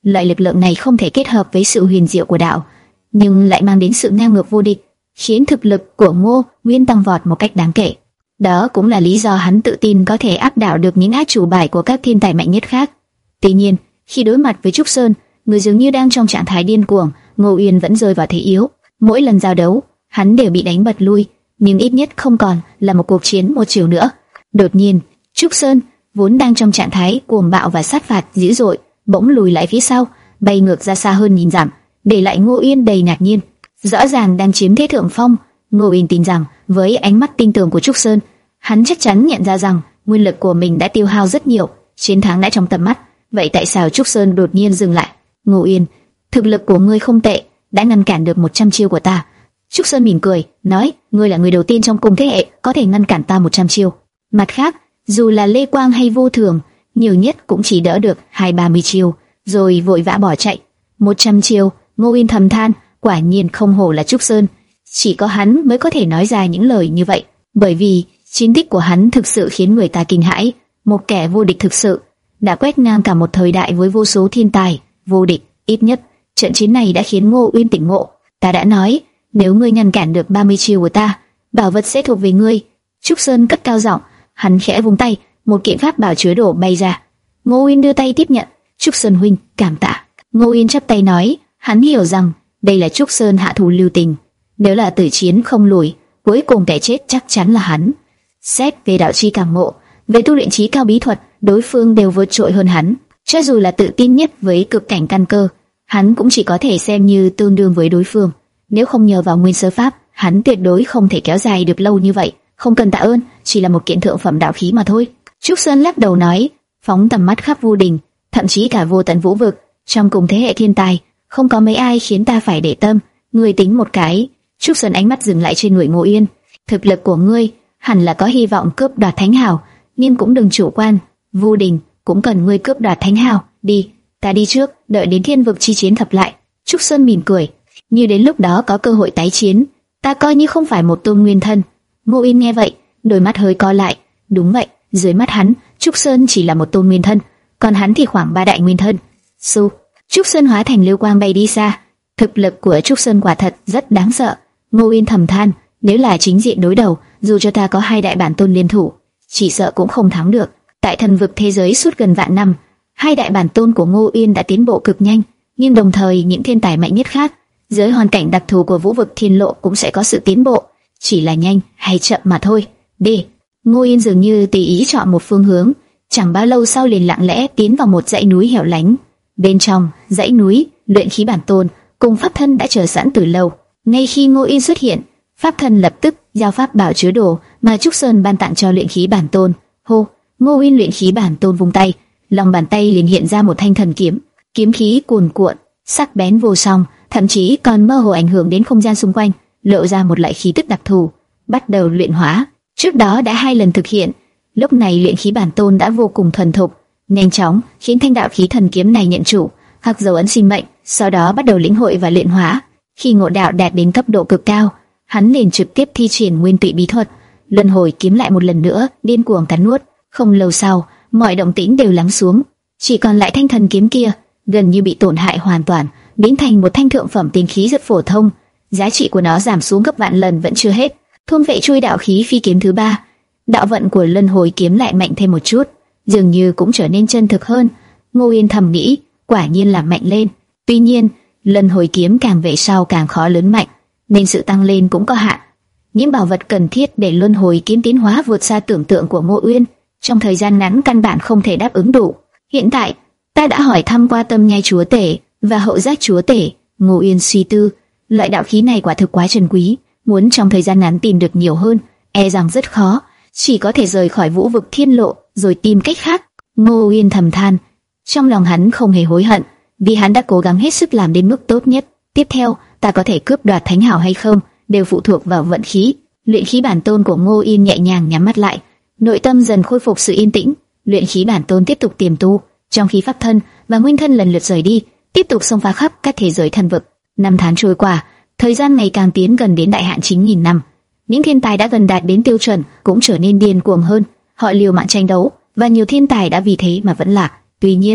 Speaker 1: Loại lực lượng này không thể kết hợp với sự huyền diệu của đạo, nhưng lại mang đến sự ngang ngược vô địch, khiến thực lực của Ngô Nguyên tăng vọt một cách đáng kể. Đó cũng là lý do hắn tự tin có thể áp đảo được những át chủ bài của các thiên tài mạnh nhất khác. Tuy nhiên, khi đối mặt với Trúc Sơn, người dường như đang trong trạng thái điên cuồng, Ngô Uyên vẫn rơi vào thế yếu. Mỗi lần giao đấu, hắn đều bị đánh bật lui, nhưng ít nhất không còn là một cuộc chiến một chiều nữa. Đột nhiên, Trúc Sơn vốn đang trong trạng thái cuồng bạo và sát phạt dữ dội, bỗng lùi lại phía sau, bay ngược ra xa hơn nghìn dặm, để lại Ngô Uyên đầy ngạc nhiên. Rõ ràng đang chiếm thế thượng phong, Ngô Uyên tin rằng với ánh mắt tinh tường của Trúc Sơn, hắn chắc chắn nhận ra rằng nguyên lực của mình đã tiêu hao rất nhiều, chiến thắng đã trong tầm mắt. Vậy tại sao Trúc Sơn đột nhiên dừng lại? Ngô Uyên, thực lực của ngươi không tệ, đã ngăn cản được một trăm chiêu của ta. Trúc Sơn mỉm cười, nói, ngươi là người đầu tiên trong cùng thế hệ có thể ngăn cản ta một trăm chiêu. Mặt khác, dù là Lê Quang hay Vô Thường, nhiều nhất cũng chỉ đỡ được hai ba mươi chiêu, rồi vội vã bỏ chạy. Một trăm chiêu, Ngô Uyên thầm than, quả nhiên không hổ là Trúc Sơn, chỉ có hắn mới có thể nói ra những lời như vậy, bởi vì chiến tích của hắn thực sự khiến người ta kinh hãi. Một kẻ vô địch thực sự, đã quét ngang cả một thời đại với vô số thiên tài vô địch. Ít nhất trận chiến này đã khiến Ngô Uyên tỉnh ngộ. Ta đã nói, nếu ngươi ngăn cản được ba mươi chiêu của ta, bảo vật sẽ thuộc về ngươi. Trúc Sơn cất cao giọng, hắn khẽ vung tay, một kiện pháp bảo chứa đồ bay ra. Ngô Uyên đưa tay tiếp nhận. Trúc Sơn huynh, cảm tạ. Ngô Uyên chắp tay nói, hắn hiểu rằng đây là Trúc Sơn hạ thủ lưu tình. Nếu là tử chiến không lùi, cuối cùng kẻ chết chắc chắn là hắn. Xét về đạo chi cảm ngộ, về tu luyện trí cao bí thuật, đối phương đều vượt trội hơn hắn. Cho dù là tự tin nhất với cực cảnh căn cơ, hắn cũng chỉ có thể xem như tương đương với đối phương. Nếu không nhờ vào nguyên sơ pháp, hắn tuyệt đối không thể kéo dài được lâu như vậy. Không cần tạ ơn, chỉ là một kiện thượng phẩm đạo khí mà thôi. Trúc Sơn lắc đầu nói, phóng tầm mắt khắp vô đình, thậm chí cả vô tận vũ vực, trong cùng thế hệ thiên tài, không có mấy ai khiến ta phải để tâm. Ngươi tính một cái. Trúc Sơn ánh mắt dừng lại trên người Ngô Uyên. Thực lực của ngươi hẳn là có hy vọng cướp đoạt thánh hào, nhưng cũng đừng chủ quan. Vô đình cũng cần ngươi cướp đoạt thánh hào. Đi, ta đi trước, đợi đến thiên vực chi chiến thập lại. Trúc Sơn mỉm cười, như đến lúc đó có cơ hội tái chiến, ta coi như không phải một tôn nguyên thân. Ngô Uyên nghe vậy, đôi mắt hơi co lại. Đúng vậy, dưới mắt hắn, Trúc Sơn chỉ là một tôn nguyên thân, còn hắn thì khoảng ba đại nguyên thân. Su, Trúc Sơn hóa thành lưu quang bay đi xa. Thực lực của Trúc Sơn quả thật rất đáng sợ. Ngô Uyên thầm than, nếu là chính diện đối đầu, dù cho ta có hai đại bản tôn liên thủ, chỉ sợ cũng không thắng được. Tại thần vực thế giới suốt gần vạn năm, hai đại bản tôn của Ngô Uyên đã tiến bộ cực nhanh, nhưng đồng thời những thiên tài mạnh nhất khác, dưới hoàn cảnh đặc thù của vũ vực thiên lộ cũng sẽ có sự tiến bộ, chỉ là nhanh hay chậm mà thôi. Đi. Ngô Uyên dường như tùy ý chọn một phương hướng, chẳng bao lâu sau liền lặng lẽ tiến vào một dãy núi hẻo lánh. Bên trong dãy núi, luyện khí bản tôn cùng pháp thân đã chờ sẵn từ lâu. Ngay khi Ngô Uyên xuất hiện, pháp thân lập tức giao pháp bảo chứa đồ mà Trúc Sơn ban tặng cho luyện khí bản tôn. Hô, Ngô Uyên luyện khí bản tôn vung tay, lòng bàn tay liền hiện ra một thanh thần kiếm, kiếm khí cuồn cuộn, sắc bén vô song, thậm chí còn mơ hồ ảnh hưởng đến không gian xung quanh, lộ ra một loại khí tức đặc thù. Bắt đầu luyện hóa. Trước đó đã hai lần thực hiện, lúc này luyện khí bản tôn đã vô cùng thuần thục, nhanh chóng khiến thanh đạo khí thần kiếm này nhận chủ, khắc dấu ấn sinh mệnh, sau đó bắt đầu lĩnh hội và luyện hóa. Khi ngộ đạo đạt đến cấp độ cực cao, hắn liền trực tiếp thi triển nguyên tụy bí thuật, luân hồi kiếm lại một lần nữa, điên cuồng cắn nuốt. Không lâu sau, mọi động tĩnh đều lắng xuống, chỉ còn lại thanh thần kiếm kia, gần như bị tổn hại hoàn toàn, biến thành một thanh thượng phẩm tiên khí rất phổ thông. Giá trị của nó giảm xuống gấp vạn lần vẫn chưa hết. Thôn vệ chui đạo khí phi kiếm thứ ba, đạo vận của luân hồi kiếm lại mạnh thêm một chút, dường như cũng trở nên chân thực hơn. Ngô Uyên thầm nghĩ, quả nhiên là mạnh lên. Tuy nhiên, luân hồi kiếm càng về sau càng khó lớn mạnh, nên sự tăng lên cũng có hạn. Những bảo vật cần thiết để luân hồi kiếm tiến hóa vượt xa tưởng tượng của Ngô Uyên, trong thời gian ngắn căn bản không thể đáp ứng đủ. Hiện tại, ta đã hỏi thăm qua tâm nhai chúa tể và hậu giác chúa tể. Ngô Uyên suy tư, loại đạo khí này quả thực quá trân quý, muốn trong thời gian ngắn tìm được nhiều hơn, e rằng rất khó, chỉ có thể rời khỏi vũ vực thiên lộ rồi tìm cách khác. Ngô Uyên thầm than, trong lòng hắn không hề hối hận, vì hắn đã cố gắng hết sức làm đến mức tốt nhất. Tiếp theo, ta có thể cướp đoạt thánh hào hay không, đều phụ thuộc vào vận khí. Luyện khí bản tôn của Ngô Uyên nhẹ nhàng nhắm mắt lại, nội tâm dần khôi phục sự yên tĩnh. Luyện khí bản tôn tiếp tục tiềm tu, trong khi pháp thân và nguyên thân lần lượt rời đi, tiếp tục xông phá khắp các thế giới thần vực. Năm tháng trôi qua, thời gian ngày càng tiến gần đến đại hạn chín nghìn năm. Những thiên tài đã gần đạt đến tiêu chuẩn cũng trở nên điên cuồng hơn, họ liều mạng tranh đấu, và nhiều thiên tài đã vì thế mà vẫn lạc. Tuy nhiên,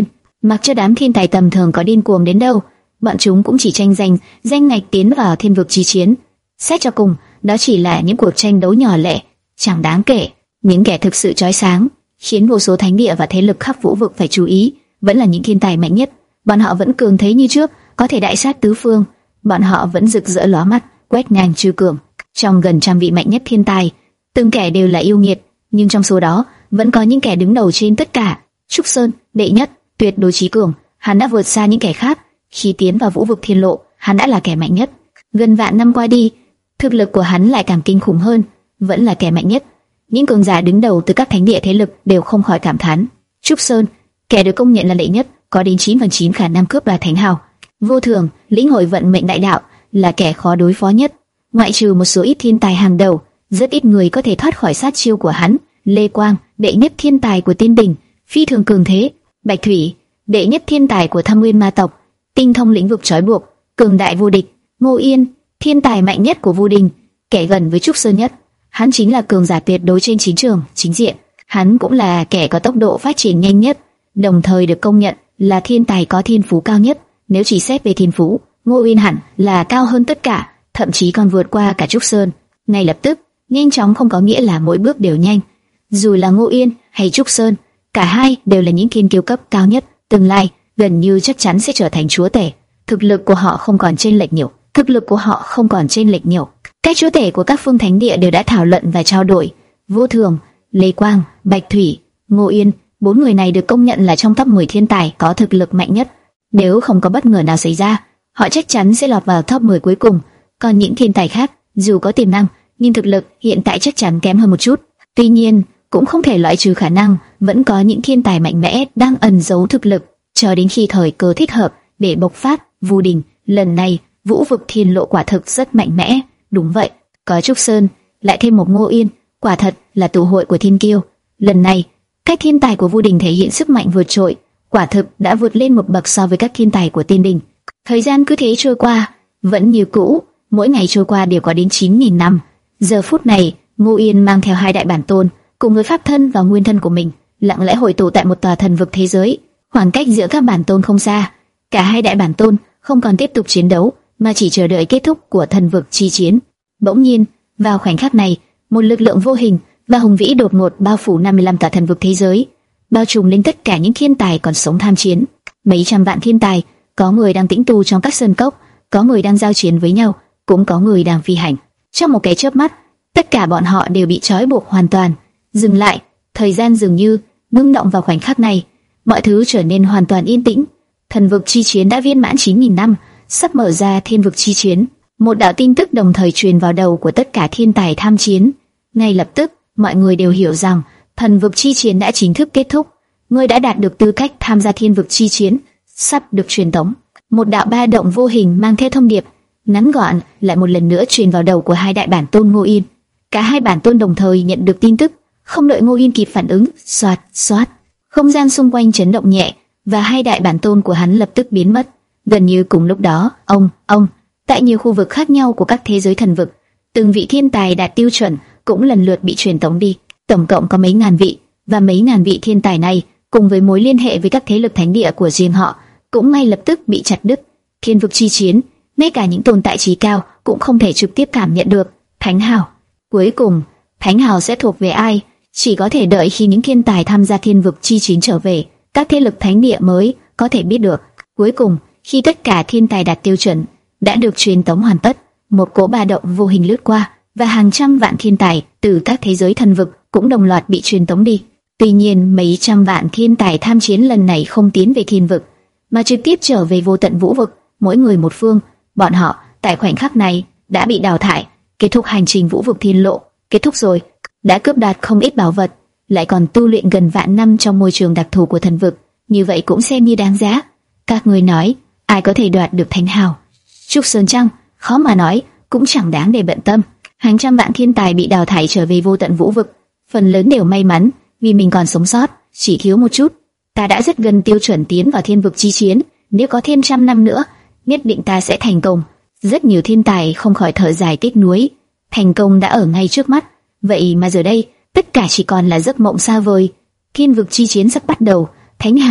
Speaker 1: Mặc cho đám thiên tài tầm thường có điên cuồng đến đâu, bọn chúng cũng chỉ tranh giành danh ngạch tiến vào thiên vực chi chiến. Xét cho cùng, đó chỉ là những cuộc tranh đấu nhỏ lẻ, chẳng đáng kể. Những kẻ thực sự chói sáng, khiến vô số thánh địa và thế lực khắp vũ vực phải chú ý, vẫn là những thiên tài mạnh nhất. Bọn họ vẫn cường thế như trước, có thể đại sát tứ phương. Bọn họ vẫn rực rỡ lóa mắt, quét ngang chư cường. Trong gần trăm vị mạnh nhất thiên tài, từng kẻ đều là yêu nghiệt, nhưng trong số đó vẫn có những kẻ đứng đầu trên tất cả. Trúc Sơn, đệ nhất, tuyệt đối chí cường, hắn đã vượt xa những kẻ khác. Khi tiến vào vũ vực thiên lộ, hắn đã là kẻ mạnh nhất. Gần vạn năm qua đi, thực lực của hắn lại càng kinh khủng hơn, vẫn là kẻ mạnh nhất. Những cường giả đứng đầu từ các thánh địa thế lực đều không khỏi cảm thán. Trúc Sơn, kẻ được công nhận là đệ nhất, có đến chín phần chín khả năng cướp đoạt thánh hào. Vô Thường, lĩnh hội vận mệnh đại đạo, là kẻ khó đối phó nhất. Ngoại trừ một số ít thiên tài hàng đầu, rất ít người có thể thoát khỏi sát chiêu của hắn. Lê Quang, đệ nhất thiên tài của Tiên Đình, phi thường cường thế. Bạch Thủy, đệ nhất thiên tài của Thâm Nguyên ma tộc, tinh thông lĩnh vực trói buộc, cường đại vô địch. Ngô Yên, thiên tài mạnh nhất của Vu Đình, kẻ gần với Trúc Sơn nhất. Hắn chính là cường giả tuyệt đối trên chiến trường, chính diện. Hắn cũng là kẻ có tốc độ phát triển nhanh nhất, đồng thời được công nhận là thiên tài có thiên phú cao nhất. Nếu chỉ xét về thiên phú, Ngô Yên hẳn là cao hơn tất cả, thậm chí còn vượt qua cả Trúc Sơn. Ngay lập tức, nhanh chóng không có nghĩa là mỗi bước đều nhanh. Dù là Ngô Yên hay Trúc Sơn, cả hai đều là những thiên kiêu cấp cao nhất, tương lai gần như chắc chắn sẽ trở thành chúa tể. Thực lực của họ không còn chênh lệch nhiều, thực lực của họ không còn chênh lệch nhiều. Các chúa tể của các phương thánh địa đều đã thảo luận và trao đổi. Vô Thường, Lê Quang, Bạch Thủy, Ngô Yên, bốn người này được công nhận là trong top mười thiên tài có thực lực mạnh nhất. Nếu không có bất ngờ nào xảy ra, họ chắc chắn sẽ lọt vào top mười cuối cùng. Còn những thiên tài khác, dù có tiềm năng, nhưng thực lực hiện tại chắc chắn kém hơn một chút. Tuy nhiên, cũng không thể loại trừ khả năng vẫn có những thiên tài mạnh mẽ đang ẩn giấu thực lực, chờ đến khi thời cơ thích hợp để bộc phát. Vu Đình, lần này vũ vực thiên lộ quả thực rất mạnh mẽ. Đúng vậy, có Trúc Sơn, lại thêm một Ngô Yên, quả thật là tụ hội của thiên kiêu. Lần này, các thiên tài của Vu Đình thể hiện sức mạnh vượt trội, quả thực đã vượt lên một bậc so với các thiên tài của Tiên Đình. Thời gian cứ thế trôi qua, vẫn như cũ, mỗi ngày trôi qua đều có đến chín nghìn năm. Giờ phút này, Ngô Yên mang theo hai đại bản tôn, cùng với pháp thân và nguyên thân của mình, lặng lẽ hội tụ tại một tòa thần vực thế giới. Khoảng cách giữa các bản tôn không xa, cả hai đại bản tôn không còn tiếp tục chiến đấu, mà chỉ chờ đợi kết thúc của thần vực chi chiến. Bỗng nhiên, vào khoảnh khắc này, một lực lượng vô hình và hùng vĩ đột ngột bao phủ năm mươi lăm tòa thần vực thế giới, bao trùm lên tất cả những thiên tài còn sống tham chiến. Mấy trăm vạn thiên tài, có người đang tĩnh tu trong các sơn cốc, có người đang giao chiến với nhau, cũng có người đang phi hành. Trong một cái chớp mắt, tất cả bọn họ đều bị trói buộc hoàn toàn, dừng lại. Thời gian dường như ngưng động vào khoảnh khắc này, mọi thứ trở nên hoàn toàn yên tĩnh. Thần vực chi chiến đã viên mãn chín nghìn năm, sắp mở ra thiên vực chi chiến. Một đạo tin tức đồng thời truyền vào đầu của tất cả thiên tài tham chiến. Ngay lập tức, mọi người đều hiểu rằng thần vực chi chiến đã chính thức kết thúc. Người đã đạt được tư cách tham gia thiên vực chi chiến sắp được truyền tống. Một đạo ba động vô hình mang theo thông điệp ngắn gọn lại một lần nữa truyền vào đầu của hai đại bản tôn Ngô Yên. Cả hai bản tôn đồng thời nhận được tin tức, không đợi Ngô Yên kịp phản ứng, xoạt xoạt, không gian xung quanh chấn động nhẹ, và hai đại bản tôn của hắn lập tức biến mất. Gần như cùng lúc đó, ông, ông, tại nhiều khu vực khác nhau của các thế giới thần vực, từng vị thiên tài đạt tiêu chuẩn cũng lần lượt bị truyền tống đi. Tổng cộng có mấy ngàn vị, và mấy ngàn vị thiên tài này, cùng với mối liên hệ với các thế lực thánh địa của riêng họ, cũng ngay lập tức bị chặt đứt. Thiên vực chi chiến, ngay cả những tồn tại trí cao cũng không thể trực tiếp cảm nhận được. Thánh hào, cuối cùng, thánh hào sẽ thuộc về ai? Chỉ có thể đợi khi những thiên tài tham gia thiên vực chi chiến trở về, các thế lực thánh địa mới có thể biết được. Cuối cùng, khi tất cả thiên tài đạt tiêu chuẩn đã được truyền tống hoàn tất, một cỗ ba động vô hình lướt qua, và hàng trăm vạn thiên tài từ các thế giới thần vực cũng đồng loạt bị truyền tống đi. Tuy nhiên, mấy trăm vạn thiên tài tham chiến lần này không tiến về thiên vực, mà trực tiếp trở về vô tận vũ vực, mỗi người một phương. Bọn họ tại khoảnh khắc này đã bị đào thải, kết thúc hành trình vũ vực thiên lộ. Kết thúc rồi, đã cướp đoạt không ít bảo vật, lại còn tu luyện gần vạn năm trong môi trường đặc thù của thần vực, như vậy cũng xem như đáng giá. Các người nói, ai có thể đoạt được thánh hào? Trúc Sơn Trăng, khó mà nói, cũng chẳng đáng để bận tâm. Hàng trăm vạn thiên tài bị đào thải trở về vô tận vũ vực, phần lớn đều may mắn vì mình còn sống sót, chỉ thiếu một chút. Ta đã rất gần tiêu chuẩn tiến vào thiên vực chi chiến, nếu có thêm trăm năm nữa, nhất định ta sẽ thành công. Rất nhiều thiên tài không khỏi thở dài tiếc nuối, thành công đã ở ngay trước mắt, vậy mà giờ đây tất cả chỉ còn là giấc mộng xa vời. Thiên vực chi chiến sắp bắt đầu, thánh hào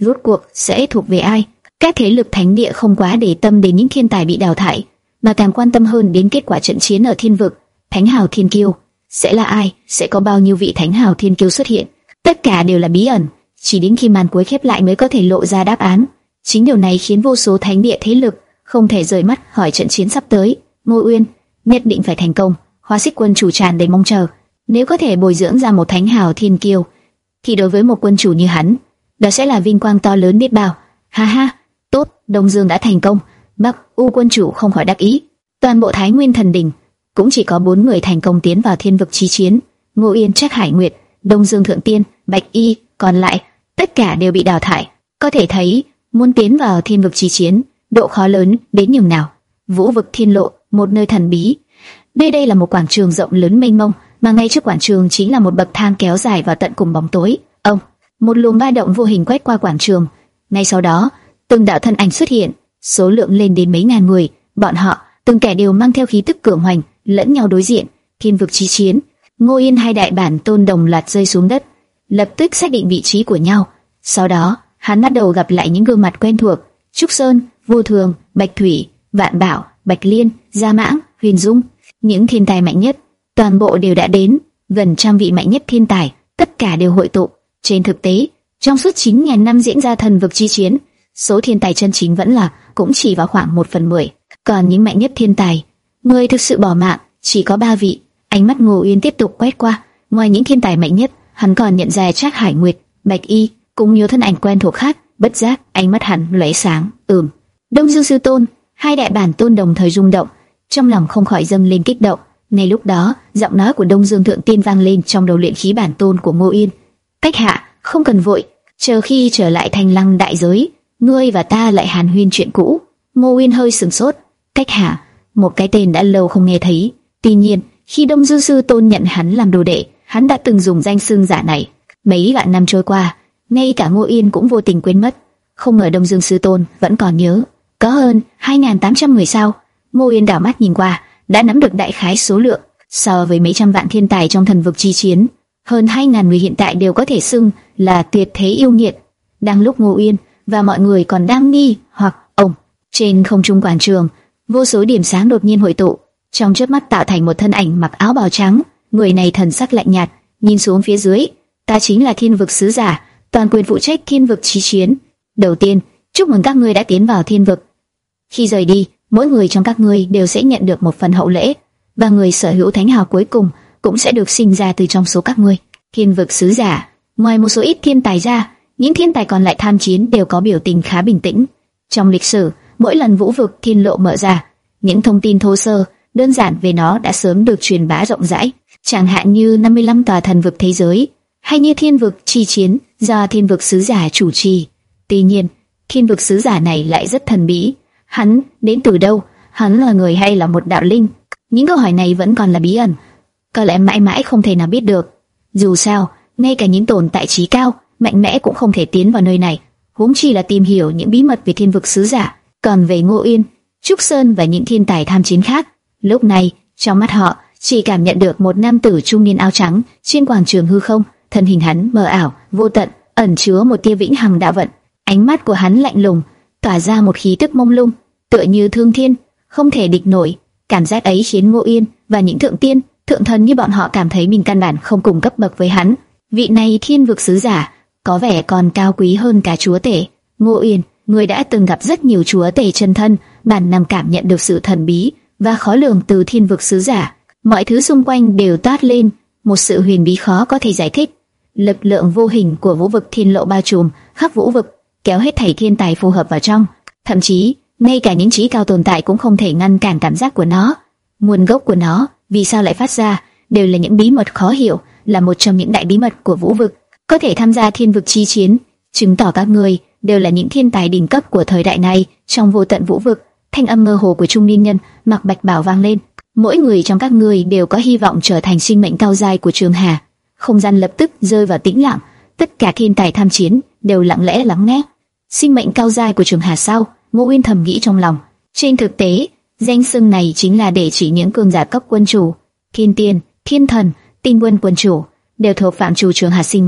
Speaker 1: rốt cuộc sẽ thuộc về ai? Các thế lực thánh địa không quá để tâm đến những thiên tài bị đào thải, mà càng quan tâm hơn đến kết quả trận chiến ở thiên vực. Thánh hào thiên kiêu sẽ là ai? Sẽ có bao nhiêu vị thánh hào thiên kiêu xuất hiện? Tất cả đều là bí ẩn, chỉ đến khi màn cuối khép lại mới có thể lộ ra đáp án. Chính điều này khiến vô số thánh địa thế lực không thể rời mắt hỏi trận chiến sắp tới. Ngô Uyên nhất định phải thành công. Hoa Xích quân chủ tràn đầy mong chờ. Nếu có thể bồi dưỡng ra một thánh hào thiên kiêu, thì đối với một quân chủ như hắn, đó sẽ là vinh quang to lớn biết bao. Ha ha, tốt, Đông Dương đã thành công. Bắc U quân chủ không khỏi đắc ý. Toàn bộ Thái Nguyên Thần Đình cũng chỉ có bốn người thành công tiến vào thiên vực chi chiến: Ngô Uyên, Trác Hải Nguyệt, Đông Dương Thượng Tiên, Bạch Y. Còn lại tất cả đều bị đào thải. Có thể thấy muốn tiến vào thiên vực chi chiến, độ khó lớn đến nhường nào. Vũ vực thiên lộ, một nơi thần bí. Đây đây là một quảng trường rộng lớn mênh mông, mà ngay trước quảng trường chính là một bậc thang kéo dài vào tận cùng bóng tối. Ông, một luồng ba động vô hình quét qua quảng trường. Ngay sau đó, từng đạo thân ảnh xuất hiện, số lượng lên đến mấy ngàn người. Bọn họ, từng kẻ đều mang theo khí tức cường hoành, lẫn nhau đối diện. Thiên vực chi chiến. Ngô Yên hai đại bản tôn đồng loạt rơi xuống đất, lập tức xác định vị trí của nhau. Sau đó, hắn bắt đầu gặp lại những gương mặt quen thuộc: Trúc Sơn, Vô Thường, Bạch Thủy, Vạn Bảo, Bạch Liên, Gia Mãng, Huyền Dung. Những thiên tài mạnh nhất toàn bộ đều đã đến, gần trăm vị mạnh nhất thiên tài, tất cả đều hội tụ. Trên thực tế, trong suốt chín nghìn năm diễn ra thần vực chi chiến, số thiên tài chân chính vẫn là cũng chỉ vào khoảng một phần mười. Còn những mạnh nhất thiên tài, người thực sự bỏ mạng, chỉ có ba vị. Ánh mắt Ngô Uyên tiếp tục quét qua, ngoài những thiên tài mạnh nhất, hắn còn nhận ra Trác Hải Nguyệt, Bạch Y cùng nhiều thân ảnh quen thuộc khác. Bất giác, ánh mắt hắn lóe sáng. Ừm, Đông Dương Sư Tôn. Hai đại bản tôn đồng thời rung động, trong lòng không khỏi dâng lên kích động. Ngay lúc đó, giọng nói của Đông Dương Thượng Tiên vang lên trong đầu luyện khí bản tôn của Ngô Uyên. Cách hạ, không cần vội, chờ khi trở lại Thanh Lăng đại giới, ngươi và ta lại hàn huyên chuyện cũ. Ngô Uyên hơi sửng sốt. Cách hạ, một cái tên đã lâu không nghe thấy. Tuy nhiên, khi Đông Dương Sư Tôn nhận hắn làm đồ đệ, hắn đã từng dùng danh xưng giả này. Mấy vạn năm trôi qua, ngay cả Ngô Uyên cũng vô tình quên mất. Không ngờ Đông Dương Sư Tôn vẫn còn nhớ. Có hơn hai nghìn tám trăm người sao? Ngô Uyên đảo mắt nhìn qua, đã nắm được đại khái số lượng. So với mấy trăm vạn thiên tài trong thần vực chi chiến, hơn hai nghìn người hiện tại đều có thể xưng là tuyệt thế yêu nghiệt. Đang lúc Ngô Uyên và mọi người còn đang nghi hoặc ông, trên không trung quảng trường, vô số điểm sáng đột nhiên hội tụ, trong chớp mắt tạo thành một thân ảnh mặc áo bào trắng. Người này thần sắc lạnh nhạt, nhìn xuống phía dưới. Ta chính là thiên vực sứ giả, toàn quyền phụ trách thiên vực chi chiến. Đầu tiên, chúc mừng các ngươi đã tiến vào thiên vực. Khi rời đi, mỗi người trong các ngươi đều sẽ nhận được một phần hậu lễ, và người sở hữu thánh hào cuối cùng cũng sẽ được sinh ra từ trong số các ngươi. Thiên vực sứ giả, ngoài một số ít thiên tài ra, những thiên tài còn lại tham chiến đều có biểu tình khá bình tĩnh. Trong lịch sử, mỗi lần vũ vực thiên lộ mở ra, những thông tin thô sơ, đơn giản về nó đã sớm được truyền bá rộng rãi, chẳng hạn như năm mươi lăm tòa thần vực thế giới, hay như thiên vực chi chiến do thiên vực sứ giả chủ trì. Tuy nhiên, thiên vực sứ giả này lại rất thần bí. Hắn đến từ đâu? Hắn là người hay là một đạo linh? Những câu hỏi này vẫn còn là bí ẩn, có lẽ mãi mãi không thể nào biết được. Dù sao, ngay cả những tồn tại trí cao, mạnh mẽ cũng không thể tiến vào nơi này, huống chi là tìm hiểu những bí mật về thiên vực sứ giả. Còn về Ngô Uyên, Trúc Sơn và những thiên tài tham chiến khác, lúc này trong mắt họ chỉ cảm nhận được một nam tử trung niên áo trắng trên quảng trường hư không. Thân hình hắn mờ ảo, vô tận, ẩn chứa một tia vĩnh hằng đạo vận. Ánh mắt của hắn lạnh lùng, tỏa ra một khí tức mông lung, tựa như thương thiên, không thể địch nổi. Cảm giác ấy khiến Ngô Uyên và những thượng tiên, thượng thần như bọn họ cảm thấy mình căn bản không cùng cấp bậc với hắn. Vị này thiên vực sứ giả có vẻ còn cao quý hơn cả chúa tể. Ngô Uyên, người đã từng gặp rất nhiều chúa tể chân thân, bản năng cảm nhận được sự thần bí và khó lường từ thiên vực sứ giả. Mọi thứ xung quanh đều toát lên một sự huyền bí khó có thể giải thích. Lực lượng vô hình của vũ vực thiên lộ bao trùm khắp vũ vực, kéo hết thảy thiên tài phù hợp vào trong. Thậm chí, ngay cả những trí cao tồn tại cũng không thể ngăn cản cảm giác của nó. Nguồn gốc của nó, vì sao lại phát ra, đều là những bí mật khó hiểu, là một trong những đại bí mật của vũ vực. Có thể tham gia thiên vực chi chiến, chứng tỏ các người đều là những thiên tài đỉnh cấp của thời đại này. Trong vô tận vũ vực, thanh âm mơ hồ của trung niên nhân mặc bạch bào vang lên. Mỗi người trong các người đều có hy vọng trở thành sinh mệnh cao giai của Trường Hà. Không gian lập tức rơi vào tĩnh lặng, tất cả thiên tài tham chiến đều lặng lẽ lắng nghe. Sinh mệnh cao giai của Trường Hà sao? Ngô Uyên thầm nghĩ trong lòng. Trên thực tế, danh xưng này chính là để chỉ những cường giả cấp quân chủ. Thiên tiên, thiên thần, tinh quân quân chủ đều thuộc phạm trù Trường Hà sinh mệnh.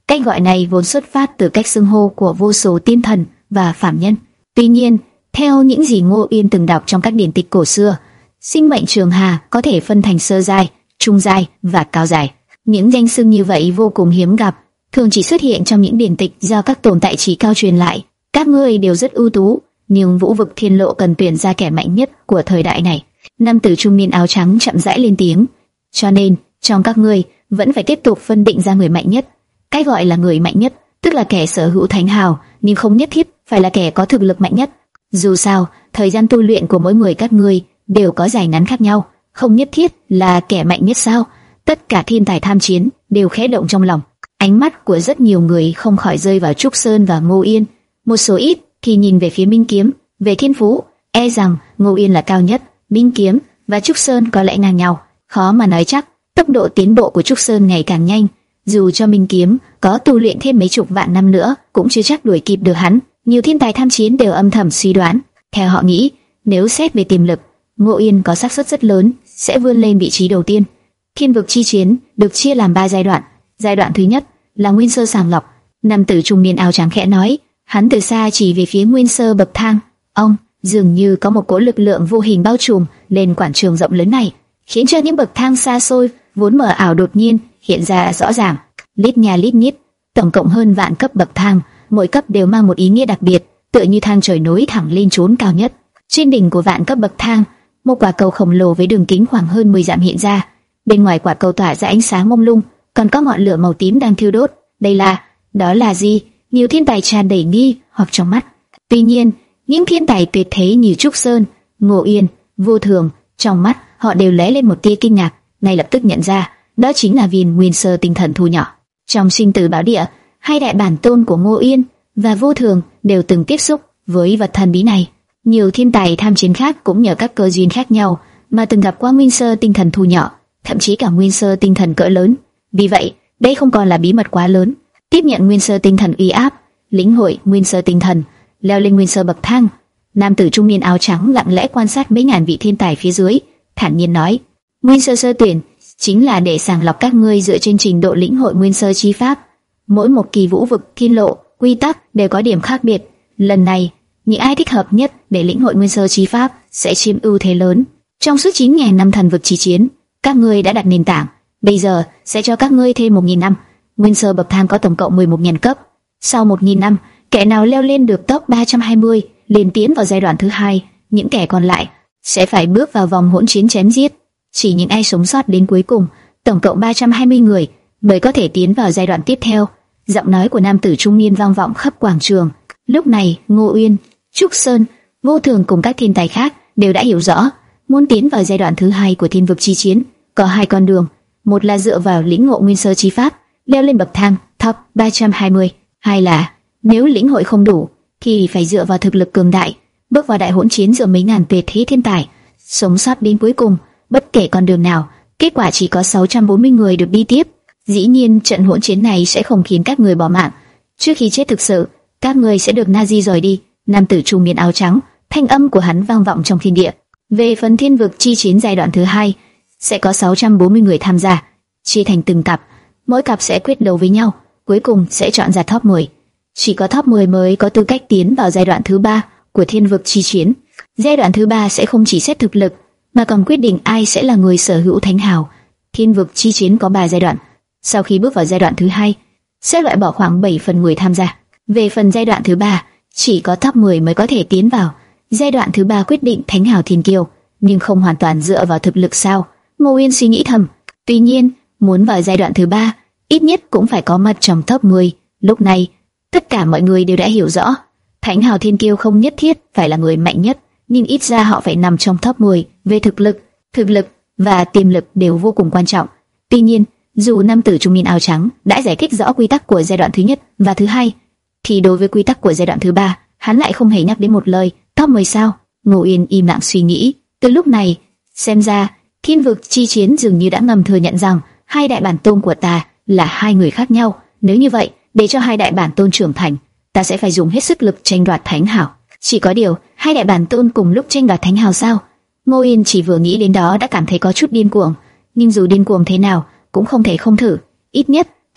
Speaker 1: Cách gọi này vốn xuất phát từ cách xưng hô của vô số tiên thần và phàm nhân. Tuy nhiên, theo những gì Ngô Uyên từng đọc trong các điển tịch cổ xưa, sinh mệnh trường hà có thể phân thành sơ giai, trung giai và cao giai. Những danh xưng như vậy vô cùng hiếm gặp, thường chỉ xuất hiện trong những điển tịch do các tồn tại trí cao truyền lại. Các ngươi đều rất ưu tú, nhưng Vũ vực Thiên Lộ cần tuyển ra kẻ mạnh nhất của thời đại này. Nam tử trung niên áo trắng chậm rãi lên tiếng. Cho nên, trong các ngươi vẫn phải tiếp tục phân định ra người mạnh nhất. Cái gọi là người mạnh nhất, tức là kẻ sở hữu thánh hào, nhưng không nhất thiết phải là kẻ có thực lực mạnh nhất. Dù sao, thời gian tu luyện của mỗi người các ngươi đều có dài ngắn khác nhau, không nhất thiết là kẻ mạnh nhất sao? Tất cả thiên tài tham chiến đều khẽ động trong lòng. Ánh mắt của rất nhiều người không khỏi rơi vào Trúc Sơn và Ngô Yên. Một số ít thì nhìn về phía Minh Kiếm. Về thiên phú, e rằng Ngô Yên là cao nhất, Minh Kiếm và Trúc Sơn có lẽ ngang nhau. Khó mà nói chắc. Tốc độ tiến bộ của Trúc Sơn ngày càng nhanh, dù cho Minh Kiếm có tu luyện thêm mấy chục vạn năm nữa cũng chưa chắc đuổi kịp được hắn. Nhiều thiên tài tham chiến đều âm thầm suy đoán, theo họ nghĩ, nếu xét về tiềm lực, Ngô Yên có xác suất rất lớn sẽ vươn lên vị trí đầu tiên. Thiên vực chi chiến được chia làm ba giai đoạn. Giai đoạn thứ nhất là nguyên sơ sàng lọc. Nam tử trung niên áo trắng khẽ nói, hắn từ xa chỉ về phía nguyên sơ bậc thang. Ông dường như có một cỗ lực lượng vô hình bao trùm lên quảng trường rộng lớn này, khiến cho những bậc thang xa xôi vốn mờ ảo đột nhiên hiện ra rõ ràng. Lít nhà lít nhít, tổng cộng hơn vạn cấp bậc thang, mỗi cấp đều mang một ý nghĩa đặc biệt, tựa như thang trời nối thẳng lên chốn cao nhất. Trên đỉnh của vạn cấp bậc thang, một quả cầu khổng lồ với đường kính khoảng hơn mười dặm hiện ra. Bên ngoài quả cầu tỏa ra ánh sáng mông lung, còn có ngọn lửa màu tím đang thiêu đốt. Đây là, đó là gì? Nhiều thiên tài tràn đầy nghi hoặc trong mắt. Tuy nhiên, những thiên tài tuyệt thế như Trúc Sơn, Ngô Yên, Vô Thường, trong mắt họ đều lóe lên một tia kinh ngạc, ngay lập tức nhận ra, đó chính là viên nguyên sơ tinh thần thu nhỏ. Trong sinh tử bảo địa, hai đại bản tôn của Ngô Yên và Vô Thường đều từng tiếp xúc với vật thần bí này. Nhiều thiên tài tham chiến khác cũng nhờ các cơ duyên khác nhau mà từng gặp qua nguyên sơ tinh thần thu nhỏ, thậm chí cả nguyên sơ tinh thần cỡ lớn. Vì vậy, đây không còn là bí mật quá lớn. Tiếp nhận nguyên sơ tinh thần uy áp, lĩnh hội nguyên sơ tinh thần, leo lên nguyên sơ bậc thang. Nam tử trung niên áo trắng lặng lẽ quan sát mấy ngàn vị thiên tài phía dưới, thản nhiên nói: nguyên sơ sơ tuyển chính là để sàng lọc các ngươi dựa trên trình độ lĩnh hội nguyên sơ chi pháp. Mỗi một kỳ vũ vực thiên lộ quy tắc đều có điểm khác biệt. Lần này, những ai thích hợp nhất để lĩnh hội nguyên sơ chi pháp sẽ chiếm ưu thế lớn. Trong suốt chín nghìn năm thần vực chi chiến, các ngươi đã đặt nền tảng, bây giờ sẽ cho các ngươi thêm một nghìn năm. Nguyên sơ bậc thang có tổng cộng mười một nghìn cấp. Sau một nghìn năm, kẻ nào leo lên được top ba trăm hai mươi liền tiến vào giai đoạn thứ hai, những kẻ còn lại sẽ phải bước vào vòng hỗn chiến chém giết. Chỉ những ai sống sót đến cuối cùng, tổng cộng ba trăm hai mươi người mới có thể tiến vào giai đoạn tiếp theo. Giọng nói của nam tử trung niên vang vọng khắp quảng trường. Lúc này, Ngô Uyên, Trúc Sơn, Vô Thường cùng các thiên tài khác đều đã hiểu rõ, muốn tiến vào giai đoạn thứ hai của thiên vực chi chiến, có hai con đường. Một là dựa vào lĩnh ngộ nguyên sơ chi pháp, leo lên bậc thang top ba trăm hai mươi. Hai là, nếu lĩnh hội không đủ, thì phải dựa vào thực lực cường đại, bước vào đại hỗn chiến giữa mấy ngàn tuyệt thế thiên tài, sống sót đến cuối cùng. Bất kể con đường nào, kết quả chỉ có sáu trăm bốn mươi người được đi tiếp. Dĩ nhiên, trận hỗn chiến này sẽ không khiến các người bỏ mạng. Trước khi chết thực sự, các người sẽ được Nazi rời đi. Nam tử trung niên áo trắng, thanh âm của hắn vang vọng trong thiên địa. Về phần thiên vực chi chiến giai đoạn thứ hai, sẽ có sáu trăm bốn mươi người tham gia, chia thành từng cặp, mỗi cặp sẽ quyết đấu với nhau, cuối cùng sẽ chọn ra top mười. Chỉ có top mười mới có tư cách tiến vào giai đoạn thứ ba của thiên vực chi chiến. Giai đoạn thứ ba sẽ không chỉ xét thực lực, mà còn quyết định ai sẽ là người sở hữu thánh hào. Thiên vực chi chiến có ba giai đoạn. Sau khi bước vào giai đoạn thứ hai, sẽ loại bỏ khoảng bảy phần người tham gia. Về phần giai đoạn thứ ba, chỉ có top mười mới có thể tiến vào. Giai đoạn thứ ba quyết định thánh hào thiên kiêu, nhưng không hoàn toàn dựa vào thực lực sao? Ngô Uyên suy nghĩ thầm. Tuy nhiên, muốn vào giai đoạn thứ ba, ít nhất cũng phải có mặt trong top mười. Lúc này, tất cả mọi người đều đã hiểu rõ, thánh hào thiên kiêu không nhất thiết phải là người mạnh nhất, nhưng ít ra họ phải nằm trong top mười về thực lực. Thực lực và tiềm lực đều vô cùng quan trọng. Tuy nhiên, dù nam tử trung niên áo trắng đã giải thích rõ quy tắc của giai đoạn thứ nhất và thứ hai, thì đối với quy tắc của giai đoạn thứ ba, hắn lại không hề nhắc đến một lời. Top mười sao? Ngô Uyên im lặng suy nghĩ. Từ lúc này, xem ra thiên vực chi chiến dường như đã ngầm thừa nhận rằng hai đại bản tôn của ta là hai người khác nhau. Nếu như vậy, để cho hai đại bản tôn trưởng thành, ta sẽ phải dùng hết sức lực tranh đoạt thánh hào. Chỉ có điều, hai đại bản tôn cùng lúc tranh đoạt thánh hào sao? Ngô Uyên chỉ vừa nghĩ đến đó đã cảm thấy có chút điên cuồng. Nhưng dù điên cuồng thế nào, cũng không thể không thử. Ít nhất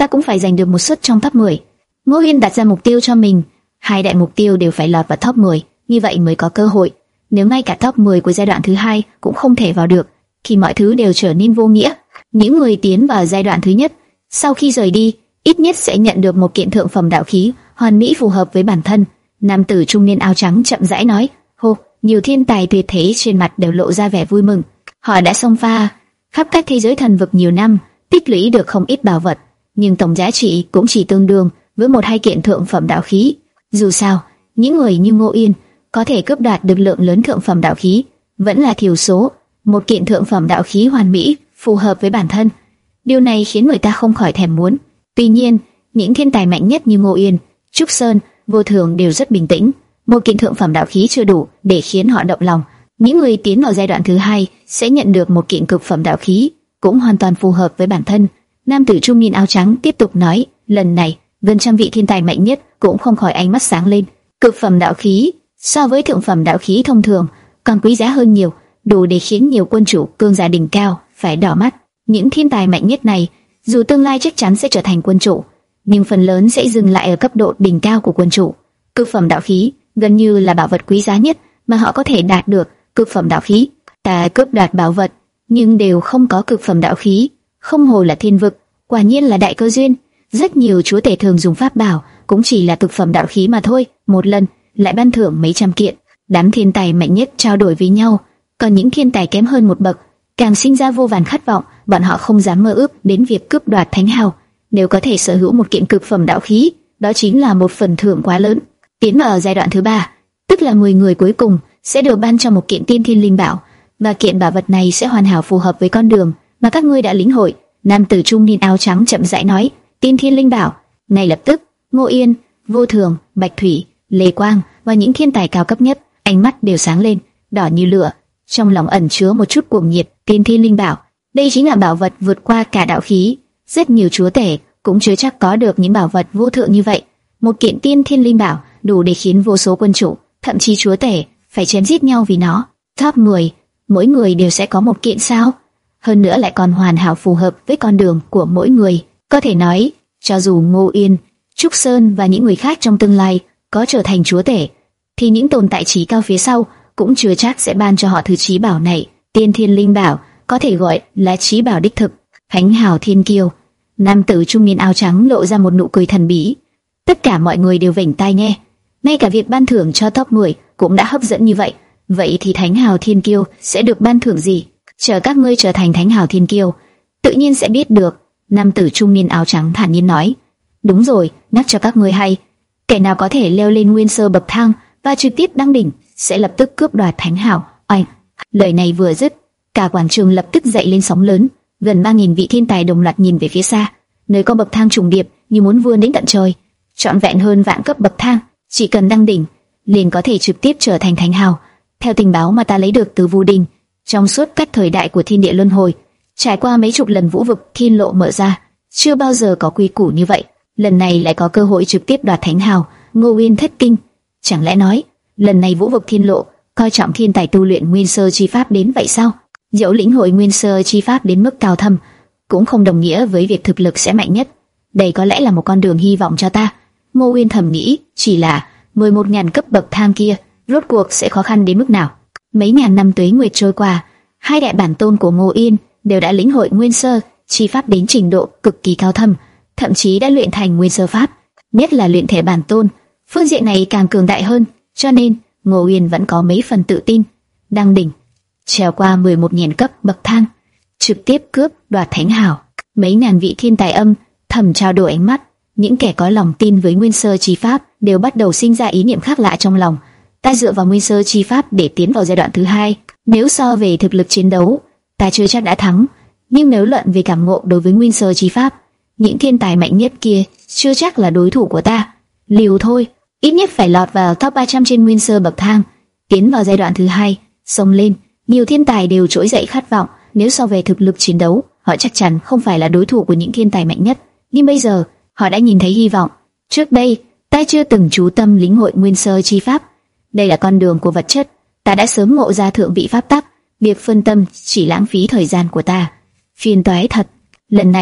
Speaker 1: ta cũng phải giành được một suất trong top mười. Ngô Uyên đặt ra mục tiêu cho mình, hai đại mục tiêu đều phải lọt vào top mười, như vậy mới có cơ hội. Nếu ngay cả top mười của giai đoạn thứ hai cũng không thể vào được, thì mọi thứ đều trở nên vô nghĩa. Những người tiến vào giai đoạn thứ nhất, sau khi rời đi, ít nhất sẽ nhận được một kiện thượng phẩm đạo khí hoàn mỹ phù hợp với bản thân. Nam tử trung niên áo trắng chậm rãi nói: "Hô!" Nhiều thiên tài tuyệt thế trên mặt đều lộ ra vẻ vui mừng. Họ đã xông pha khắp các thế giới thần vực nhiều năm, tích lũy được không ít bảo vật, nhưng tổng giá trị cũng chỉ tương đương với một hai kiện thượng phẩm đạo khí. Dù sao, những người như Ngô Yên có thể cướp đoạt được lượng lớn thượng phẩm đạo khí vẫn là thiểu số. Một kiện thượng phẩm đạo khí hoàn mỹ phù hợp với bản thân, điều này khiến người ta không khỏi thèm muốn. Tuy nhiên, những thiên tài mạnh nhất như Ngô Yên, Trúc Sơn, Vô Thường đều rất bình tĩnh. Một kiện thượng phẩm đạo khí chưa đủ để khiến họ động lòng. Những người tiến vào giai đoạn thứ hai sẽ nhận được một kiện cực phẩm đạo khí, cũng hoàn toàn phù hợp với bản thân. Nam tử trung niên áo trắng tiếp tục nói: "Lần này, gần trăm vị thiên tài mạnh nhất cũng không khỏi ánh mắt sáng lên. Cực phẩm đạo khí so với thượng phẩm đạo khí thông thường còn quý giá hơn nhiều, đủ để khiến nhiều quân chủ cường giả đỉnh cao phải đỏ mắt. Những thiên tài mạnh nhất này, dù tương lai chắc chắn sẽ trở thành quân chủ, nhưng phần lớn sẽ dừng lại ở cấp độ đỉnh cao của quân chủ. Cực phẩm đạo khí gần như là bảo vật quý giá nhất mà họ có thể đạt được. Cực phẩm đạo khí, ta cướp đoạt bảo vật nhưng đều không có cực phẩm đạo khí, không hồ là thiên vực, quả nhiên là đại cơ duyên. Rất nhiều chúa tể thường dùng pháp bảo cũng chỉ là cực phẩm đạo khí mà thôi, một lần lại ban thưởng mấy trăm kiện. Đám thiên tài mạnh nhất trao đổi với nhau, còn những thiên tài kém hơn một bậc càng sinh ra vô vàn khát vọng. Bọn họ không dám mơ ước đến việc cướp đoạt thánh hào. Nếu có thể sở hữu một kiện cực phẩm đạo khí, đó chính là một phần thưởng quá lớn. Tiến vào giai đoạn thứ ba, tức là mười người cuối cùng sẽ được ban cho một kiện tiên thiên linh bảo, và kiện bảo vật này sẽ hoàn hảo phù hợp với con đường mà các ngươi đã lĩnh hội." Nam tử trung niên áo trắng chậm rãi nói: "Tiên thiên linh bảo." Ngay lập tức, Ngô Yên, Vô Thường, Bạch Thủy, Lê Quang và những thiên tài cao cấp nhất ánh mắt đều sáng lên, đỏ như lửa, trong lòng ẩn chứa một chút cuồng nhiệt. Tiên thiên linh bảo, đây chính là bảo vật vượt qua cả đạo khí. Rất nhiều chúa tể cũng chưa chắc có được những bảo vật vô thượng như vậy. Một kiện tiên thiên linh bảo đủ để khiến vô số quân chủ, thậm chí chúa tể phải chém giết nhau vì nó. Top mười, mỗi người đều sẽ có một kiện sao? Hơn nữa lại còn hoàn hảo phù hợp với con đường của mỗi người. Có thể nói, cho dù Ngô Yên, Trúc Sơn và những người khác trong tương lai có trở thành chúa tể, thì những tồn tại trí cao phía sau cũng chưa chắc sẽ ban cho họ thứ trí bảo này. Tiên thiên linh bảo có thể gọi là trí bảo đích thực. Thánh hào thiên kiêu. Nam tử trung niên áo trắng lộ ra một nụ cười thần bí. Tất cả mọi người đều vểnh tai nghe. Ngay cả việc ban thưởng cho top mười cũng đã hấp dẫn như vậy. Vậy thì thánh hào thiên kiêu sẽ được ban thưởng gì? Chờ các ngươi trở thành thánh hào thiên kiêu, tự nhiên sẽ biết được. Nam tử trung niên áo trắng thản nhiên nói: "Đúng rồi, nhắc cho các ngươi hay, kẻ nào có thể leo lên nguyên sơ bậc thang và trực tiếp đăng đỉnh sẽ lập tức cướp đoạt thánh hào." Oanh! Lời này vừa dứt, cả quảng trường lập tức dậy lên sóng lớn. Gần ba nghìn vị thiên tài đồng loạt nhìn về phía xa, nơi có bậc thang trùng điệp như muốn vươn đến tận trời, trọn vẹn hơn vạn cấp bậc thang. Chỉ cần đăng đỉnh, liền có thể trực tiếp trở thành thánh hào. Theo tình báo mà ta lấy được từ Vu Đình, trong suốt các thời đại của thiên địa luân hồi, trải qua mấy chục lần vũ vực thiên lộ mở ra, chưa bao giờ có quy củ như vậy. Lần này lại có cơ hội trực tiếp đoạt thánh hào. Ngô Uyên thất kinh, chẳng lẽ nói lần này vũ vực thiên lộ coi trọng thiên tài tu luyện nguyên sơ chi pháp đến vậy sao? Dẫu lĩnh hội nguyên sơ chi pháp đến mức cao thâm, cũng không đồng nghĩa với việc thực lực sẽ mạnh nhất. Đây có lẽ là một con đường hy vọng cho ta. Ngô Uyên thầm nghĩ, chỉ là mười một nghìn cấp bậc thang kia, rốt cuộc sẽ khó khăn đến mức nào? Mấy ngàn năm tuế nguyệt trôi qua, hai đại bản tôn của Ngô Uyên đều đã lĩnh hội nguyên sơ chi pháp đến trình độ cực kỳ cao thâm, thậm chí đã luyện thành nguyên sơ pháp. Nhất là luyện thể bản tôn, phương diện này càng cường đại hơn, cho nên Ngô Uyên vẫn có mấy phần tự tin. Đăng đỉnh, trèo qua mười một nghìn cấp bậc thang, trực tiếp cướp đoạt thánh hào. Mấy ngàn vị thiên tài âm thầm trao đổi ánh mắt. Những kẻ có lòng tin với nguyên sơ chi pháp đều bắt đầu sinh ra ý niệm khác lạ trong lòng. Ta dựa vào nguyên sơ chi pháp để tiến vào giai đoạn thứ hai. Nếu so về thực lực chiến đấu, ta chưa chắc đã thắng, nhưng nếu luận về cảm ngộ đối với nguyên sơ chi pháp, những thiên tài mạnh nhất kia chưa chắc là đối thủ của ta. Liều thôi, ít nhất phải lọt vào top ba trăm trên nguyên sơ bậc thang, tiến vào giai đoạn thứ hai. Xông lên, nhiều thiên tài đều trỗi dậy khát vọng. Nếu so về thực lực chiến đấu, họ chắc chắn không phải là đối thủ của những thiên tài mạnh nhất, nhưng bây giờ họ đã nhìn thấy hy vọng. Trước đây, ta chưa từng chú tâm lĩnh hội nguyên sơ chi pháp. Đây là con đường của vật chất, ta đã sớm ngộ ra thượng vị pháp tắc. Việc phân tâm chỉ lãng phí thời gian của ta. Phiền toái thật. Lần này,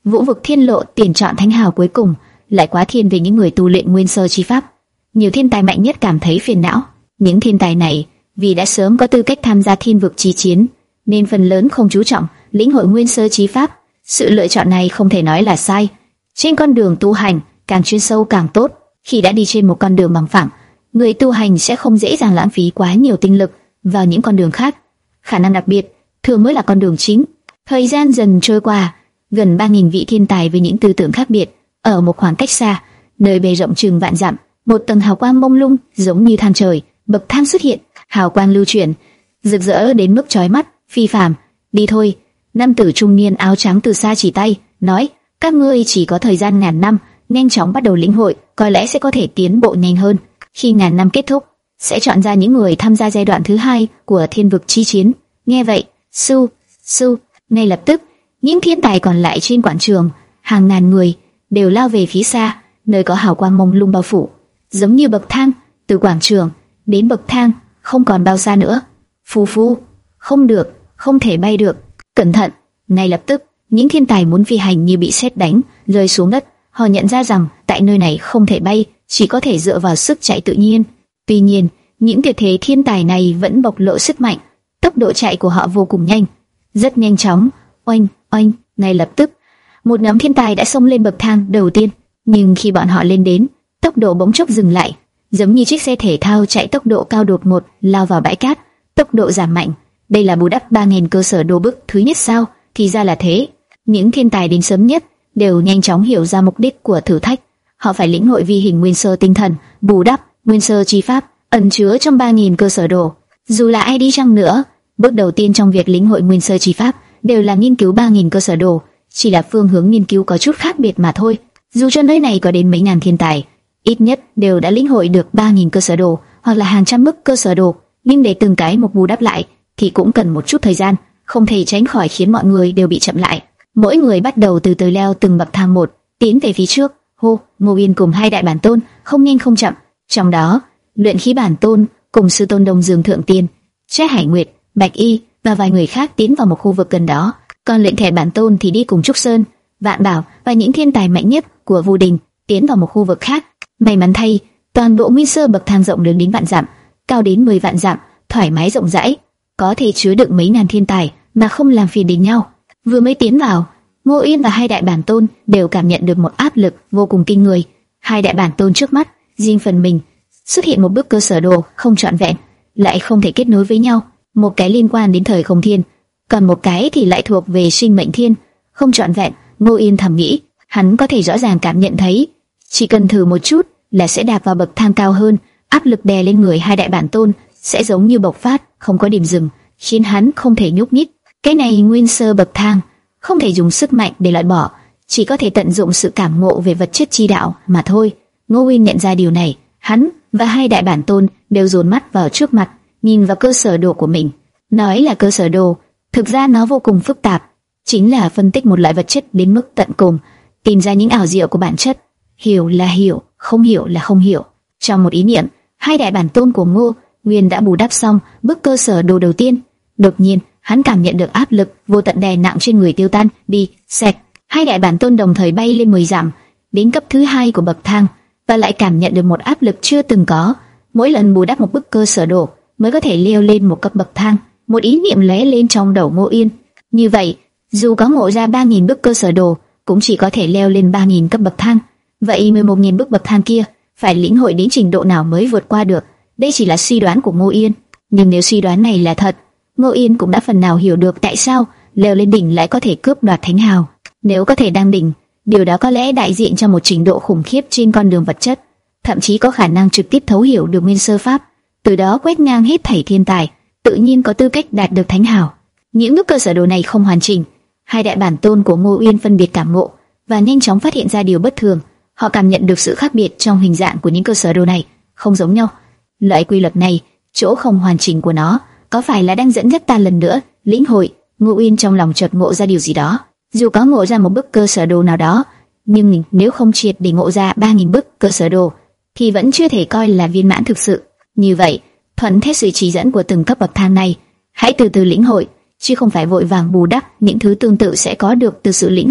Speaker 1: Vũ vực thiên lộ tiền chọn thánh hào cuối cùng lại quá thiên về những người tu luyện nguyên sơ chi pháp. Nhiều thiên tài mạnh nhất cảm thấy phiền não. Những thiên tài này vì đã sớm có tư cách tham gia thiên vực chi chiến, nên phần lớn không chú trọng lĩnh hội nguyên sơ chi pháp. Sự lựa chọn này không thể nói là sai. Trên con đường tu hành, càng chuyên sâu càng tốt. Khi đã đi trên một con đường bằng phẳng, người tu hành sẽ không dễ dàng lãng phí quá nhiều tinh lực vào những con đường khác. Khả năng đặc biệt thường mới là con đường chính. Thời gian dần trôi qua, gần ba nghìn vị thiên tài với những tư tưởng khác biệt, ở một khoảng cách xa, nơi bề rộng chừng vạn dặm, một tầng hào quang mông lung giống như than trời, bậc thang xuất hiện, hào quang lưu chuyển, rực rỡ đến mức chói mắt, phi phàm. Đi thôi. Nam tử trung niên áo trắng từ xa chỉ tay, nói: các ngươi chỉ có thời gian ngàn năm, nhanh chóng bắt đầu lĩnh hội, có lẽ sẽ có thể tiến bộ nhanh hơn. Khi ngàn năm kết thúc, sẽ chọn ra những người tham gia giai đoạn thứ hai của thiên vực chi chiến. Nghe vậy, su su, ngay lập tức, những thiên tài còn lại trên quảng trường, hàng ngàn người đều lao về phía xa, nơi có hào quang mông lung bao phủ, giống như bậc thang, từ quảng trường đến bậc thang không còn bao xa nữa. Phù phù, không được, không thể bay được. Cẩn thận! Ngay lập tức, những thiên tài muốn phi hành như bị sét đánh, rơi xuống đất. Họ nhận ra rằng tại nơi này không thể bay, chỉ có thể dựa vào sức chạy tự nhiên. Tuy nhiên, những tuyệt thế thiên tài này vẫn bộc lộ sức mạnh. Tốc độ chạy của họ vô cùng nhanh, rất nhanh chóng. Oanh, oanh! Ngay lập tức, một nhóm thiên tài đã xông lên bậc thang đầu tiên. Nhưng khi bọn họ lên đến, tốc độ bỗng chốc dừng lại, giống như chiếc xe thể thao chạy tốc độ cao đột ngột lao vào bãi cát. Tốc độ giảm mạnh. Đây là bù đắp ba nghìn cơ sở đồ bức thứ nhất sao? Thì ra là thế. Những thiên tài đến sớm nhất đều nhanh chóng hiểu ra mục đích của thử thách. Họ phải lĩnh hội vi hình nguyên sơ tinh thần, bù đắp nguyên sơ chi pháp ẩn chứa trong ba nghìn cơ sở đồ. Dù là ai đi chăng nữa, bước đầu tiên trong việc lĩnh hội nguyên sơ chi pháp đều là nghiên cứu ba nghìn cơ sở đồ, chỉ là phương hướng nghiên cứu có chút khác biệt mà thôi. Dù cho nơi này có đến mấy ngàn thiên tài, ít nhất đều đã lĩnh hội được ba nghìn cơ sở đồ hoặc là hàng trăm bức cơ sở đồ, nhưng để từng cái một bù đắp lại thì cũng cần một chút thời gian, không thể tránh khỏi khiến mọi người đều bị chậm lại. Mỗi người bắt đầu từ từ leo từng bậc thang một, tiến về phía trước. Hô, Ngô Yên cùng hai đại bản tôn, không nhanh không chậm. Trong đó, luyện khí bản tôn cùng sư tôn Đông Dương Thượng Tiên, Trác Hải Nguyệt, Bạch Y và vài người khác tiến vào một khu vực gần đó. Còn luyện thể bản tôn thì đi cùng Trúc Sơn, Vạn Bảo và những thiên tài mạnh nhất của Vu Đình tiến vào một khu vực khác. May mắn thay, toàn bộ nguyên sơ bậc thang rộng lớn đến vạn dặm, cao đến mười vạn dặm, thoải mái rộng rãi, có thể chứa đựng mấy ngàn thiên tài mà không làm phiền đến nhau. Vừa mới tiến vào, Ngô Yên và hai đại bản tôn đều cảm nhận được một áp lực vô cùng kinh người. Hai đại bản tôn trước mắt, riêng phần mình xuất hiện một bức cơ sở đồ không trọn vẹn, lại không thể kết nối với nhau. Một cái liên quan đến thời không thiên, còn một cái thì lại thuộc về sinh mệnh thiên, không trọn vẹn. Ngô Yên thầm nghĩ, hắn có thể rõ ràng cảm nhận thấy, chỉ cần thử một chút là sẽ đạp vào bậc thang cao hơn. Áp lực đè lên người hai đại bản tôn sẽ giống như bộc phát, không có điểm dừng, khiến hắn không thể nhúc nhích. Cái này nguyên sơ bậc thang, không thể dùng sức mạnh để loại bỏ, chỉ có thể tận dụng sự cảm ngộ về vật chất chi đạo mà thôi. Ngô Uyên nhận ra điều này, hắn và hai đại bản tôn đều dồn mắt vào trước mặt, nhìn vào cơ sở đồ của mình. Nói là cơ sở đồ, thực ra nó vô cùng phức tạp, chính là phân tích một loại vật chất đến mức tận cùng, tìm ra những ảo diệu của bản chất. Hiểu là hiểu, không hiểu là không hiểu. Trong một ý niệm, hai đại bản tôn của Ngô Uyên đã bù đắp xong bức cơ sở đồ đầu tiên. Đột nhiên, hắn cảm nhận được áp lực vô tận đè nặng trên người tiêu tan đi, sạch. Hai đại bản tôn đồng thời bay lên mười dặm, đến cấp thứ hai của bậc thang, và lại cảm nhận được một áp lực chưa từng có. Mỗi lần bù đắp một bức cơ sở đồ mới có thể leo lên một cấp bậc thang. Một ý niệm lóe lên trong đầu Ngô Yên. Như vậy, dù có ngộ ra ba nghìn bức cơ sở đồ, cũng chỉ có thể leo lên ba nghìn cấp bậc thang. Vậy mười một nghìn bức bậc thang kia phải lĩnh hội đến trình độ nào mới vượt qua được? Đây chỉ là suy đoán của Ngô Yên, nhưng nếu suy đoán này là thật, Ngô Yên cũng đã phần nào hiểu được tại sao leo lên đỉnh lại có thể cướp đoạt thánh hào. Nếu có thể đăng đỉnh, điều đó có lẽ đại diện cho một trình độ khủng khiếp trên con đường vật chất, thậm chí có khả năng trực tiếp thấu hiểu được nguyên sơ pháp, từ đó quét ngang hết thảy thiên tài, tự nhiên có tư cách đạt được thánh hào. Những lúc cơ sở đồ này không hoàn chỉnh, hai đại bản tôn của Ngô Uyên phân biệt cảm ngộ và nhanh chóng phát hiện ra điều bất thường. Họ cảm nhận được sự khác biệt trong hình dạng của những cơ sở đồ này, không giống nhau. Loại quy luật này, chỗ không hoàn chỉnh của nó, có phải là đang dẫn dắt ta lần nữa lĩnh hội? Ngô Uyên trong lòng chợt ngộ ra điều gì đó. Dù có ngộ ra một bức cơ sở đồ nào đó, nhưng nếu không triệt để ngộ ra ba nghìn bức cơ sở đồ, thì vẫn chưa thể coi là viên mãn thực sự. Như vậy, thuận theo sự chỉ dẫn của từng cấp bậc thang này, hãy từ từ lĩnh hội, chứ không phải vội vàng bù đắp những thứ tương tự sẽ có được từ sự lĩnh hội.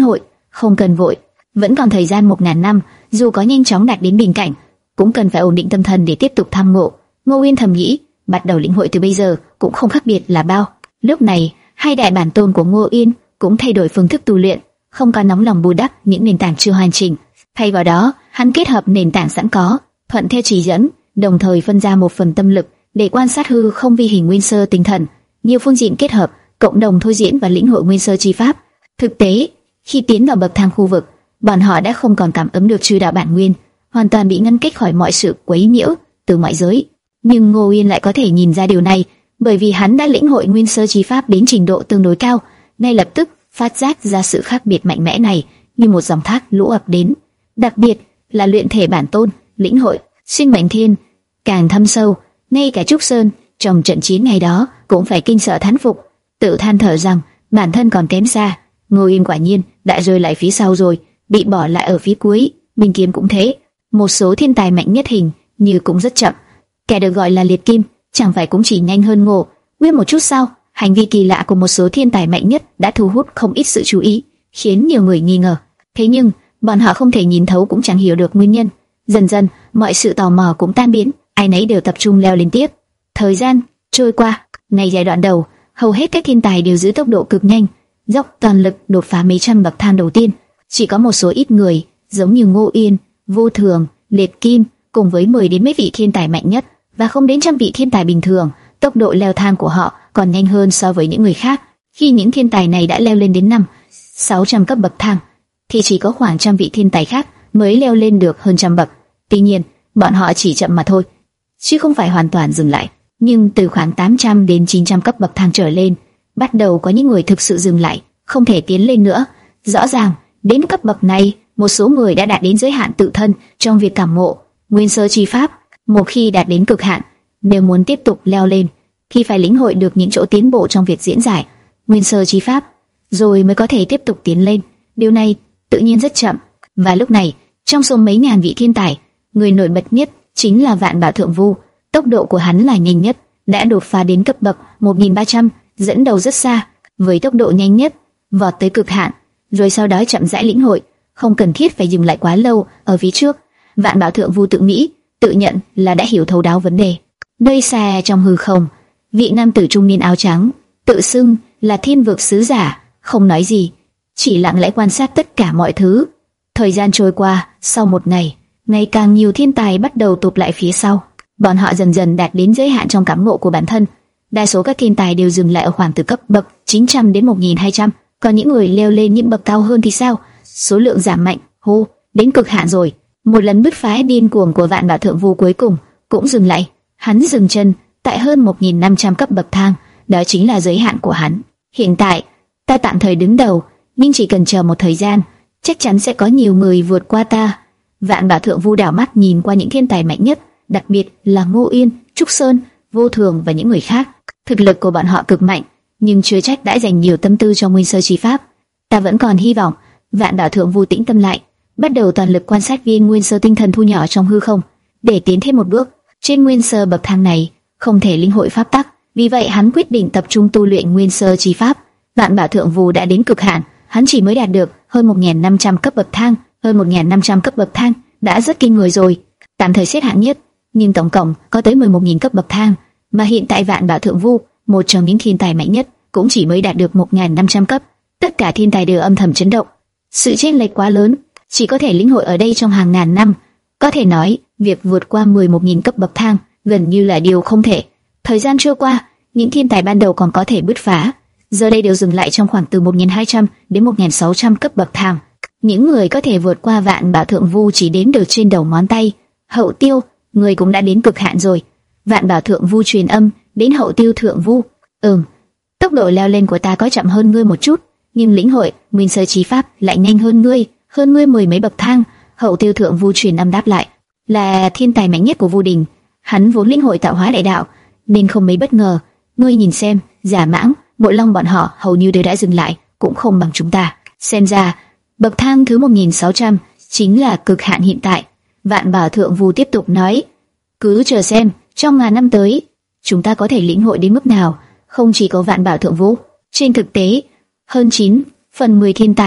Speaker 1: không cần vội, vẫn còn thời gian một ngàn năm, dù có nhanh chóng đạt đến bình cảnh, cũng cần phải ổn định tâm thần để tiếp tục tham ngộ. Ngô Uyên thầm nghĩ, bắt đầu lĩnh hội từ bây giờ cũng không khác biệt là bao. Lúc này, hai đại bản tôn của Ngô Uyên cũng thay đổi phương thức tu luyện, không còn nóng lòng bù đắp những nền tảng chưa hoàn chỉnh. Thay vào đó, hắn kết hợp nền tảng sẵn có, thuận theo chỉ dẫn, đồng thời phân ra một phần tâm lực để quan sát hư không vi hình nguyên sơ tinh thần, nhiều phương diện kết hợp, cộng đồng thôi diễn và lĩnh hội nguyên sơ chi pháp. Thực tế, khi tiến vào bậc thang khu vực, bọn họ đã không còn cảm ứng được chư đạo bản nguyên, hoàn toàn bị ngăn cách khỏi mọi sự quấy nhiễu từ ngoại giới. Nhưng Ngô Uyên lại có thể nhìn ra điều này, bởi vì hắn đã lĩnh hội nguyên sơ chi pháp đến trình độ tương đối cao, ngay lập tức phát giác ra sự khác biệt mạnh mẽ này như một dòng thác lũ ập đến. Đặc biệt là luyện thể bản tôn, lĩnh hội sinh mệnh thiên càng thâm sâu, ngay cả Trúc Sơn trong trận chiến ngày đó cũng phải kinh sợ thán phục, tự than thở rằng bản thân còn kém xa. Ngô Uyên quả nhiên đã rơi lại phía sau rồi, bị bỏ lại ở phía cuối. Minh Kiếm cũng thế, một số thiên tài mạnh nhất hình như cũng rất chậm. Kẻ được gọi là liệt kim chẳng phải cũng chỉ nhanh hơn Ngô Uyên một chút sao? Hành vi kỳ lạ của một số thiên tài mạnh nhất đã thu hút không ít sự chú ý, khiến nhiều người nghi ngờ. Thế nhưng bọn họ không thể nhìn thấu cũng chẳng hiểu được nguyên nhân. Dần dần, mọi sự tò mò cũng tan biến, ai nấy đều tập trung leo lên tiếp. Thời gian trôi qua, ngay giai đoạn đầu, hầu hết các thiên tài đều giữ tốc độ cực nhanh, dốc toàn lực đột phá mấy trăm bậc thang đầu tiên. Chỉ có một số ít người, giống như Ngô Uyên, Vô Thường, Liệt Kim, cùng với mười đến mấy vị thiên tài mạnh nhất và không đến trăm vị thiên tài bình thường, tốc độ leo thang của họ còn nhanh hơn so với những người khác. Khi những thiên tài này đã leo lên đến năm, sáu trăm cấp bậc thang, thì chỉ có khoảng trăm vị thiên tài khác mới leo lên được hơn trăm bậc. Tuy nhiên, bọn họ chỉ chậm mà thôi, chứ không phải hoàn toàn dừng lại. Nhưng từ khoảng tám trăm đến chín trăm cấp bậc thang trở lên, bắt đầu có những người thực sự dừng lại, không thể tiến lên nữa. Rõ ràng, đến cấp bậc này, một số người đã đạt đến giới hạn tự thân trong việc cảm ngộ nguyên sơ chi pháp. Một khi đạt đến cực hạn, nếu muốn tiếp tục leo lên, thì phải lĩnh hội được những chỗ tiến bộ trong việc diễn giải nguyên sơ chi pháp, rồi mới có thể tiếp tục tiến lên. Điều này tự nhiên rất chậm. Và lúc này, trong số mấy ngàn vị thiên tài, người nổi bật nhất chính là Vạn Bảo Thượng Vu. Tốc độ của hắn là nhanh nhất, đã đột phá đến cấp bậc một nghìn ba trăm, dẫn đầu rất xa, với tốc độ nhanh nhất, vọt tới cực hạn, rồi sau đó chậm rãi lĩnh hội, không cần thiết phải dừng lại quá lâu ở phía trước. Vạn Bảo Thượng Vu tự nghĩ, tự nhận là đã hiểu thấu đáo vấn đề. Nơi xa trong hư không, vị nam tử trung niên áo trắng, tự xưng là Thiên Vực sứ giả, không nói gì, chỉ lặng lẽ quan sát tất cả mọi thứ. Thời gian trôi qua, sau một ngày, ngày càng nhiều thiên tài bắt đầu tụt lại phía sau. Bọn họ dần dần đạt đến giới hạn trong cảm ngộ của bản thân. Đa số các thiên tài đều dừng lại ở khoảng từ cấp bậc chín trăm đến một nghìn hai trăm, còn những người leo lên những bậc cao hơn thì sao? Số lượng giảm mạnh, hô, đến cực hạn rồi. Một lần bứt phá điên cuồng của Vạn Bảo Thượng Vu cuối cùng cũng dừng lại. Hắn dừng chân tại hơn một nghìn năm trăm cấp bậc thang, đó chính là giới hạn của hắn. Hiện tại, ta tạm thời đứng đầu, nhưng chỉ cần chờ một thời gian, chắc chắn sẽ có nhiều người vượt qua ta. Vạn Bảo Thượng Vu đảo mắt nhìn qua những thiên tài mạnh nhất, đặc biệt là Ngô Uyên, Trúc Sơn, Vô Thường và những người khác. Thực lực của bọn họ cực mạnh, nhưng chưa trách đã dành nhiều tâm tư cho nguyên sơ chi pháp. Ta vẫn còn hy vọng. Vạn Bảo Thượng Vu tĩnh tâm lại, bắt đầu toàn lực quan sát viên nguyên sơ tinh thần thu nhỏ trong hư không, để tiến thêm một bước. Trên nguyên sơ bậc thang này không thể linh hội pháp tắc, vì vậy hắn quyết định tập trung tu luyện nguyên sơ chi pháp. Vạn Bảo Thượng Vu đã đến cực hạn, hắn chỉ mới đạt được hơn một nghìn năm trăm cấp bậc thang, hơn một nghìn năm trăm cấp bậc thang đã rất kinh người rồi, tạm thời xếp hạng nhất, nhưng tổng cộng có tới mười một nghìn cấp bậc thang, mà hiện tại Vạn Bảo Thượng Vu, một trong những thiên tài mạnh nhất, cũng chỉ mới đạt được một nghìn năm trăm cấp. Tất cả thiên tài đều âm thầm chấn động. Sự chênh lệch quá lớn, chỉ có thể lĩnh hội ở đây trong hàng ngàn năm. Có thể nói, việc vượt qua mười một nghìn cấp bậc thang gần như là điều không thể. Thời gian trôi qua, những thiên tài ban đầu còn có thể bứt phá, giờ đây đều dừng lại trong khoảng từ một nghìn hai trăm đến một nghìn sáu trăm cấp bậc thang. Những người có thể vượt qua Vạn Bảo Thượng Vu chỉ đếm được trên đầu ngón tay. Hậu Tiêu, người cũng đã đến cực hạn rồi. Vạn Bảo Thượng Vu truyền âm đến Hậu Tiêu Thượng Vu. Ừm, tốc độ leo lên của ta có chậm hơn ngươi một chút, nhưng lĩnh hội nguyên sơ chi pháp lại nhanh hơn ngươi, hơn ngươi mười mấy bậc thang. Hậu Tiêu Thượng Vu truyền âm đáp lại, là thiên tài mạnh nhất của Vu Đình, hắn vốn lĩnh hội tạo hóa đại đạo, nên không mấy bất ngờ. Ngươi nhìn xem, Giả Mãng, Mộ Long bọn họ hầu như đều đã dừng lại, cũng không bằng chúng ta. Xem ra bậc thang thứ một nghìn sáu trăm chính là cực hạn hiện tại. Vạn Bảo Thượng Vu tiếp tục nói, cứ chờ xem, trong ngàn năm tới, chúng ta có thể lĩnh hội đến mức nào. Không chỉ có Vạn Bảo Thượng Vu, trên thực tế, hơn chín phần mười thiên tài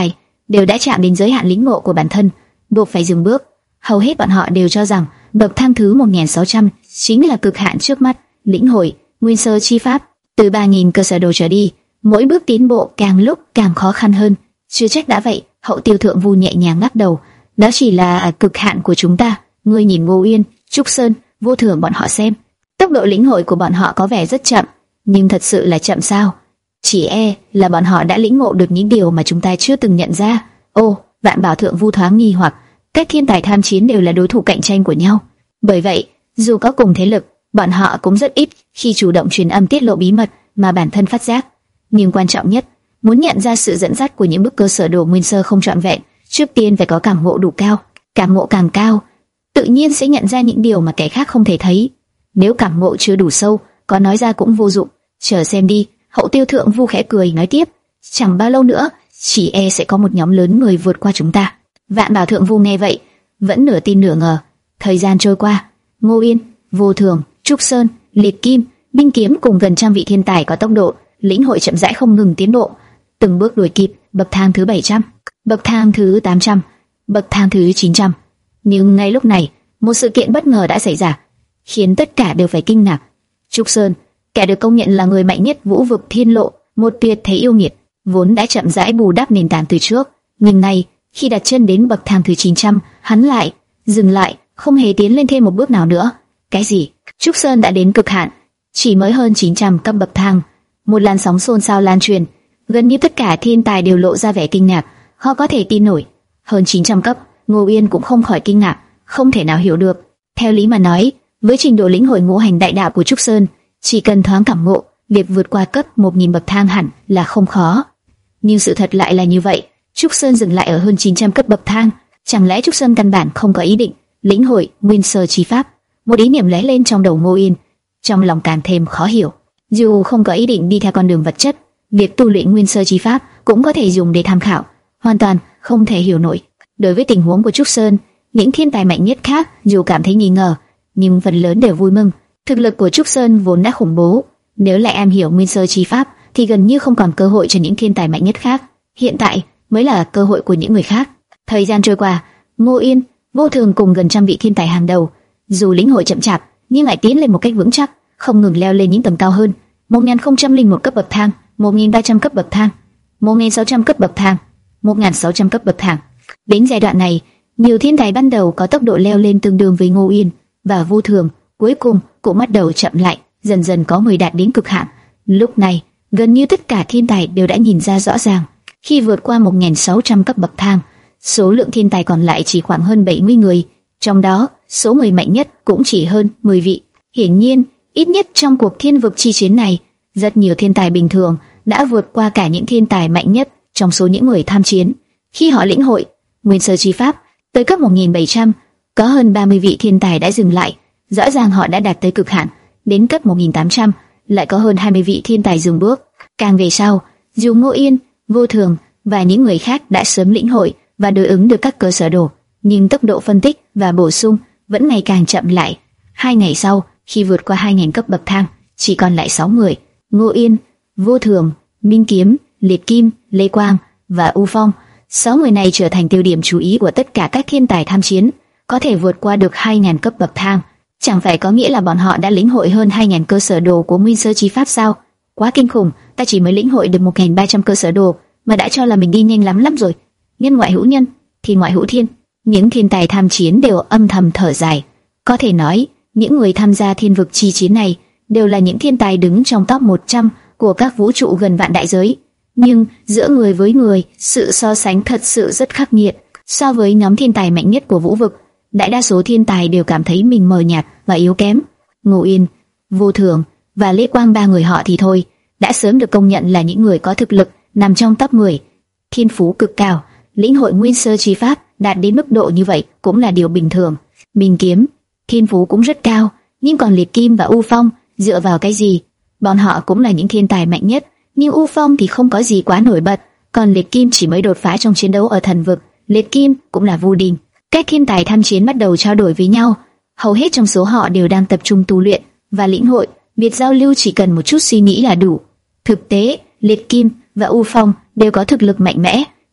Speaker 1: đều đã chạm đến giới hạn lĩnh ngộ của bản thân, buộc phải dừng bước. Hầu hết bọn họ đều cho rằng bậc thang thứ một nghìn sáu trăm chính là cực hạn trước mắt. Lĩnh hội nguyên sơ chi pháp từ ba nghìn cơ sở đồ trở đi, mỗi bước tiến bộ càng lúc càng khó khăn hơn. Chưa trách đã vậy. Hậu Tiêu Thượng Vu nhẹ nhàng lắc đầu, đó chỉ là cực hạn của chúng ta. Ngươi nhìn Ngô Uyên, Trúc Sơn, Vô Thường bọn họ xem, tốc độ lĩnh hội của bọn họ có vẻ rất chậm, nhưng thật sự là chậm sao? Chỉ e là bọn họ đã lĩnh ngộ được những điều mà chúng ta chưa từng nhận ra. Ô, Vạn Bảo Thượng Vu thoáng nghi hoặc, các thiên tài tham chiến đều là đối thủ cạnh tranh của nhau. Bởi vậy, dù có cùng thế lực, bọn họ cũng rất ít khi chủ động truyền âm tiết lộ bí mật mà bản thân phát giác. Nhưng quan trọng nhất, muốn nhận ra sự dẫn dắt của những bước cơ sở đồ nguyên sơ không trọn vẹn, trước tiên phải có cảm ngộ đủ cao. Cảm ngộ càng cao, tự nhiên sẽ nhận ra những điều mà kẻ khác không thể thấy. Nếu cảm ngộ chưa đủ sâu, có nói ra cũng vô dụng. Chờ xem đi. Hậu Tiêu Thượng Vu khẽ cười nói tiếp, chẳng bao lâu nữa, chỉ e sẽ có một nhóm lớn người vượt qua chúng ta. Vạn Bảo Thượng Vu nghe vậy, vẫn nửa tin nửa ngờ. Thời gian trôi qua, Ngô Yên, Vô Thường, Trúc Sơn, Liệt Kim, Binh Kiếm cùng gần trăm vị thiên tài có tốc độ lĩnh hội chậm rãi không ngừng tiến bộ, từng bước đuổi kịp bậc thang thứ bảy trăm, bậc thang thứ tám trăm, bậc thang thứ chín trăm. Nhưng ngay lúc này, một sự kiện bất ngờ đã xảy ra, khiến tất cả đều phải kinh ngạc. Trúc Sơn, kẻ được công nhận là người mạnh nhất vũ vực thiên lộ, một tuyệt thế yêu nghiệt, vốn đã chậm rãi bù đắp nền tảng từ trước, nhưng nay khi đặt chân đến bậc thang thứ chín trăm, hắn lại dừng lại, không hề tiến lên thêm một bước nào nữa. Cái gì? Trúc Sơn đã đến cực hạn, chỉ mới hơn chín trăm cấp bậc thang. Một làn sóng xôn xao lan truyền, gần như tất cả thiên tài đều lộ ra vẻ kinh ngạc, khó có thể tin nổi. Hơn chín trăm cấp, Ngô Uyên cũng không khỏi kinh ngạc, không thể nào hiểu được. Theo lý mà nói, với trình độ lĩnh hội ngũ hành đại đạo của Trúc Sơn, chỉ cần thoáng cảm ngộ, việc vượt qua cấp một nghìn bậc thang hẳn là không khó. Nhưng sự thật lại là như vậy, Trúc Sơn dừng lại ở hơn chín trăm cấp bậc thang. Chẳng lẽ Trúc Sơn căn bản không có ý định lĩnh hội nguyên sơ chi pháp? Một ý niệm lóe lên trong đầu Ngô Yên, trong lòng càng thêm khó hiểu. Dù không có ý định đi theo con đường vật chất, việc tu luyện nguyên sơ chi pháp cũng có thể dùng để tham khảo, hoàn toàn không thể hiểu nổi. Đối với tình huống của Trúc Sơn, những thiên tài mạnh nhất khác dù cảm thấy nghi ngờ, nhưng phần lớn đều vui mừng. Thực lực của Trúc Sơn vốn đã khủng bố, nếu lại am hiểu nguyên sơ chi pháp thì gần như không còn cơ hội cho những thiên tài mạnh nhất khác. Hiện tại mới là cơ hội của những người khác. Thời gian trôi qua, Ngô Yên, Vô Thường cùng gần trăm vị thiên tài hàng đầu, dù lĩnh hội chậm chạp nhưng lại tiến lên một cách vững chắc, không ngừng leo lên những tầng cao hơn. một nghìn không trăm lẻ một cấp bậc thang, một nghìn ba trăm cấp bậc thang, một nghìn sáu trăm cấp bậc thang, một nghìn sáu trăm cấp bậc thang. Đến giai đoạn này, nhiều thiên tài ban đầu có tốc độ leo lên tương đương với Ngô Yên và Vô Thường, cuối cùng cũng bắt đầu chậm lại, dần dần có người đạt đến cực hạn. Lúc này, gần như tất cả thiên tài đều đã nhìn ra rõ ràng, khi vượt qua một nghìn sáu trăm cấp bậc thang, số lượng thiên tài còn lại chỉ khoảng hơn bảy mươi người, trong đó số người mạnh nhất cũng chỉ hơn mười vị. Hiển nhiên, ít nhất trong cuộc thiên vực chi chiến này, rất nhiều thiên tài bình thường đã vượt qua cả những thiên tài mạnh nhất trong số những người tham chiến. Khi họ lĩnh hội nguyên sơ chi pháp tới cấp một nghìn bảy trăm, có hơn ba mươi vị thiên tài đã dừng lại, rõ ràng họ đã đạt tới cực hạn. Đến cấp một nghìn tám trăm, lại có hơn hai mươi vị thiên tài dừng bước. Càng về sau, dù Ngô Yên, Vô Thường và những người khác đã sớm lĩnh hội và đối ứng được các cơ sở đồ, nhưng tốc độ phân tích và bổ sung vẫn ngày càng chậm lại. Hai ngày sau, khi vượt qua hai nghìn cấp bậc thang, chỉ còn lại sáu người: Ngô Yên, Vô Thường, Minh Kiếm, Liệt Kim, Lê Quang và U Phong. Sáu người này trở thành tiêu điểm chú ý của tất cả các thiên tài tham chiến. Có thể vượt qua được hai nghìn cấp bậc thang, chẳng phải có nghĩa là bọn họ đã lĩnh hội hơn hai nghìn cơ sở đồ của nguyên sơ chi pháp sao? Quá kinh khủng, ta chỉ mới lĩnh hội được một nghìn ba trăm cơ sở đồ mà đã cho là mình đi nhanh lắm lắm rồi. Nhân ngoại hữu nhân, thiên ngoại hữu thiên. Những thiên tài tham chiến đều âm thầm thở dài. Có thể nói, những người tham gia thiên vực chi chiến này đều là những thiên tài đứng trong top một trăm của các vũ trụ gần vạn đại giới. Nhưng giữa người với người, sự so sánh thật sự rất khắc nghiệt. So với nhóm thiên tài mạnh nhất của vũ vực, đại đa số thiên tài đều cảm thấy mình mờ nhạt và yếu kém. Ngô Yên, Vô Thường và Lê Quang, ba người họ thì thôi, đã sớm được công nhận là những người có thực lực nằm trong top mười. Thiên phú cực cao, lĩnh hội nguyên sơ chi pháp đạt đến mức độ như vậy cũng là điều bình thường. Minh Kiếm, thiên phú cũng rất cao, nhưng còn Liệt Kim và U Phong dựa vào cái gì? Bọn họ cũng là những thiên tài mạnh nhất, nhưng U Phong thì không có gì quá nổi bật, còn Liệt Kim chỉ mới đột phá trong chiến đấu ở thần vực. Liệt Kim cũng là vô địch. Các thiên tài tham chiến bắt đầu trao đổi với nhau, hầu hết trong số họ đều đang tập trung tu luyện và lĩnh hội, việc giao lưu chỉ cần một chút suy nghĩ là đủ. Thực tế, Liệt Kim và U Phong đều có thực lực mạnh mẽ,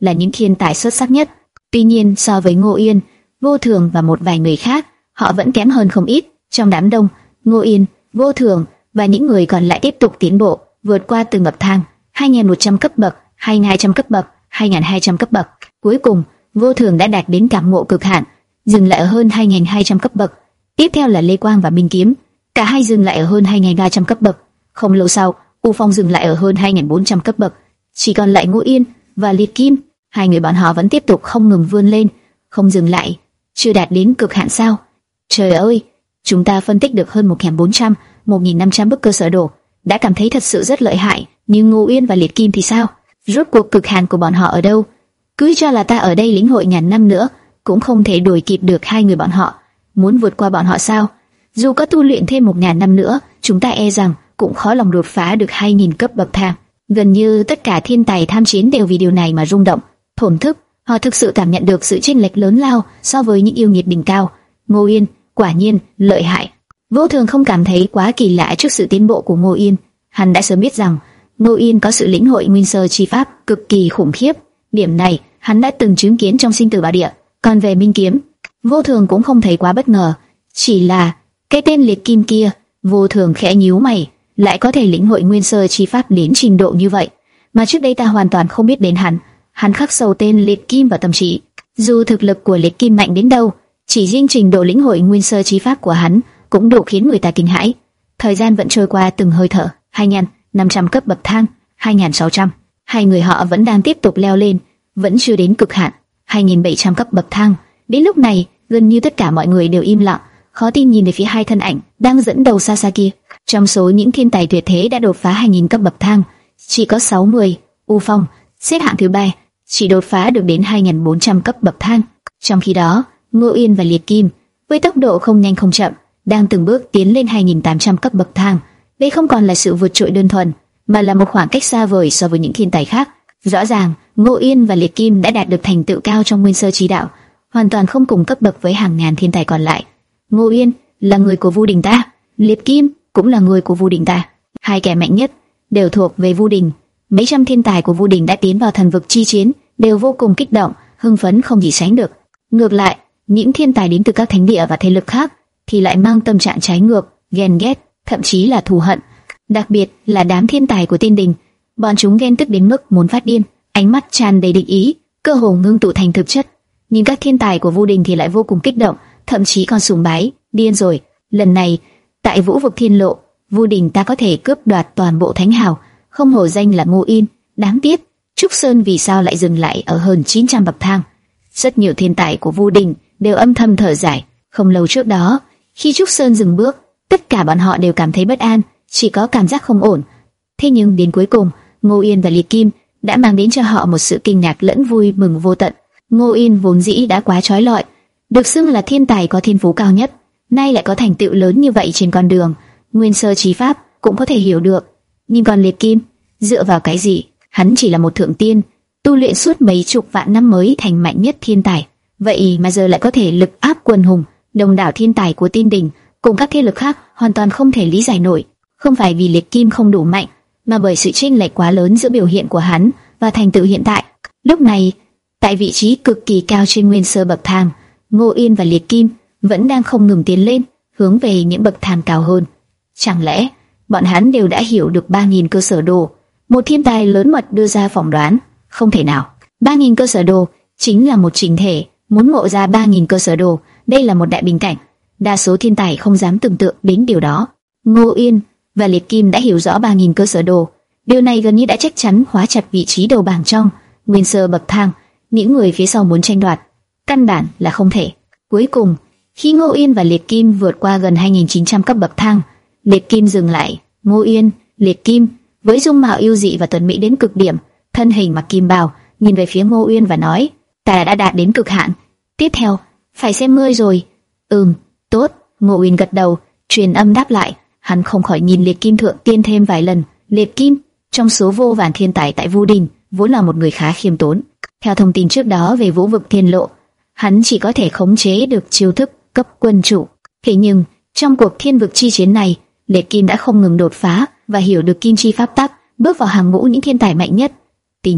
Speaker 1: là những thiên tài xuất sắc nhất. Tuy nhiên so với Ngô Yên, Vô Thường và một vài người khác, họ vẫn kém hơn không ít. Trong đám đông, Ngô Yên, Vô Thường và những người còn lại tiếp tục tiến bộ, vượt qua từng bậc thang, hai nghìn một trăm cấp bậc, hai nghìn hai trăm cấp bậc, hai nghìn hai trăm cấp bậc. Cuối cùng, Vô Thường đã đạt đến cảm ngộ cực hạn, dừng lại ở hơn hai nghìn hai trăm cấp bậc. Tiếp theo là Lê Quang và Minh Kiếm, cả hai dừng lại ở hơn hai nghìn ba trăm cấp bậc. Không lâu sau, U Phong dừng lại ở hơn hai nghìn bốn trăm cấp bậc. Chỉ còn lại Ngô Yên và Liệt Kim, hai người bọn họ vẫn tiếp tục không ngừng vươn lên, không dừng lại. Chưa đạt đến cực hạn sao? Trời ơi, chúng ta phân tích được hơn một nghìn bốn trăm, một nghìn năm trăm bức cơ sở đồ, đã cảm thấy thật sự rất lợi hại. Nhưng Ngô Yên và Liệt Kim thì sao? Rốt cuộc cực hạn của bọn họ ở đâu? Cứ cho là ta ở đây lĩnh hội ngàn năm nữa, cũng không thể đuổi kịp được hai người bọn họ. Muốn vượt qua bọn họ sao? Dù có tu luyện thêm một ngàn năm nữa, chúng ta e rằng cũng khó lòng đột phá được hai nghìn cấp bậc thang. Gần như tất cả thiên tài tham chiến đều vì điều này mà rung động, thổn thức. Họ thực sự cảm nhận được sự chênh lệch lớn lao so với những yêu nghiệt đỉnh cao. Ngô Yên quả nhiên lợi hại. Vô Thường không cảm thấy quá kỳ lạ trước sự tiến bộ của Ngô Yên. Hắn đã sớm biết rằng Ngô Yên có sự lĩnh hội nguyên sơ chi pháp cực kỳ khủng khiếp. Điểm này hắn đã từng chứng kiến trong Sinh Tử Bảo Địa. Còn về Minh Kiếm, Vô Thường cũng không thấy quá bất ngờ. Chỉ là cái tên Liệt Kim kia, Vô Thường khẽ nhíu mày, lại có thể lĩnh hội nguyên sơ chi pháp đến trình độ như vậy, mà trước đây ta hoàn toàn không biết đến hắn. Hắn khắc sâu tên Liệt Kim vào tâm trí. Dù thực lực của Liệt Kim mạnh đến đâu, chỉ riêng trình độ lĩnh hội nguyên sơ chi pháp của hắn cũng đủ khiến người ta kinh hãi. Thời gian vẫn trôi qua từng hơi thở. hai nghìn năm trăm cấp bậc thang, hai nghìn sáu trăm. Hai người họ vẫn đang tiếp tục leo lên, vẫn chưa đến cực hạn. hai nghìn bảy trăm cấp bậc thang. Đến lúc này, gần như tất cả mọi người đều im lặng, khó tin nhìn về phía hai thân ảnh đang dẫn đầu xa xa kia. Trong số những thiên tài tuyệt thế đã đột phá hai nghìn cấp bậc thang, chỉ có sáu người. U Phong xếp hạng thứ ba, chỉ đột phá được đến hai nghìn bốn trăm cấp bậc thang. Trong khi đó, Ngô Yên và Liệt Kim với tốc độ không nhanh không chậm đang từng bước tiến lên hai nghìn tám trăm cấp bậc thang. Đây không còn là sự vượt trội đơn thuần, mà là một khoảng cách xa vời so với những thiên tài khác. Rõ ràng, Ngô Yên và Liệt Kim đã đạt được thành tựu cao trong nguyên sơ trí đạo, hoàn toàn không cùng cấp bậc với hàng ngàn thiên tài còn lại. Ngô Yên là người của Vu Đình ta, Liệt Kim cũng là người của Vu Đình ta. Hai kẻ mạnh nhất đều thuộc về Vu Đình. Mấy trăm thiên tài của Vu Đình đã tiến vào thần vực chi chiến, đều vô cùng kích động, hưng phấn không gì sánh được. Ngược lại, những thiên tài đến từ các thánh địa và thế lực khác thì lại mang tâm trạng trái ngược, ghen ghét, thậm chí là thù hận. Đặc biệt là đám thiên tài của Tiên Đình, bọn chúng ghen tức đến mức muốn phát điên, ánh mắt tràn đầy địch ý, cơ hồ ngưng tụ thành thực chất. Nhưng các thiên tài của Vu Đình thì lại vô cùng kích động, thậm chí còn sùng bái, điên rồi. Lần này, tại Vũ Vực Thiên Lộ, Vu Đình ta có thể cướp đoạt toàn bộ thánh hào, không hổ danh là Ngô Yên. Đáng tiếc, Trúc Sơn vì sao lại dừng lại ở hơn chín trăm bậc thang? Rất nhiều thiên tài của Vu Đình đều âm thầm thở dài. Không lâu trước đó, khi Trúc Sơn dừng bước, tất cả bọn họ đều cảm thấy bất an, chỉ có cảm giác không ổn. Thế nhưng đến cuối cùng, Ngô Yên và Liệt Kim đã mang đến cho họ một sự kinh ngạc lẫn vui mừng vô tận. Ngô Yên vốn dĩ đã quá chói lọi, được xưng là thiên tài có thiên phú cao nhất, nay lại có thành tựu lớn như vậy trên con đường nguyên sơ trí pháp cũng có thể hiểu được. Nhưng còn Liệt Kim, dựa vào cái gì? Hắn chỉ là một thượng tiên, tu luyện suốt mấy chục vạn năm mới thành mạnh nhất thiên tài, vậy mà giờ lại có thể lực áp quần hùng, đông đảo thiên tài của Tiên Đình cùng các thế lực khác hoàn toàn không thể lý giải nổi. Không phải vì Liệt Kim không đủ mạnh, mà bởi sự chênh lệch quá lớn giữa biểu hiện của hắn và thành tựu hiện tại. Lúc này, tại vị trí cực kỳ cao trên nguyên sơ bậc thang, Ngô Yên và Liệt Kim vẫn đang không ngừng tiến lên, hướng về những bậc thang cao hơn. Chẳng lẽ bọn hắn đều đã hiểu được ba nghìn cơ sở đồ? Một thiên tài lớn mật đưa ra phỏng đoán. Không thể nào, ba nghìn cơ sở đồ chính là một chỉnh thể, muốn ngộ ra ba nghìn cơ sở đồ, đây là một đại bình cảnh. Đa số thiên tài không dám tưởng tượng đến điều đó. Ngô Yên và Liệt Kim đã hiểu rõ ba nghìn cơ sở đồ, điều này gần như đã chắc chắn khóa chặt vị trí đầu bảng trong nguyên sơ bậc thang. Những người phía sau muốn tranh đoạt, căn bản là không thể. Cuối cùng, khi Ngô Yên và Liệt Kim vượt qua gần hai nghìn chín trăm cấp bậc thang, Liệt Kim dừng lại. Ngô Yên, Liệt Kim với dung mạo yêu dị và tuấn mỹ đến cực điểm, thân hình mặc kim bào, nhìn về phía Ngô Yên và nói: "Ta đã đạt đến cực hạn, tiếp theo phải xem ngươi rồi." "Ừm, tốt." Ngô Yên gật đầu, truyền âm đáp lại. Hắn không khỏi nhìn Liệt Kim thượng tiên thêm vài lần. Liệt Kim, trong số vô vàn thiên tài tại Vu Đình, vốn là một người khá khiêm tốn. Theo thông tin trước đó về Vũ Vực Thiên Lộ, hắn chỉ có thể khống chế được chiêu thức cấp quân chủ. Thế nhưng trong cuộc thiên vực chi chiến này, Liệt Kim đã không ngừng đột phá và hiểu được kim chi pháp tắc, bước vào hàng ngũ những thiên tài mạnh nhất. Tuy nhiên,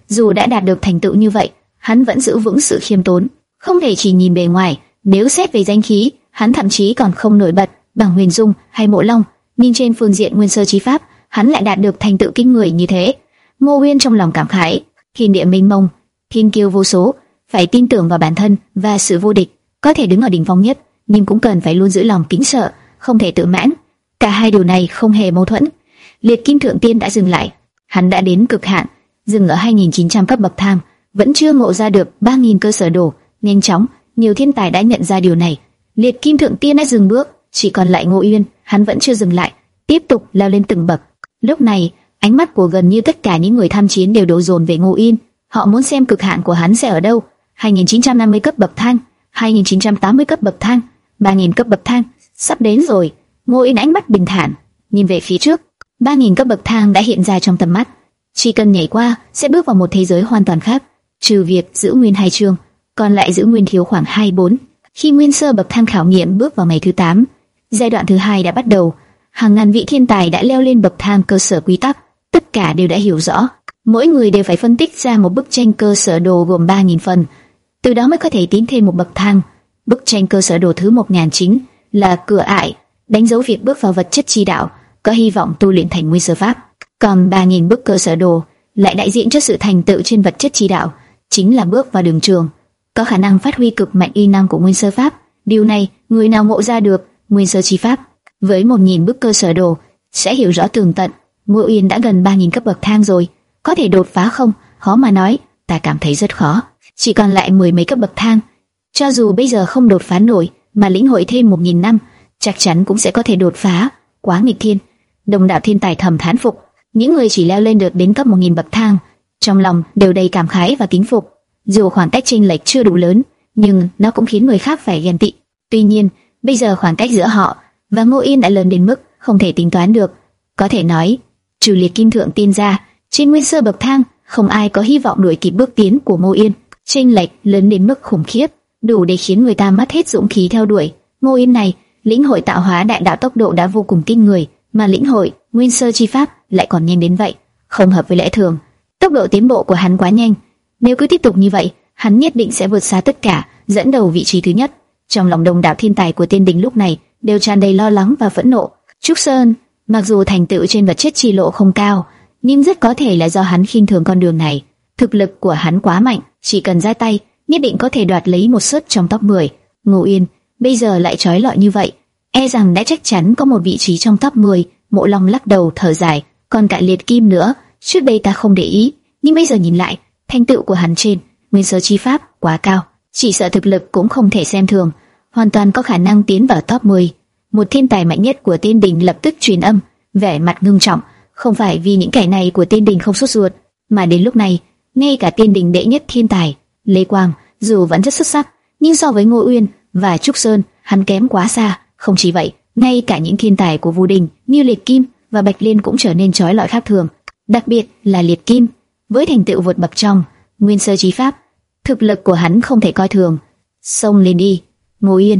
Speaker 1: dù đã đạt được thành tựu như vậy, hắn vẫn giữ vững sự khiêm tốn, không thể chỉ nhìn bề ngoài. Nếu xét về danh khí, hắn thậm chí còn không nổi bật bằng Huyền Dung hay Mộ Long, nhưng trên phương diện nguyên sơ chi pháp, hắn lại đạt được thành tựu kinh người như thế. Ngô Uyên trong lòng cảm khái, thiên địa mênh mông, thiên kiêu vô số, phải tin tưởng vào bản thân và sự vô địch. Có thể đứng ở đỉnh phong nhất, nhưng cũng cần phải luôn giữ lòng kính sợ, không thể tự mãn. Cả hai điều này không hề mâu thuẫn. Liệt Kim Thượng Tiên đã dừng lại, hắn đã đến cực hạn, dừng ở hai nghìn chín trăm cấp bậc thang, vẫn chưa ngộ ra được ba nghìn cơ sở đồ. Nhanh chóng, nhiều thiên tài đã nhận ra điều này. Liệt Kim Thượng Tiên đã dừng bước, chỉ còn lại Ngô Uyên, hắn vẫn chưa dừng lại, tiếp tục leo lên từng bậc. Lúc này, ánh mắt của gần như tất cả những người tham chiến đều đổ dồn về Ngô Uyên, họ muốn xem cực hạn của hắn sẽ ở đâu. hai nghìn chín trăm năm mươi cấp bậc thang, hai nghìn chín trăm tám mươi cấp bậc thang, ba nghìn cấp bậc thang, sắp đến rồi. Ngô Uyên ánh mắt bình thản, nhìn về phía trước. ba nghìn cấp bậc thang đã hiện ra trong tầm mắt, chỉ cần nhảy qua sẽ bước vào một thế giới hoàn toàn khác. Trừ việc giữ nguyên hai chương, còn lại giữ nguyên thiếu khoảng hai bốn. Khi nguyên sơ bậc thang khảo nghiệm bước vào ngày thứ tám, giai đoạn thứ hai đã bắt đầu. Hàng ngàn vị thiên tài đã leo lên bậc thang cơ sở quy tắc, tất cả đều đã hiểu rõ. Mỗi người đều phải phân tích ra một bức tranh cơ sở đồ gồm ba nghìn phần, từ đó mới có thể tiến thêm một bậc thang. Bức tranh cơ sở đồ thứ một nghìn chính là cửa ải, đánh dấu việc bước vào vật chất chi đạo, có hy vọng tu luyện thành nguyên sơ pháp. Còn ba nghìn bức cơ sở đồ lại đại diện cho sự thành tựu trên vật chất chi đạo, chính là bước vào đường trường, có khả năng phát huy cực mạnh uy năng của nguyên sơ pháp. Điều này, người nào ngộ ra được nguyên sơ chi pháp với một nghìn bức cơ sở đồ sẽ hiểu rõ tường tận. Ngô Uyên đã gần ba nghìn cấp bậc thang rồi, có thể đột phá không? Khó mà nói, ta cảm thấy rất khó. Chỉ còn lại mười mấy cấp bậc thang, cho dù bây giờ không đột phá nổi, mà lĩnh hội thêm một nghìn năm, chắc chắn cũng sẽ có thể đột phá. Quá nghịch thiên. Đồng đạo thiên tài thầm thán phục. Những người chỉ leo lên được đến cấp một nghìn bậc thang, trong lòng đều đầy cảm khái và kính phục. Dù khoảng cách chênh lệch chưa đủ lớn, nhưng nó cũng khiến người khác phải ghen tị. Tuy nhiên, bây giờ khoảng cách giữa họ và Ngô Uyên đã lớn đến mức không thể tính toán được. Có thể nói, trừ Liệt Kim Thượng Tiên ra, trên nguyên sơ bậc thang không ai có hy vọng đuổi kịp bước tiến của Ngô Uyên. Chênh lệch lớn đến mức khủng khiếp, đủ để khiến người ta mất hết dũng khí theo đuổi. Ngô Uyên này, lĩnh hội tạo hóa đại đạo tốc độ đã vô cùng kinh người, mà lĩnh hội nguyên sơ chi pháp lại còn nhanh đến vậy, không hợp với lẽ thường. Tốc độ tiến bộ của hắn quá nhanh, nếu cứ tiếp tục như vậy, hắn nhất định sẽ vượt xa tất cả, dẫn đầu vị trí thứ nhất. Trong lòng đồng đạo thiên tài của Tiên Đình lúc này đều tràn đầy lo lắng và phẫn nộ. Trúc Sơn, mặc dù thành tựu trên vật chất chi lộ không cao, nhưng rất có thể là do hắn khinh thường con đường này. Thực lực của hắn quá mạnh, chỉ cần ra tay, nhất định có thể đoạt lấy một suất trong top mười. Ngô Uyên bây giờ lại trói lọi như vậy, e rằng đã chắc chắn có một vị trí trong top mười. Mộ Long lắc đầu thở dài, còn cả Liệt Kim nữa, trước đây ta không để ý, nhưng bây giờ nhìn lại, thành tựu của hắn trên nguyên sơ chi pháp quá cao, chỉ sợ thực lực cũng không thể xem thường, hoàn toàn có khả năng tiến vào top mười. Một thiên tài mạnh nhất của Tiên Đình lập tức truyền âm, vẻ mặt ngưng trọng. Không phải vì những kẻ này của Tiên Đình không sốt ruột, mà đến lúc này, ngay cả Tiên Đình đệ nhất thiên tài Lê Quang, dù vẫn rất xuất sắc, nhưng so với Ngô Uyên và Trúc Sơn, hắn kém quá xa. Không chỉ vậy, ngay cả những thiên tài của Vũ Đình như Liệt Kim và Bạch Liên cũng trở nên chói lọi khác thường. Đặc biệt là Liệt Kim, với thành tựu vượt bậc trong nguyên sơ chí pháp, thực lực của hắn không thể coi thường. Xông lên đi, Ngô Uyên,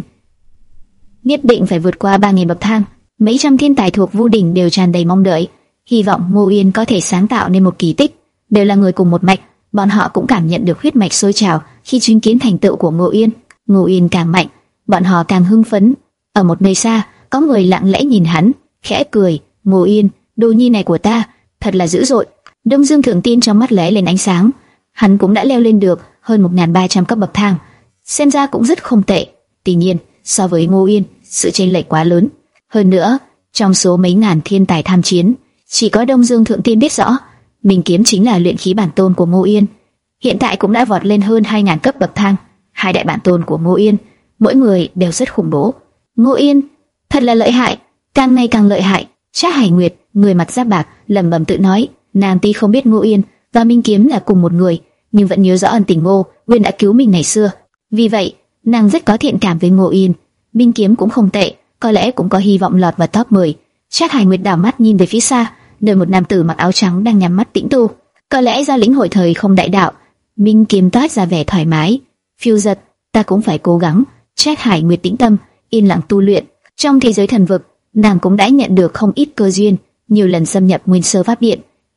Speaker 1: nhất định phải vượt qua ba nghìn bậc thang. Mấy trăm thiên tài thuộc Vũ Đình đều tràn đầy mong đợi, hy vọng Ngô Uyên có thể sáng tạo nên một kỳ tích. Đều là người cùng một mạch, bọn họ cũng cảm nhận được huyết mạch sôi trào khi chứng kiến thành tựu của Ngô Uyên. Ngô Uyên càng mạnh, bọn họ càng hưng phấn. Ở một nơi xa, có người lặng lẽ nhìn hắn, khẽ cười. Ngô Uyên, đồ nhi này của ta, thật là dữ dội. Đông Dương Thượng Tiên trong mắt lóe lên ánh sáng. Hắn cũng đã leo lên được hơn một nghìn ba trăm cấp bậc thang, xem ra cũng rất không tệ. Tuy nhiên, so với Ngô Uyên, sự chênh lệch quá lớn. Hơn nữa, trong số mấy ngàn thiên tài tham chiến, chỉ có Đông Dương Thượng Tiên biết rõ, Minh kiếm chính là luyện khí bản tôn của Ngô Uyên, hiện tại cũng đã vọt lên hơn hai nghìn cấp bậc thang. Hai đại bản tôn của Ngô Uyên, mỗi người đều rất khủng bố. Ngô Uyên, thật là lợi hại, càng ngày càng lợi hại. Trác Hải Nguyệt, người mặt giáp bạc, lẩm bẩm tự nói. Nàng tuy không biết Ngô Uyên và Minh kiếm là cùng một người, nhưng vẫn nhớ rõ ân tình Ngô Uyên đã cứu mình ngày xưa. Vì vậy, nàng rất có thiện cảm với Ngô Uyên. Minh kiếm cũng không tệ, có lẽ cũng có hy vọng lọt vào top mười. Trác Hải Nguyệt đảo mắt nhìn về phía xa, nơi một nam tử mặc áo trắng đang nhắm mắt tĩnh tu. Có lẽ do lĩnh hội thời không đại đạo, Minh kiếm toát ra vẻ thoải mái. Phiêu Giật, ta cũng phải cố gắng. Trác Hải Nguyệt tĩnh tâm, yên lặng tu luyện. Trong thế giới thần vực, nàng cũng đã nhận được không ít cơ duyên, nhiều lần xâm nhập nguyên sơ pháp điện.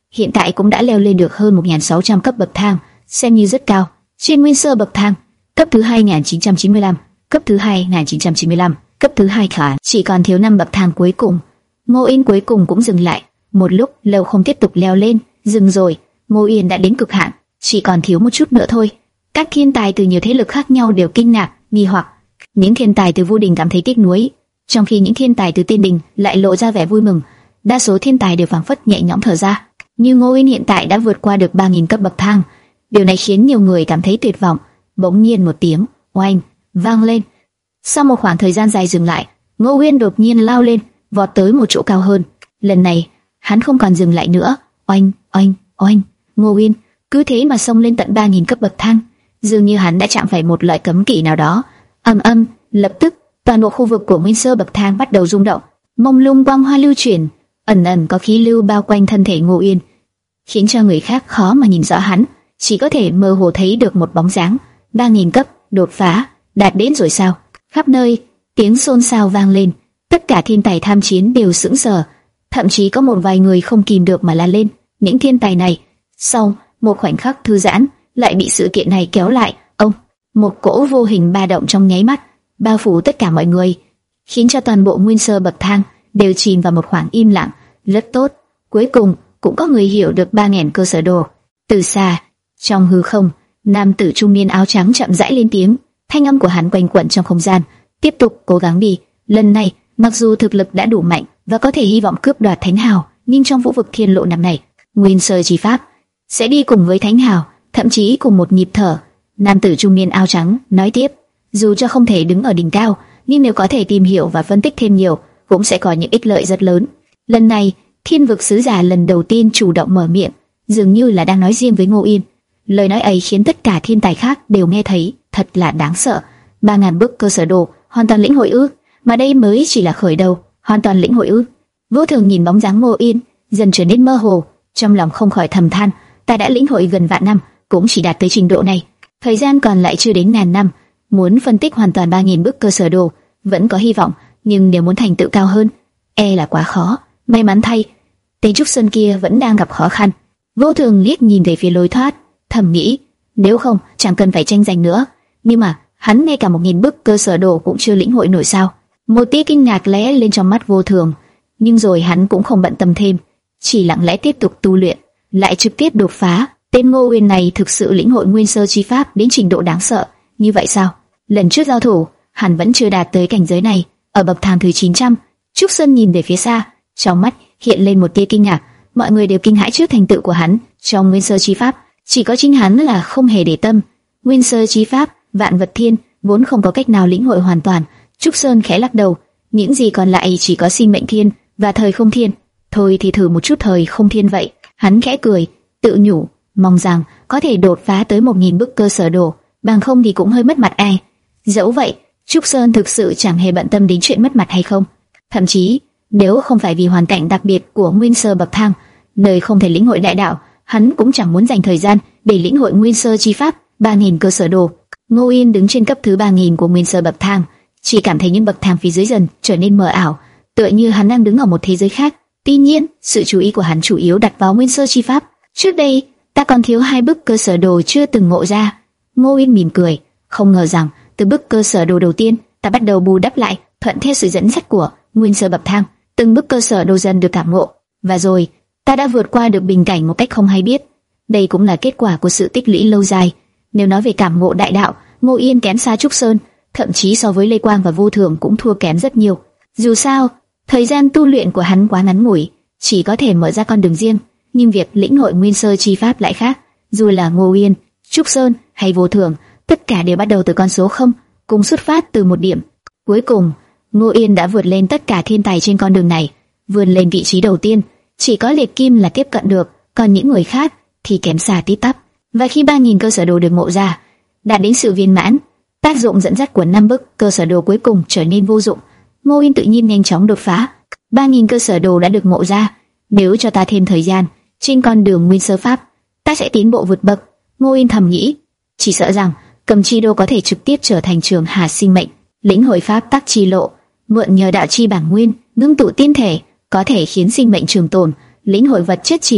Speaker 1: hiện tại cũng đã leo lên được hơn một nghìn sáu trăm cấp bậc thang, xem như rất cao. Trên nguyên sơ bậc thang, cấp thứ hai nghìn chín trăm chín mươi lăm, cấp thứ hai nghìn chín trăm chín mươi lăm, cấp thứ hai khá, chỉ còn thiếu năm bậc thang cuối cùng. Ngô Yên cuối cùng cũng dừng lại, một lúc lâu không tiếp tục leo lên, dừng rồi. Ngô Yên đã đến cực hạn, chỉ còn thiếu một chút nữa thôi. Các thiên tài từ nhiều thế lực khác nhau đều kinh ngạc, nghi hoặc. Những thiên tài từ Vu Đình cảm thấy tiếc nuối, trong khi những thiên tài từ Tiên Đình lại lộ ra vẻ vui mừng. Đa số thiên tài đều phảng phất nhẹ nhõm thở ra. Như Ngô Yên hiện tại đã vượt qua được ba nghìn cấp bậc thang, điều này khiến nhiều người cảm thấy tuyệt vọng. Bỗng nhiên một tiếng oanh vang lên. Sau một khoảng thời gian dài dừng lại, Ngô Yên đột nhiên lao lên, vọt tới một chỗ cao hơn. Lần này, hắn không còn dừng lại nữa. Oanh, oanh, oanh. Ngô Yên cứ thế mà xông lên tận ba nghìn cấp bậc thang, dường như hắn đã chạm phải một loại cấm kỵ nào đó. Ầm ầm, lập tức toàn bộ khu vực của nguyên sơ bậc thang bắt đầu rung động, mông lung quang hoa lưu chuyển, ẩn ẩn có khí lưu bao quanh thân thể Ngô Yên, khiến cho người khác khó mà nhìn rõ hắn, chỉ có thể mơ hồ thấy được một bóng dáng. Ba nghìn cấp, đột phá, đạt đến rồi sao? Khắp nơi tiếng xôn xao vang lên, tất cả thiên tài tham chiến đều sững sờ, thậm chí có một vài người không kìm được mà la lên. Những thiên tài này, sau một khoảnh khắc thư giãn, lại bị sự kiện này kéo lại. Ông, một cỗ vô hình ba động trong nháy mắt bao phủ tất cả mọi người, khiến cho toàn bộ nguyên sơ bậc thang đều chìm vào một khoảng im lặng. Rất tốt, cuối cùng cũng có người hiểu được ba nghìn cơ sở đồ. Từ xa, trong hư không, nam tử trung niên áo trắng chậm rãi lên tiếng, thanh âm của hắn quanh quẩn trong không gian. Tiếp tục cố gắng đi, lần này mặc dù thực lực đã đủ mạnh và có thể hy vọng cướp đoạt thánh hào, nhưng trong vũ vực thiên lộ năm này, nguyên sơ chi pháp sẽ đi cùng với thánh hào, thậm chí cùng một nhịp thở. Nam tử trung niên áo trắng nói tiếp, dù cho không thể đứng ở đỉnh cao, nhưng nếu có thể tìm hiểu và phân tích thêm nhiều, cũng sẽ có những ích lợi rất lớn. Lần này, thiên vực sứ giả lần đầu tiên chủ động mở miệng, dường như là đang nói riêng với Ngô Yên. Lời nói ấy khiến tất cả thiên tài khác đều nghe thấy, thật là đáng sợ. Ba ngàn bước cơ sở đồ, hoàn toàn lĩnh hội ư? Mà đây mới chỉ là khởi đầu, hoàn toàn lĩnh hội ư? Vô Thường nhìn bóng dáng Ngô Yên dần trở nên mơ hồ, trong lòng không khỏi thầm than, ta đã lĩnh hội gần vạn năm, cũng chỉ đạt tới trình độ này. Thời gian còn lại chưa đến ngàn năm, muốn phân tích hoàn toàn ba nghìn bước cơ sở đồ vẫn có hy vọng, nhưng nếu muốn thành tựu cao hơn, e là quá khó. May mắn thay, tên Trúc Sơn kia vẫn đang gặp khó khăn. Vô Thường liếc nhìn về phía lối thoát, thầm nghĩ, nếu không chẳng cần phải tranh giành nữa. Nhưng mà hắn ngay cả một nghìn bước cơ sở đồ cũng chưa lĩnh hội nổi sao? Một tia kinh ngạc lóe lên trong mắt Vô Thường, nhưng rồi hắn cũng không bận tâm thêm, chỉ lặng lẽ tiếp tục tu luyện, lại trực tiếp đột phá. Tên Ngô Uyên này thực sự lĩnh hội nguyên sơ chi pháp đến trình độ đáng sợ như vậy sao? Lần trước giao thủ, hắn vẫn chưa đạt tới cảnh giới này. Ở bậc thang thứ chín trăm, Trúc Sơn nhìn về phía xa, trong mắt hiện lên một tia kinh ngạc. Mọi người đều kinh hãi trước thành tựu của hắn trong nguyên sơ chi pháp, chỉ có chính hắn là không hề để tâm. Nguyên sơ chi pháp, vạn vật thiên, vốn không có cách nào lĩnh hội hoàn toàn. Trúc Sơn khẽ lắc đầu, những gì còn lại chỉ có sinh mệnh thiên và thời không thiên. Thôi thì thử một chút thời không thiên vậy. Hắn khẽ cười, tự nhủ, mong rằng có thể đột phá tới một nghìn bước cơ sở đồ, bằng không thì cũng hơi mất mặt ai. Dẫu vậy, Trúc Sơn thực sự chẳng hề bận tâm đến chuyện mất mặt hay không. Thậm chí, nếu không phải vì hoàn cảnh đặc biệt của nguyên sơ bậc thang, nơi không thể lĩnh hội đại đạo, hắn cũng chẳng muốn dành thời gian để lĩnh hội nguyên sơ chi pháp ba nghìn cơ sở đồ. Ngô Yên đứng trên cấp thứ ba nghìn của nguyên sơ bậc thang, chỉ cảm thấy những bậc thang phía dưới dần trở nên mờ ảo, tựa như hắn đang đứng ở một thế giới khác. Tuy nhiên, sự chú ý của hắn chủ yếu đặt vào nguyên sơ chi pháp. Trước đây, ta còn thiếu hai bức cơ sở đồ chưa từng ngộ ra. Ngô Yên mỉm cười, không ngờ rằng từ bức cơ sở đồ đầu tiên, ta bắt đầu bù đắp lại, thuận theo sự dẫn dắt của nguyên sơ bậc thang, từng bức cơ sở đồ dần được cảm ngộ, và rồi ta đã vượt qua được bình cảnh một cách không hay biết. Đây cũng là kết quả của sự tích lũy lâu dài. Nếu nói về cảm ngộ đại đạo, Ngô Yên kém xa Trúc Sơn, thậm chí so với Lê Quang và Vô Thường cũng thua kém rất nhiều. Dù sao, thời gian tu luyện của hắn quá ngắn ngủi, chỉ có thể mở ra con đường riêng, nhưng việc lĩnh hội nguyên sơ chi pháp lại khác. Dù là Ngô Yên, Trúc Sơn hay Vô Thường, tất cả đều bắt đầu từ con số không, cùng xuất phát từ một điểm. Cuối cùng, Ngô Yên đã vượt lên tất cả thiên tài trên con đường này, vươn lên vị trí đầu tiên. Chỉ có Liệt Kim là tiếp cận được, còn những người khác thì kém xa tít tắp. Và khi ba nghìn cơ sở đồ được ngộ ra, đạt đến sự viên mãn, tác dụng dẫn dắt của năm bức cơ sở đồ cuối cùng trở nên vô dụng. Ngô Yên tự nhiên nhanh chóng đột phá. ba nghìn cơ sở đồ đã được ngộ ra, nếu cho ta thêm thời gian, trên con đường nguyên sơ pháp, ta sẽ tiến bộ vượt bậc. Ngô Yên thầm nghĩ, chỉ sợ rằng Cầm Chi Đô có thể trực tiếp trở thành trường hà sinh mệnh, lĩnh hội pháp tắc chi lộ, mượn nhờ đạo chi bản nguyên, ngưng tụ tiên thể, có thể khiến sinh mệnh trường tồn, lĩnh hội vật chất chi lộ,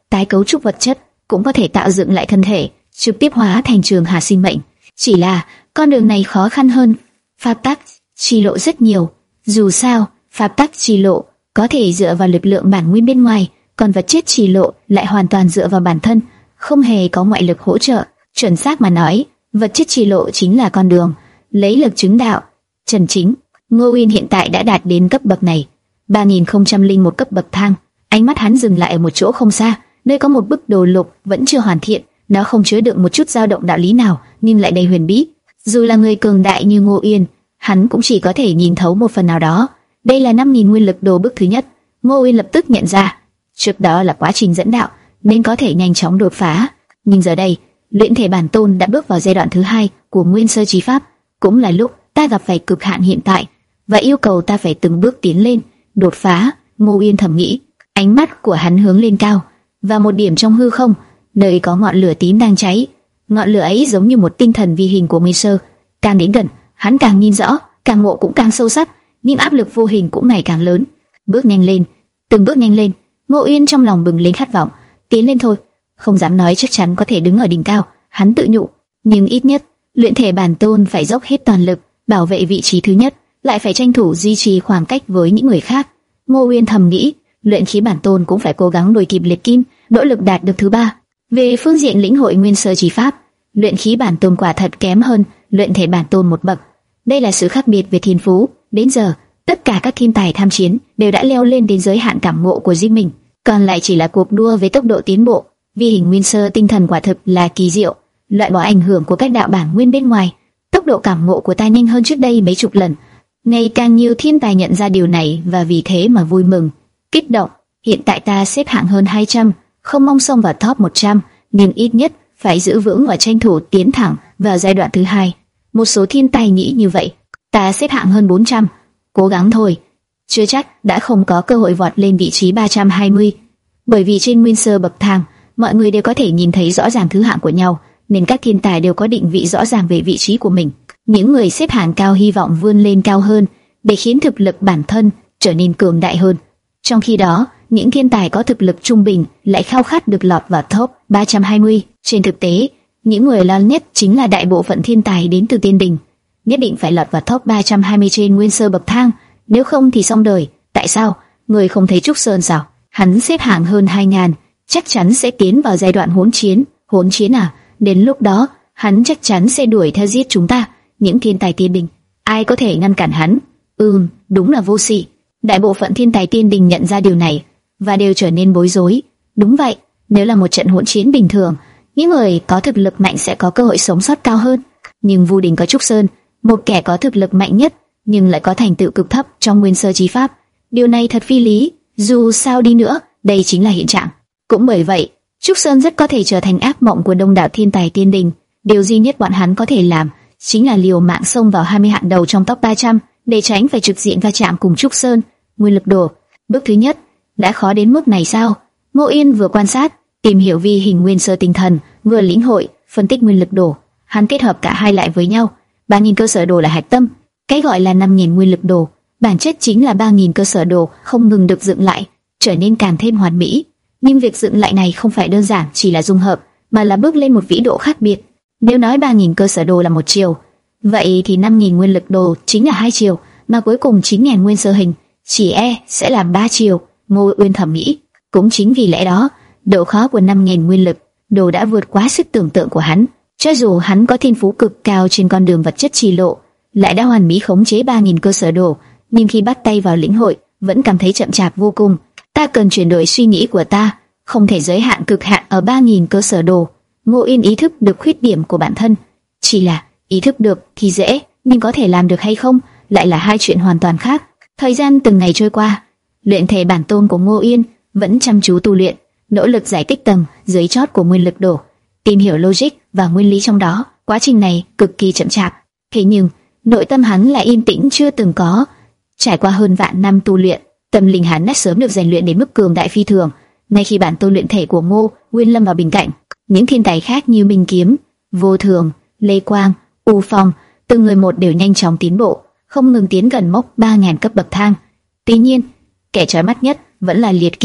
Speaker 1: tái cấu trúc vật chất, cũng có thể tạo dựng lại thân thể, trực tiếp hóa thành trường hà sinh mệnh. Chỉ là con đường này khó khăn hơn pháp tắc chi lộ rất nhiều. Dù sao, pháp tắc chi lộ có thể dựa vào lực lượng bản nguyên bên ngoài, còn vật chất chi lộ lại hoàn toàn dựa vào bản thân, không hề có ngoại lực hỗ trợ. Chuẩn xác mà nói, vật chất chi lộ chính là con đường lấy lực chứng đạo chân chính. Ngô Uyên hiện tại đã đạt đến cấp bậc này, ba nghìn không trăm lẻ một cấp bậc thang. Ánh mắt hắn dừng lại ở một chỗ không xa, nơi có một bức đồ lục vẫn chưa hoàn thiện. Nó không chứa đựng một chút dao động đạo lý nào, nhưng lại đầy huyền bí. Dù là người cường đại như Ngô Uyên, hắn cũng chỉ có thể nhìn thấu một phần nào đó. Đây là năm nghìn nguyên lực đồ bức thứ nhất. Ngô Uyên lập tức nhận ra, trước đó là quá trình dẫn đạo, nên có thể nhanh chóng đột phá. Nhưng giờ đây, luyện thể bản tôn đã bước vào giai đoạn thứ hai của nguyên sơ chí pháp, cũng là lúc ta gặp phải cực hạn hiện tại, và yêu cầu ta phải từng bước tiến lên, đột phá. Ngô Uyên thầm nghĩ, ánh mắt của hắn hướng lên cao, và một điểm trong hư không, nơi có ngọn lửa tím đang cháy. Ngọn lửa ấy giống như một tinh thần vi hình của nguyên sơ. Càng đến gần, hắn càng nhìn rõ, càng ngộ cũng càng sâu sắc, nhưng áp lực vô hình cũng ngày càng lớn. Bước nhanh lên, từng bước nhanh lên. Ngô Uyên trong lòng bừng lên khát vọng, tiến lên thôi. Không dám nói chắc chắn có thể đứng ở đỉnh cao, hắn tự nhủ, nhưng ít nhất luyện thể bản tôn phải dốc hết toàn lực bảo vệ vị trí thứ nhất, lại phải tranh thủ duy trì khoảng cách với những người khác. Ngô Uyên thầm nghĩ, luyện khí bản tôn cũng phải cố gắng đuổi kịp liệt kim, nỗ lực đạt được thứ ba. Về phương diện lĩnh hội nguyên sơ chí pháp, luyện khí bản tôn quả thật kém hơn luyện thể bản tôn một bậc. Đây là sự khác biệt về thiên phú. Đến giờ, tất cả các thiên tài tham chiến đều đã leo lên đến giới hạn cảm ngộ của riêng mình, còn lại chỉ là cuộc đua với tốc độ tiến bộ. Vi hình nguyên sơ tinh thần quả thực là kỳ diệu, loại bỏ ảnh hưởng của các đạo bản nguyên bên ngoài. Tốc độ cảm ngộ của ta nhanh hơn trước đây mấy chục lần. Ngày càng nhiều thiên tài nhận ra điều này và vì thế mà vui mừng, kích động. Hiện tại ta xếp hạng hơn hai trăm, không mong xông vào top một trăm, nhưng ít nhất phải giữ vững và tranh thủ tiến thẳng vào giai đoạn thứ hai. Một số thiên tài nghĩ như vậy. Ta xếp hạng hơn bốn trăm, cố gắng thôi, chưa chắc đã không có cơ hội vọt lên vị trí ba trăm hai mươi. Bởi vì trên nguyên sơ bậc thang, mọi người đều có thể nhìn thấy rõ ràng thứ hạng của nhau, nên các thiên tài đều có định vị rõ ràng về vị trí của mình. Những người xếp hạng cao hy vọng vươn lên cao hơn để khiến thực lực bản thân trở nên cường đại hơn. Trong khi đó, những thiên tài có thực lực trung bình lại khao khát được lọt vào top ba trăm hai mươi. Trên thực tế, những người lo nhất chính là đại bộ phận thiên tài đến từ tiên đình, nhất định phải lọt vào top ba trăm hai mươi trên nguyên sơ bậc thang, nếu không thì xong đời. Tại sao? Người không thấy Trúc Sơn sao? Hắn xếp hạng hơn hai ngàn, chắc chắn sẽ tiến vào giai đoạn hỗn chiến. Hỗn chiến à? Đến lúc đó, hắn chắc chắn sẽ đuổi theo giết chúng ta, những thiên tài tiên đình. Ai có thể ngăn cản hắn? Ừm, đúng là vô sỉ. Đại bộ phận thiên tài tiên đình nhận ra điều này và đều trở nên bối rối. Đúng vậy, nếu là một trận hỗn chiến bình thường, những người có thực lực mạnh sẽ có cơ hội sống sót cao hơn. Nhưng Vu Đình có Trúc Sơn, một kẻ có thực lực mạnh nhất nhưng lại có thành tựu cực thấp trong nguyên sơ chí pháp. Điều này thật phi lý. Dù sao đi nữa, đây chính là hiện trạng. Cũng bởi vậy, Trúc Sơn rất có thể trở thành ác mộng của đông đảo thiên tài tiên đình. Điều duy nhất bọn hắn có thể làm chính là liều mạng xông vào hai mươi hạng đầu trong top ba trăm để tránh phải trực diện va chạm cùng Trúc Sơn. Nguyên lực đồ, bước thứ nhất đã khó đến mức này sao? Ngô Yên vừa quan sát, tìm hiểu vi hình nguyên sơ tinh thần, vừa lĩnh hội, phân tích nguyên lực đồ. Hắn kết hợp cả hai lại với nhau. ba nghìn cơ sở đồ là hạch tâm. Cái gọi là năm nghìn nguyên lực đồ, bản chất chính là ba nghìn cơ sở đồ không ngừng được dựng lại, trở nên càng thêm hoàn mỹ. Nhưng việc dựng lại này không phải đơn giản chỉ là dung hợp, mà là bước lên một vĩ độ khác biệt. Nếu nói ba nghìn cơ sở đồ là một chiều, vậy thì năm nghìn nguyên lực đồ chính là hai chiều, mà cuối cùng chín nghìn nguyên sơ hình chỉ e sẽ là ba chiều. Ngô Uyên thẩm mỹ. Cũng chính vì lẽ đó, độ khó của năm nghìn nguyên lực đồ đã vượt quá sức tưởng tượng của hắn. Cho dù hắn có thiên phú cực cao trên con đường vật chất trì lộ, lại đã hoàn mỹ khống chế ba nghìn cơ sở đồ, nhưng khi bắt tay vào lĩnh hội, vẫn cảm thấy chậm chạp vô cùng. Ta cần chuyển đổi suy nghĩ của ta, không thể giới hạn cực hạn ở ba nghìn cơ sở đồ. Ngô Yên ý thức được khuyết điểm của bản thân, chỉ là ý thức được thì dễ, nhưng có thể làm được hay không lại là hai chuyện hoàn toàn khác. Thời gian từng ngày trôi qua, luyện thể bản tôn của Ngô Yên vẫn chăm chú tu luyện, nỗ lực giải tích tầng dưới chót của nguyên lực đồ, tìm hiểu logic và nguyên lý trong đó. Quá trình này cực kỳ chậm chạp, thế nhưng nội tâm hắn lại yên tĩnh chưa từng có. Trải qua hơn vạn năm tu luyện, tâm linh hắn đã sớm được rèn luyện đến mức cường đại phi thường. Ngay khi bản tôn luyện thể của Ngô Nguyên lâm vào bình cảnh, những thiên tài khác như Minh Kiếm, Vô Thường, Lê Quang, U Phong, từng người một đều nhanh chóng tiến bộ, không ngừng tiến gần mốc ba nghìn cấp bậc thang. Tuy nhiên, kẻ chói mắt nhất vẫn là Liệt Kim.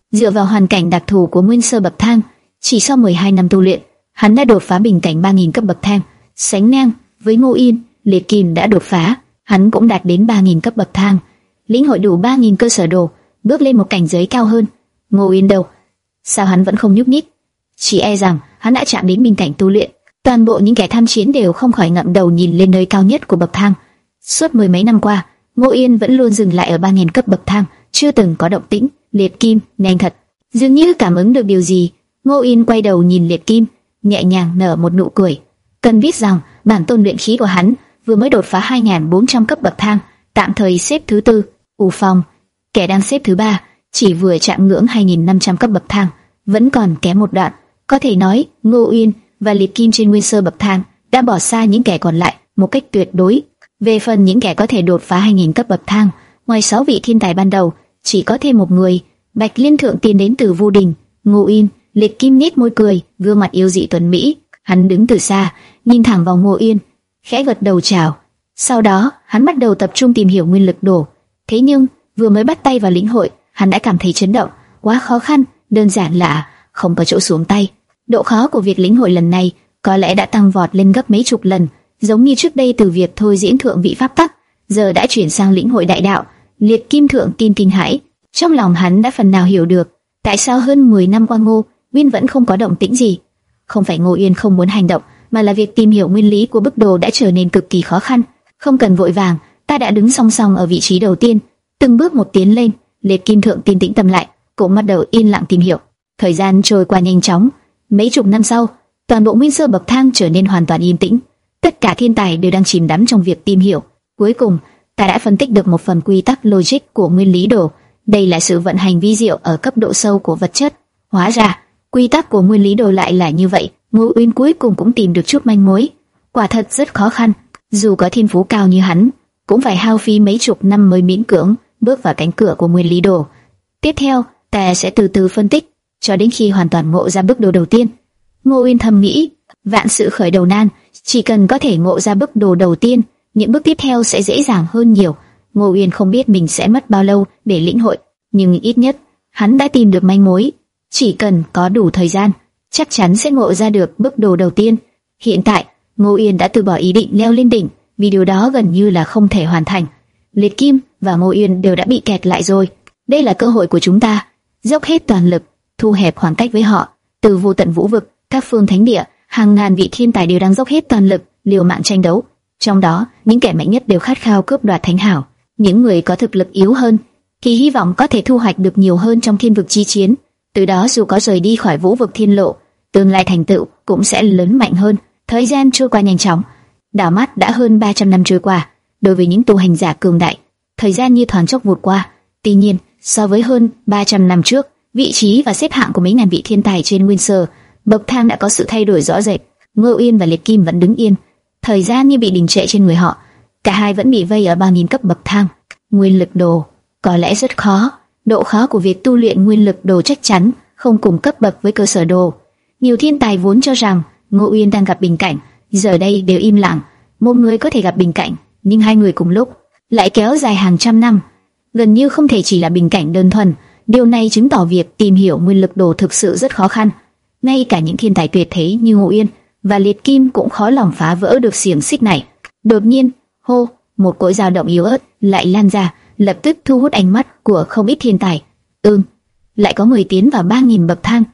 Speaker 1: Dựa vào hoàn cảnh đặc thù của nguyên sơ bậc thang, chỉ sau mười hai năm tu luyện, hắn đã đột phá bình cảnh ba nghìn cấp bậc thang, sánh ngang với Ngô Yên. Liệt Kim đã đột phá, hắn cũng đạt đến ba nghìn cấp bậc thang, lĩnh hội đủ ba nghìn cơ sở đồ, bước lên một cảnh giới cao hơn. Ngô Yên đâu? Sao hắn vẫn không nhúc nhích? Chỉ e rằng hắn đã chạm đến bình cảnh tu luyện. Toàn bộ những kẻ tham chiến đều không khỏi ngậm đầu nhìn lên nơi cao nhất của bậc thang. Suốt mười mấy năm qua, Ngô Yên vẫn luôn dừng lại ở ba nghìn cấp bậc thang, chưa từng có động tĩnh. Liệt Kim, nhanh thật. Dường như cảm ứng được điều gì, Ngô Yên quay đầu nhìn Liệt Kim, nhẹ nhàng nở một nụ cười. Cần biết rằng bản tôn luyện khí của hắn vừa mới đột phá hai nghìn bốn trăm cấp bậc thang, tạm thời xếp thứ tư. U Phong, kẻ đang xếp thứ ba, chỉ vừa chạm ngưỡng hai nghìn năm trăm cấp bậc thang, vẫn còn kém một đoạn. Có thể nói, Ngô Yên và Liệt Kim trên nguyên sơ bậc thang đã bỏ xa những kẻ còn lại một cách tuyệt đối. Về phần những kẻ có thể đột phá hai nghìn cấp bậc thang, ngoài sáu vị thiên tài ban đầu, chỉ có thêm một người, Bạch Liên Thượng Tiên đến từ Vu Đình. Ngô Yên, Liệt Kim nhếch môi cười, gương mặt yêu dị tuấn mỹ. Hắn đứng từ xa, nhìn thẳng vào Ngô Yên, khẽ gật đầu chào. Sau đó, hắn bắt đầu tập trung tìm hiểu nguyên lực đồ. Thế nhưng, vừa mới bắt tay vào lĩnh hội, hắn đã cảm thấy chấn động, quá khó khăn, đơn giản là không có chỗ xuống tay. Độ khó của việc lĩnh hội lần này có lẽ đã tăng vọt lên gấp mấy chục lần, giống như trước đây từ việc thôi diễn thượng vị pháp tắc, giờ đã chuyển sang lĩnh hội đại đạo. Liệt Kim Thượng Tiên kinh hãi, trong lòng hắn đã phần nào hiểu được tại sao hơn mười năm qua Ngô Uyên vẫn không có động tĩnh gì. Không phải Ngô Uyên không muốn hành động, mà là việc tìm hiểu nguyên lý của bức đồ đã trở nên cực kỳ khó khăn. Không cần vội vàng, ta đã đứng song song ở vị trí đầu tiên, từng bước một tiến lên. Liệt Kim Thượng Tiên tĩnh tâm lại, cũng bắt đầu yên lặng tìm hiểu. Thời gian trôi qua nhanh chóng, mấy chục năm sau, toàn bộ nguyên sơ bậc thang trở nên hoàn toàn yên tĩnh. Tất cả thiên tài đều đang chìm đắm trong việc tìm hiểu. Cuối cùng, ta đã phân tích được một phần quy tắc logic của nguyên lý đồ. Đây là sự vận hành vi diệu ở cấp độ sâu của vật chất. Hóa ra, quy tắc của nguyên lý đồ lại là như vậy. Ngô Uyên cuối cùng cũng tìm được chút manh mối. Quả thật rất khó khăn, dù có thiên phú cao như hắn, cũng phải hao phí mấy chục năm mới miễn cưỡng bước vào cánh cửa của nguyên lý đồ. Tiếp theo, ta sẽ từ từ phân tích, cho đến khi hoàn toàn ngộ ra bức đồ đầu tiên. Ngô Uyên thầm nghĩ, vạn sự khởi đầu nan, chỉ cần có thể ngộ ra bức đồ đầu tiên, những bước tiếp theo sẽ dễ dàng hơn nhiều. Ngô Uyên không biết mình sẽ mất bao lâu để lĩnh hội, nhưng ít nhất hắn đã tìm được manh mối. Chỉ cần có đủ thời gian, chắc chắn sẽ ngộ ra được bức đồ đầu tiên. Hiện tại, Ngô Uyên đã từ bỏ ý định leo lên đỉnh, vì điều đó gần như là không thể hoàn thành. Liệt Kim và Ngô Uyên đều đã bị kẹt lại rồi. Đây là cơ hội của chúng ta, dốc hết toàn lực, thu hẹp khoảng cách với họ. Từ vô tận vũ vực, các phương thánh địa, hàng ngàn vị thiên tài đều đang dốc hết toàn lực, liều mạng tranh đấu. Trong đó, những kẻ mạnh nhất đều khát khao cướp đoạt thánh hảo. Những người có thực lực yếu hơn thì hy vọng có thể thu hoạch được nhiều hơn trong thiên vực chi chiến. Từ đó dù có rời đi khỏi vũ vực thiên lộ, tương lai thành tựu cũng sẽ lớn mạnh hơn. Thời gian trôi qua nhanh chóng, đảo mắt đã hơn ba trăm năm trôi qua. Đối với những tu hành giả cường đại, thời gian như thoáng chốc vụt qua. Tuy nhiên, so với hơn ba trăm năm trước, vị trí và xếp hạng của mấy ngàn vị thiên tài trên nguyên sơ bậc thang đã có sự thay đổi rõ rệt. Ngô Uyên và Liệt Kim vẫn đứng yên, thời gian như bị đình trệ trên người họ. Cả hai vẫn bị vây ở ba nghìn cấp bậc thang. Nguyên lực đồ có lẽ rất khó. Độ khó của việc tu luyện nguyên lực đồ chắc chắn không cùng cấp bậc với cơ sở đồ. Nhiều thiên tài vốn cho rằng Ngô Uyên đang gặp bình cảnh, giờ đây đều im lặng. Một người có thể gặp bình cảnh, nhưng hai người cùng lúc lại kéo dài hàng trăm năm, gần như không thể chỉ là bình cảnh đơn thuần. Điều này chứng tỏ việc tìm hiểu nguyên lực đồ thực sự rất khó khăn. Ngay cả những thiên tài tuyệt thế như Ngô Uyên và Liệt Kim cũng khó lòng phá vỡ được xiềng xích này. Đột nhiên, hô, một cỗ dao động yếu ớt lại lan ra, lập tức thu hút ánh mắt của không ít thiên tài. Ừm, lại có người tiến vào ba nghìn bậc thang.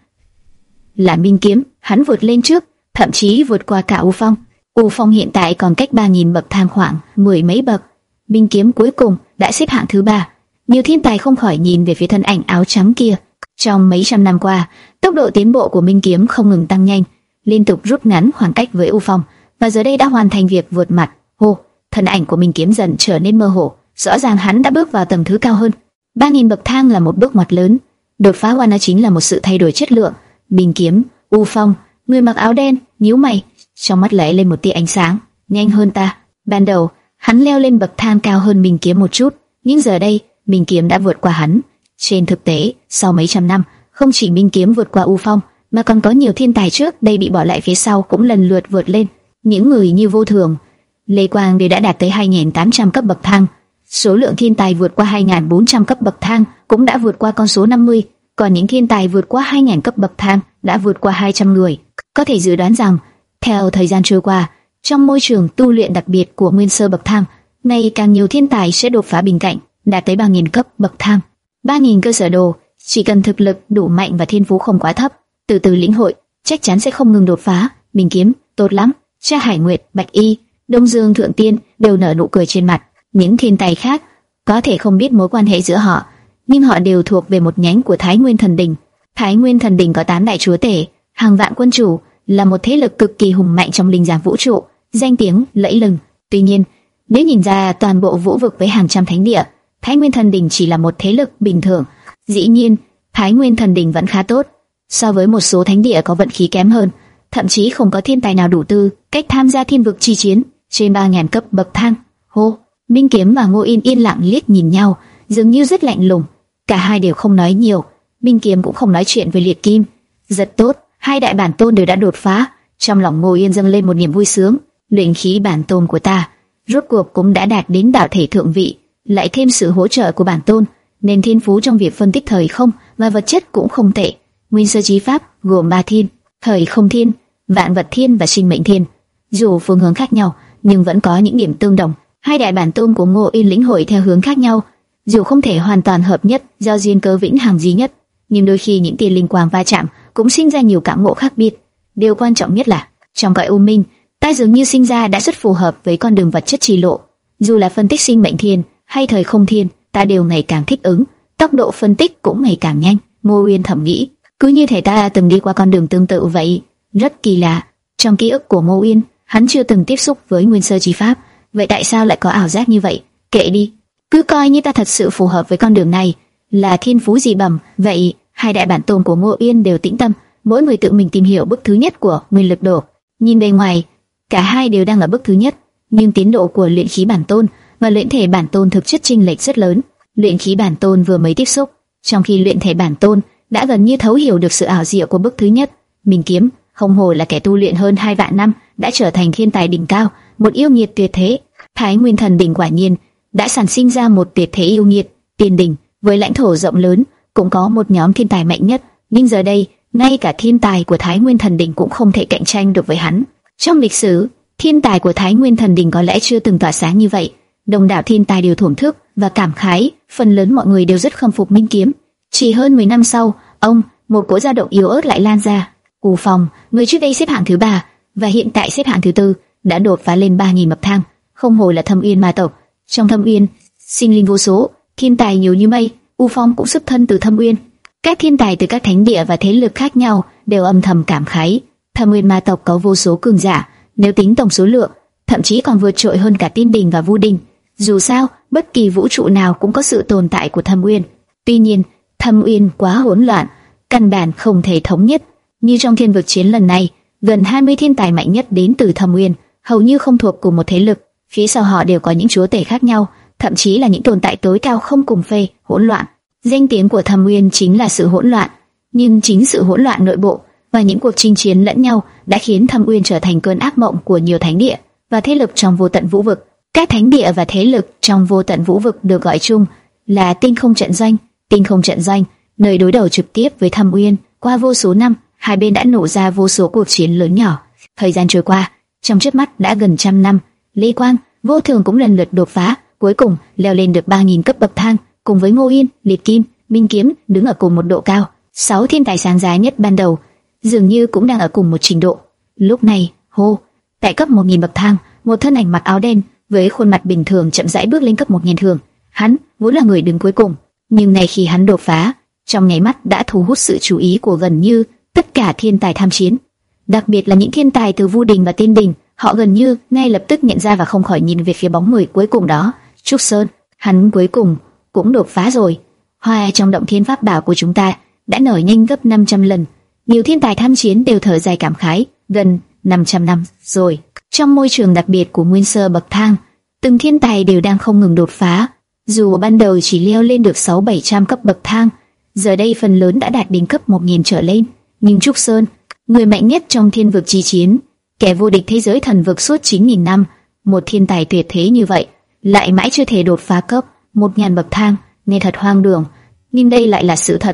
Speaker 1: Là Minh Kiếm, hắn vượt lên trước, thậm chí vượt qua cả U Phong. U Phong hiện tại còn cách ba nghìn bậc thang khoảng mười mấy bậc. Minh Kiếm cuối cùng đã xếp hạng thứ ba. Nhiều thiên tài không khỏi nhìn về phía thân ảnh áo trắng kia. Trong mấy trăm năm qua, tốc độ tiến bộ của Minh Kiếm không ngừng tăng nhanh, liên tục rút ngắn khoảng cách với U Phong, và giờ đây đã hoàn thành việc vượt mặt. Hô, thân ảnh của Minh Kiếm dần trở nên mơ hồ, rõ ràng hắn đã bước vào tầng thứ cao hơn. ba nghìn bậc thang là một bước ngoặt lớn, đột phá qua nó chính là một sự thay đổi chất lượng. Minh Kiếm, U Phong, người mặc áo đen, nhíu mày, trong mắt lóe lên một tia ánh sáng. Nhanh hơn ta. Ban đầu, hắn leo lên bậc thang cao hơn Minh Kiếm một chút, nhưng giờ đây, Minh Kiếm đã vượt qua hắn. Trên thực tế, sau mấy trăm năm, không chỉ Minh Kiếm vượt qua U Phong, mà còn có nhiều thiên tài trước đây bị bỏ lại phía sau cũng lần lượt vượt lên. Những người như Vô Thường, Lê Quang đều đã đạt tới hai nghìn tám trăm cấp bậc thang. Số lượng thiên tài vượt qua hai nghìn bốn trăm cấp bậc thang cũng đã vượt qua con số năm mươi. còn những thiên tài vượt qua hai nghìn cấp bậc thang đã vượt qua hai trăm người. Có thể dự đoán rằng, theo thời gian trôi qua, trong môi trường tu luyện đặc biệt của nguyên sơ bậc thang, ngày càng nhiều thiên tài sẽ đột phá bình cảnh, đạt tới ba nghìn cấp bậc thang. ba nghìn cơ sở đồ, chỉ cần thực lực đủ mạnh và thiên phú không quá thấp, từ từ lĩnh hội, chắc chắn sẽ không ngừng đột phá. Minh Kiếm, tốt lắm. Cha Hải Nguyệt, Bạch Y, Đông Dương Thượng Tiên đều nở nụ cười trên mặt. Những thiên tài khác có thể không biết mối quan hệ giữa họ, nhưng họ đều thuộc về một nhánh của Thái Nguyên Thần Đình. Thái Nguyên Thần Đình có tám đại chúa tể, hàng vạn quân chủ, là một thế lực cực kỳ hùng mạnh trong linh giang vũ trụ, danh tiếng lẫy lừng. Tuy nhiên, nếu nhìn ra toàn bộ vũ vực với hàng trăm thánh địa, Thái Nguyên Thần Đình chỉ là một thế lực bình thường. Dĩ nhiên, Thái Nguyên Thần Đình vẫn khá tốt, so với một số thánh địa có vận khí kém hơn, thậm chí không có thiên tài nào đủ tư cách tham gia thiên vực chi chiến trên ba nghìn cấp bậc thang. Hô, Minh Kiếm và Ngô Yên yên lặng liếc nhìn nhau, dường như rất lạnh lùng. Cả hai đều không nói nhiều. Minh Kiếm cũng không nói chuyện với Liệt Kim. Rất tốt, hai đại bản tôn đều đã đột phá. Trong lòng Ngô Yên dâng lên một niềm vui sướng. Luyện khí bản tôn của ta rốt cuộc cũng đã đạt đến đạo thể thượng vị, lại thêm sự hỗ trợ của bản tôn, nên thiên phú trong việc phân tích thời không và vật chất cũng không tệ. Nguyên sơ chí pháp gồm ba thiên: thời không thiên, vạn vật thiên và sinh mệnh thiên. Dù phương hướng khác nhau, nhưng vẫn có những điểm tương đồng. Hai đại bản tôn của Ngô Yên lĩnh hội theo hướng khác nhau, dù không thể hoàn toàn hợp nhất do duyên cớ vĩnh hằng duy nhất, nhưng đôi khi những tia linh quang va chạm cũng sinh ra nhiều cảm ngộ khác biệt. Điều quan trọng nhất là trong cõi u minh, ta dường như sinh ra đã rất phù hợp với con đường vật chất trì lộ. Dù là phân tích sinh mệnh thiên hay thời không thiên, ta đều ngày càng thích ứng, tốc độ phân tích cũng ngày càng nhanh. Ngô Uyên thầm nghĩ, cứ như thể ta từng đi qua con đường tương tự vậy. Rất kỳ lạ, trong ký ức của Ngô Uyên, hắn chưa từng tiếp xúc với nguyên sơ chí pháp, vậy tại sao lại có ảo giác như vậy? Kệ đi, cứ coi như ta thật sự phù hợp với con đường này, là thiên phú dị bẩm. Vậy hai đại bản tôn của Ngô Uyên đều tĩnh tâm, mỗi người tự mình tìm hiểu bước thứ nhất của nguyên lực đồ. Nhìn bề ngoài, cả hai đều đang ở bước thứ nhất, nhưng tiến độ của luyện khí bản tôn và luyện thể bản tôn thực chất chênh lệch rất lớn. Luyện khí bản tôn vừa mới tiếp xúc, trong khi luyện thể bản tôn đã gần như thấu hiểu được sự ảo diệu của bước thứ nhất. Minh Kiếm không hồ là kẻ tu luyện hơn hai vạn năm, đã trở thành thiên tài đỉnh cao, một yêu nghiệt tuyệt thế. Thái Nguyên Thần Đình quả nhiên đã sản sinh ra một tuyệt thế yêu nghiệt. Tiên đình với lãnh thổ rộng lớn cũng có một nhóm thiên tài mạnh nhất, nhưng giờ đây ngay cả thiên tài của Thái Nguyên Thần Đình cũng không thể cạnh tranh được với hắn. Trong lịch sử, thiên tài của Thái Nguyên Thần Đình có lẽ chưa từng tỏa sáng như vậy. Đông đảo thiên tài đều thổn thức và cảm khái, phần lớn mọi người đều rất khâm phục Minh Kiếm. Chỉ hơn mười năm sau, ông, một cỗ dao động yếu ớt lại lan ra. U Phong, người trước đây xếp hạng thứ ba và hiện tại xếp hạng thứ tư, đã đột phá lên ba nghìn bậc thang. Không hổ là Thâm Uyên ma tộc. Trong Thâm Uyên, sinh linh vô số, thiên tài nhiều như mây. U Phong cũng xuất thân từ Thâm Uyên. Các thiên tài từ các thánh địa và thế lực khác nhau đều âm thầm cảm khái. Thâm Uyên ma tộc có vô số cường giả, nếu tính tổng số lượng, thậm chí còn vượt trội hơn cả Tiên Đình và Vu Đình. Dù sao, bất kỳ vũ trụ nào cũng có sự tồn tại của Thâm Uyên. Tuy nhiên, Thâm Uyên quá hỗn loạn, căn bản không thể thống nhất. Như trong thiên vực chiến lần này, gần hai mươi thiên tài mạnh nhất đến từ Thâm Uyên, hầu như không thuộc cùng một thế lực. Phía sau họ đều có những chúa tể khác nhau, thậm chí là những tồn tại tối cao không cùng phê. Hỗn loạn. Danh tiếng của Thâm Uyên chính là sự hỗn loạn, nhưng chính sự hỗn loạn nội bộ và những cuộc chinh chiến lẫn nhau đã khiến Thâm Uyên trở thành cơn ác mộng của nhiều thánh địa và thế lực trong vô tận vũ vực. Các thánh địa và thế lực trong vô tận vũ vực được gọi chung là Tinh Không Trận Doanh. Tinh Không Trận Doanh, nơi đối đầu trực tiếp với Thâm Uyên. Qua vô số năm, hai bên đã nổ ra vô số cuộc chiến lớn nhỏ. Thời gian trôi qua, trong chớp mắt đã gần trăm năm. Lê Quang, Vô Thường cũng lần lượt đột phá, cuối cùng leo lên được ba nghìn cấp bậc thang, cùng với Ngô Yên, Liệt Kim, Minh Kiếm đứng ở cùng một độ cao. Sáu thiên tài sáng giá nhất ban đầu dường như cũng đang ở cùng một trình độ. Lúc này, hô, tại cấp một nghìn bậc thang, một thân ảnh mặc áo đen với khuôn mặt bình thường chậm rãi bước lên cấp một nghìn thường. Hắn vốn là người đứng cuối cùng, nhưng ngay khi hắn đột phá, trong nháy mắt đã thu hút sự chú ý của gần như tất cả thiên tài tham chiến, đặc biệt là những thiên tài từ Vu Đình và Tiên Đình. Họ gần như ngay lập tức nhận ra và không khỏi nhìn về phía bóng người cuối cùng đó. Trúc Sơn, hắn cuối cùng cũng đột phá rồi. Hoa trong động thiên pháp bảo của chúng ta đã nở nhanh gấp năm trăm lần. Nhiều thiên tài tham chiến đều thở dài cảm khái, gần năm trăm năm rồi. Trong môi trường đặc biệt của nguyên sơ bậc thang, từng thiên tài đều đang không ngừng đột phá. Dù ban đầu chỉ leo lên được sáu bảy trăm cấp bậc thang, giờ đây phần lớn đã đạt đến cấp một nghìn trở lên. Nhưng Trúc Sơn, người mạnh nhất trong thiên vực chi chiến, kẻ vô địch thế giới thần vực suốt chín nghìn năm, một thiên tài tuyệt thế như vậy, lại mãi chưa thể đột phá cấp một nghìn bậc thang, nên thật hoang đường. Nhưng đây lại là sự thật.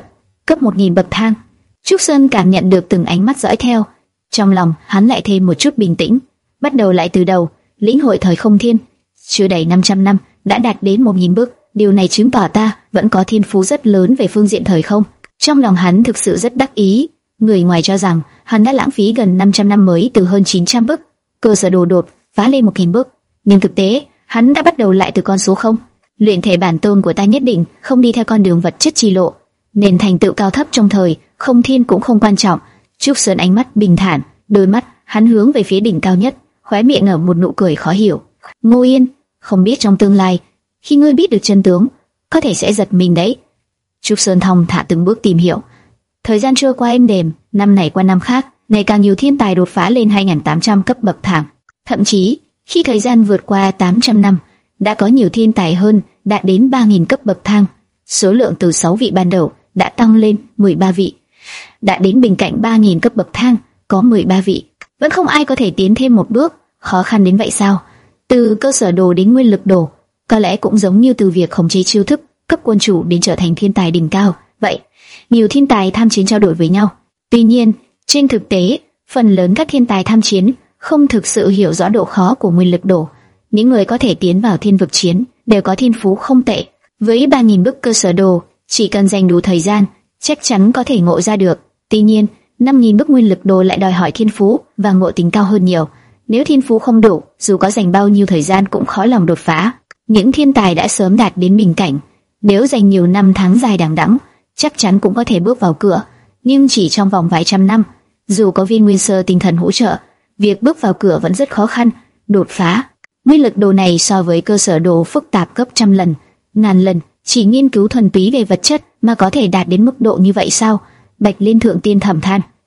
Speaker 1: cấp một nghìn bậc thang. Trúc Sơn cảm nhận được từng ánh mắt dõi theo, trong lòng hắn lại thêm một chút bình tĩnh, bắt đầu lại từ đầu, lĩnh hội thời không thiên. Chưa đầy năm trăm năm đã đạt đến một nghìn bước, điều này chứng tỏ ta vẫn có thiên phú rất lớn về phương diện thời không. Trong lòng hắn thực sự rất đắc ý. Người ngoài cho rằng hắn đã lãng phí gần năm trăm năm mới từ hơn chín trăm bước, cơ sở đồ đột phá lên một nghìn bước, nhưng thực tế hắn đã bắt đầu lại từ con số không. Luyện thể bản tôn của ta nhất định không đi theo con đường vật chất chi lộ, nên thành tựu cao thấp trong thời không thiên cũng không quan trọng. Trúc Sơn ánh mắt bình thản, đôi mắt hắn hướng về phía đỉnh cao nhất, khóe miệng nở một nụ cười khó hiểu. Ngô Yên, không biết trong tương lai, khi ngươi biết được chân tướng, có thể sẽ giật mình đấy. Trúc Sơn thong thả từng bước tìm hiểu. Thời gian trôi qua êm đềm, năm này qua năm khác, ngày càng nhiều thiên tài đột phá lên hai nghìn tám trăm cấp bậc thang. Thậm chí, khi thời gian vượt qua tám trăm năm, đã có nhiều thiên tài hơn đạt đến ba nghìn cấp bậc thang. Số lượng từ sáu vị ban đầu đã tăng lên mười ba vị. Đã đến bên cạnh ba nghìn cấp bậc thang, có mười ba vị. Vẫn không ai có thể tiến thêm một bước, khó khăn đến vậy sao? Từ cơ sở đồ đến nguyên lực đồ, có lẽ cũng giống như từ việc khống chế chiêu thức cấp quân chủ đến trở thành thiên tài đỉnh cao. Vậy, nhiều thiên tài tham chiến trao đổi với nhau. Tuy nhiên, trên thực tế, phần lớn các thiên tài tham chiến không thực sự hiểu rõ độ khó của nguyên lực đồ. Những người có thể tiến vào thiên vực chiến đều có thiên phú không tệ. Với ba nghìn bước cơ sở đồ, chỉ cần dành đủ thời gian, chắc chắn có thể ngộ ra được. Tuy nhiên, năm nghìn bước nguyên lực đồ lại đòi hỏi thiên phú và ngộ tính cao hơn nhiều. Nếu thiên phú không đủ, dù có dành bao nhiêu thời gian cũng khó lòng đột phá. Những thiên tài đã sớm đạt đến bình cảnh, nếu dành nhiều năm tháng dài đằng đẵng, chắc chắn cũng có thể bước vào cửa. Nhưng chỉ trong vòng vài trăm năm, dù có viên nguyên sơ tinh thần hỗ trợ, việc bước vào cửa vẫn rất khó khăn. Đột phá nguyên lực đồ này so với cơ sở đồ phức tạp gấp trăm lần, ngàn lần. Chỉ nghiên cứu thuần túy về vật chất mà có thể đạt đến mức độ như vậy sao? Bạch Liên thượng tiên thầm than.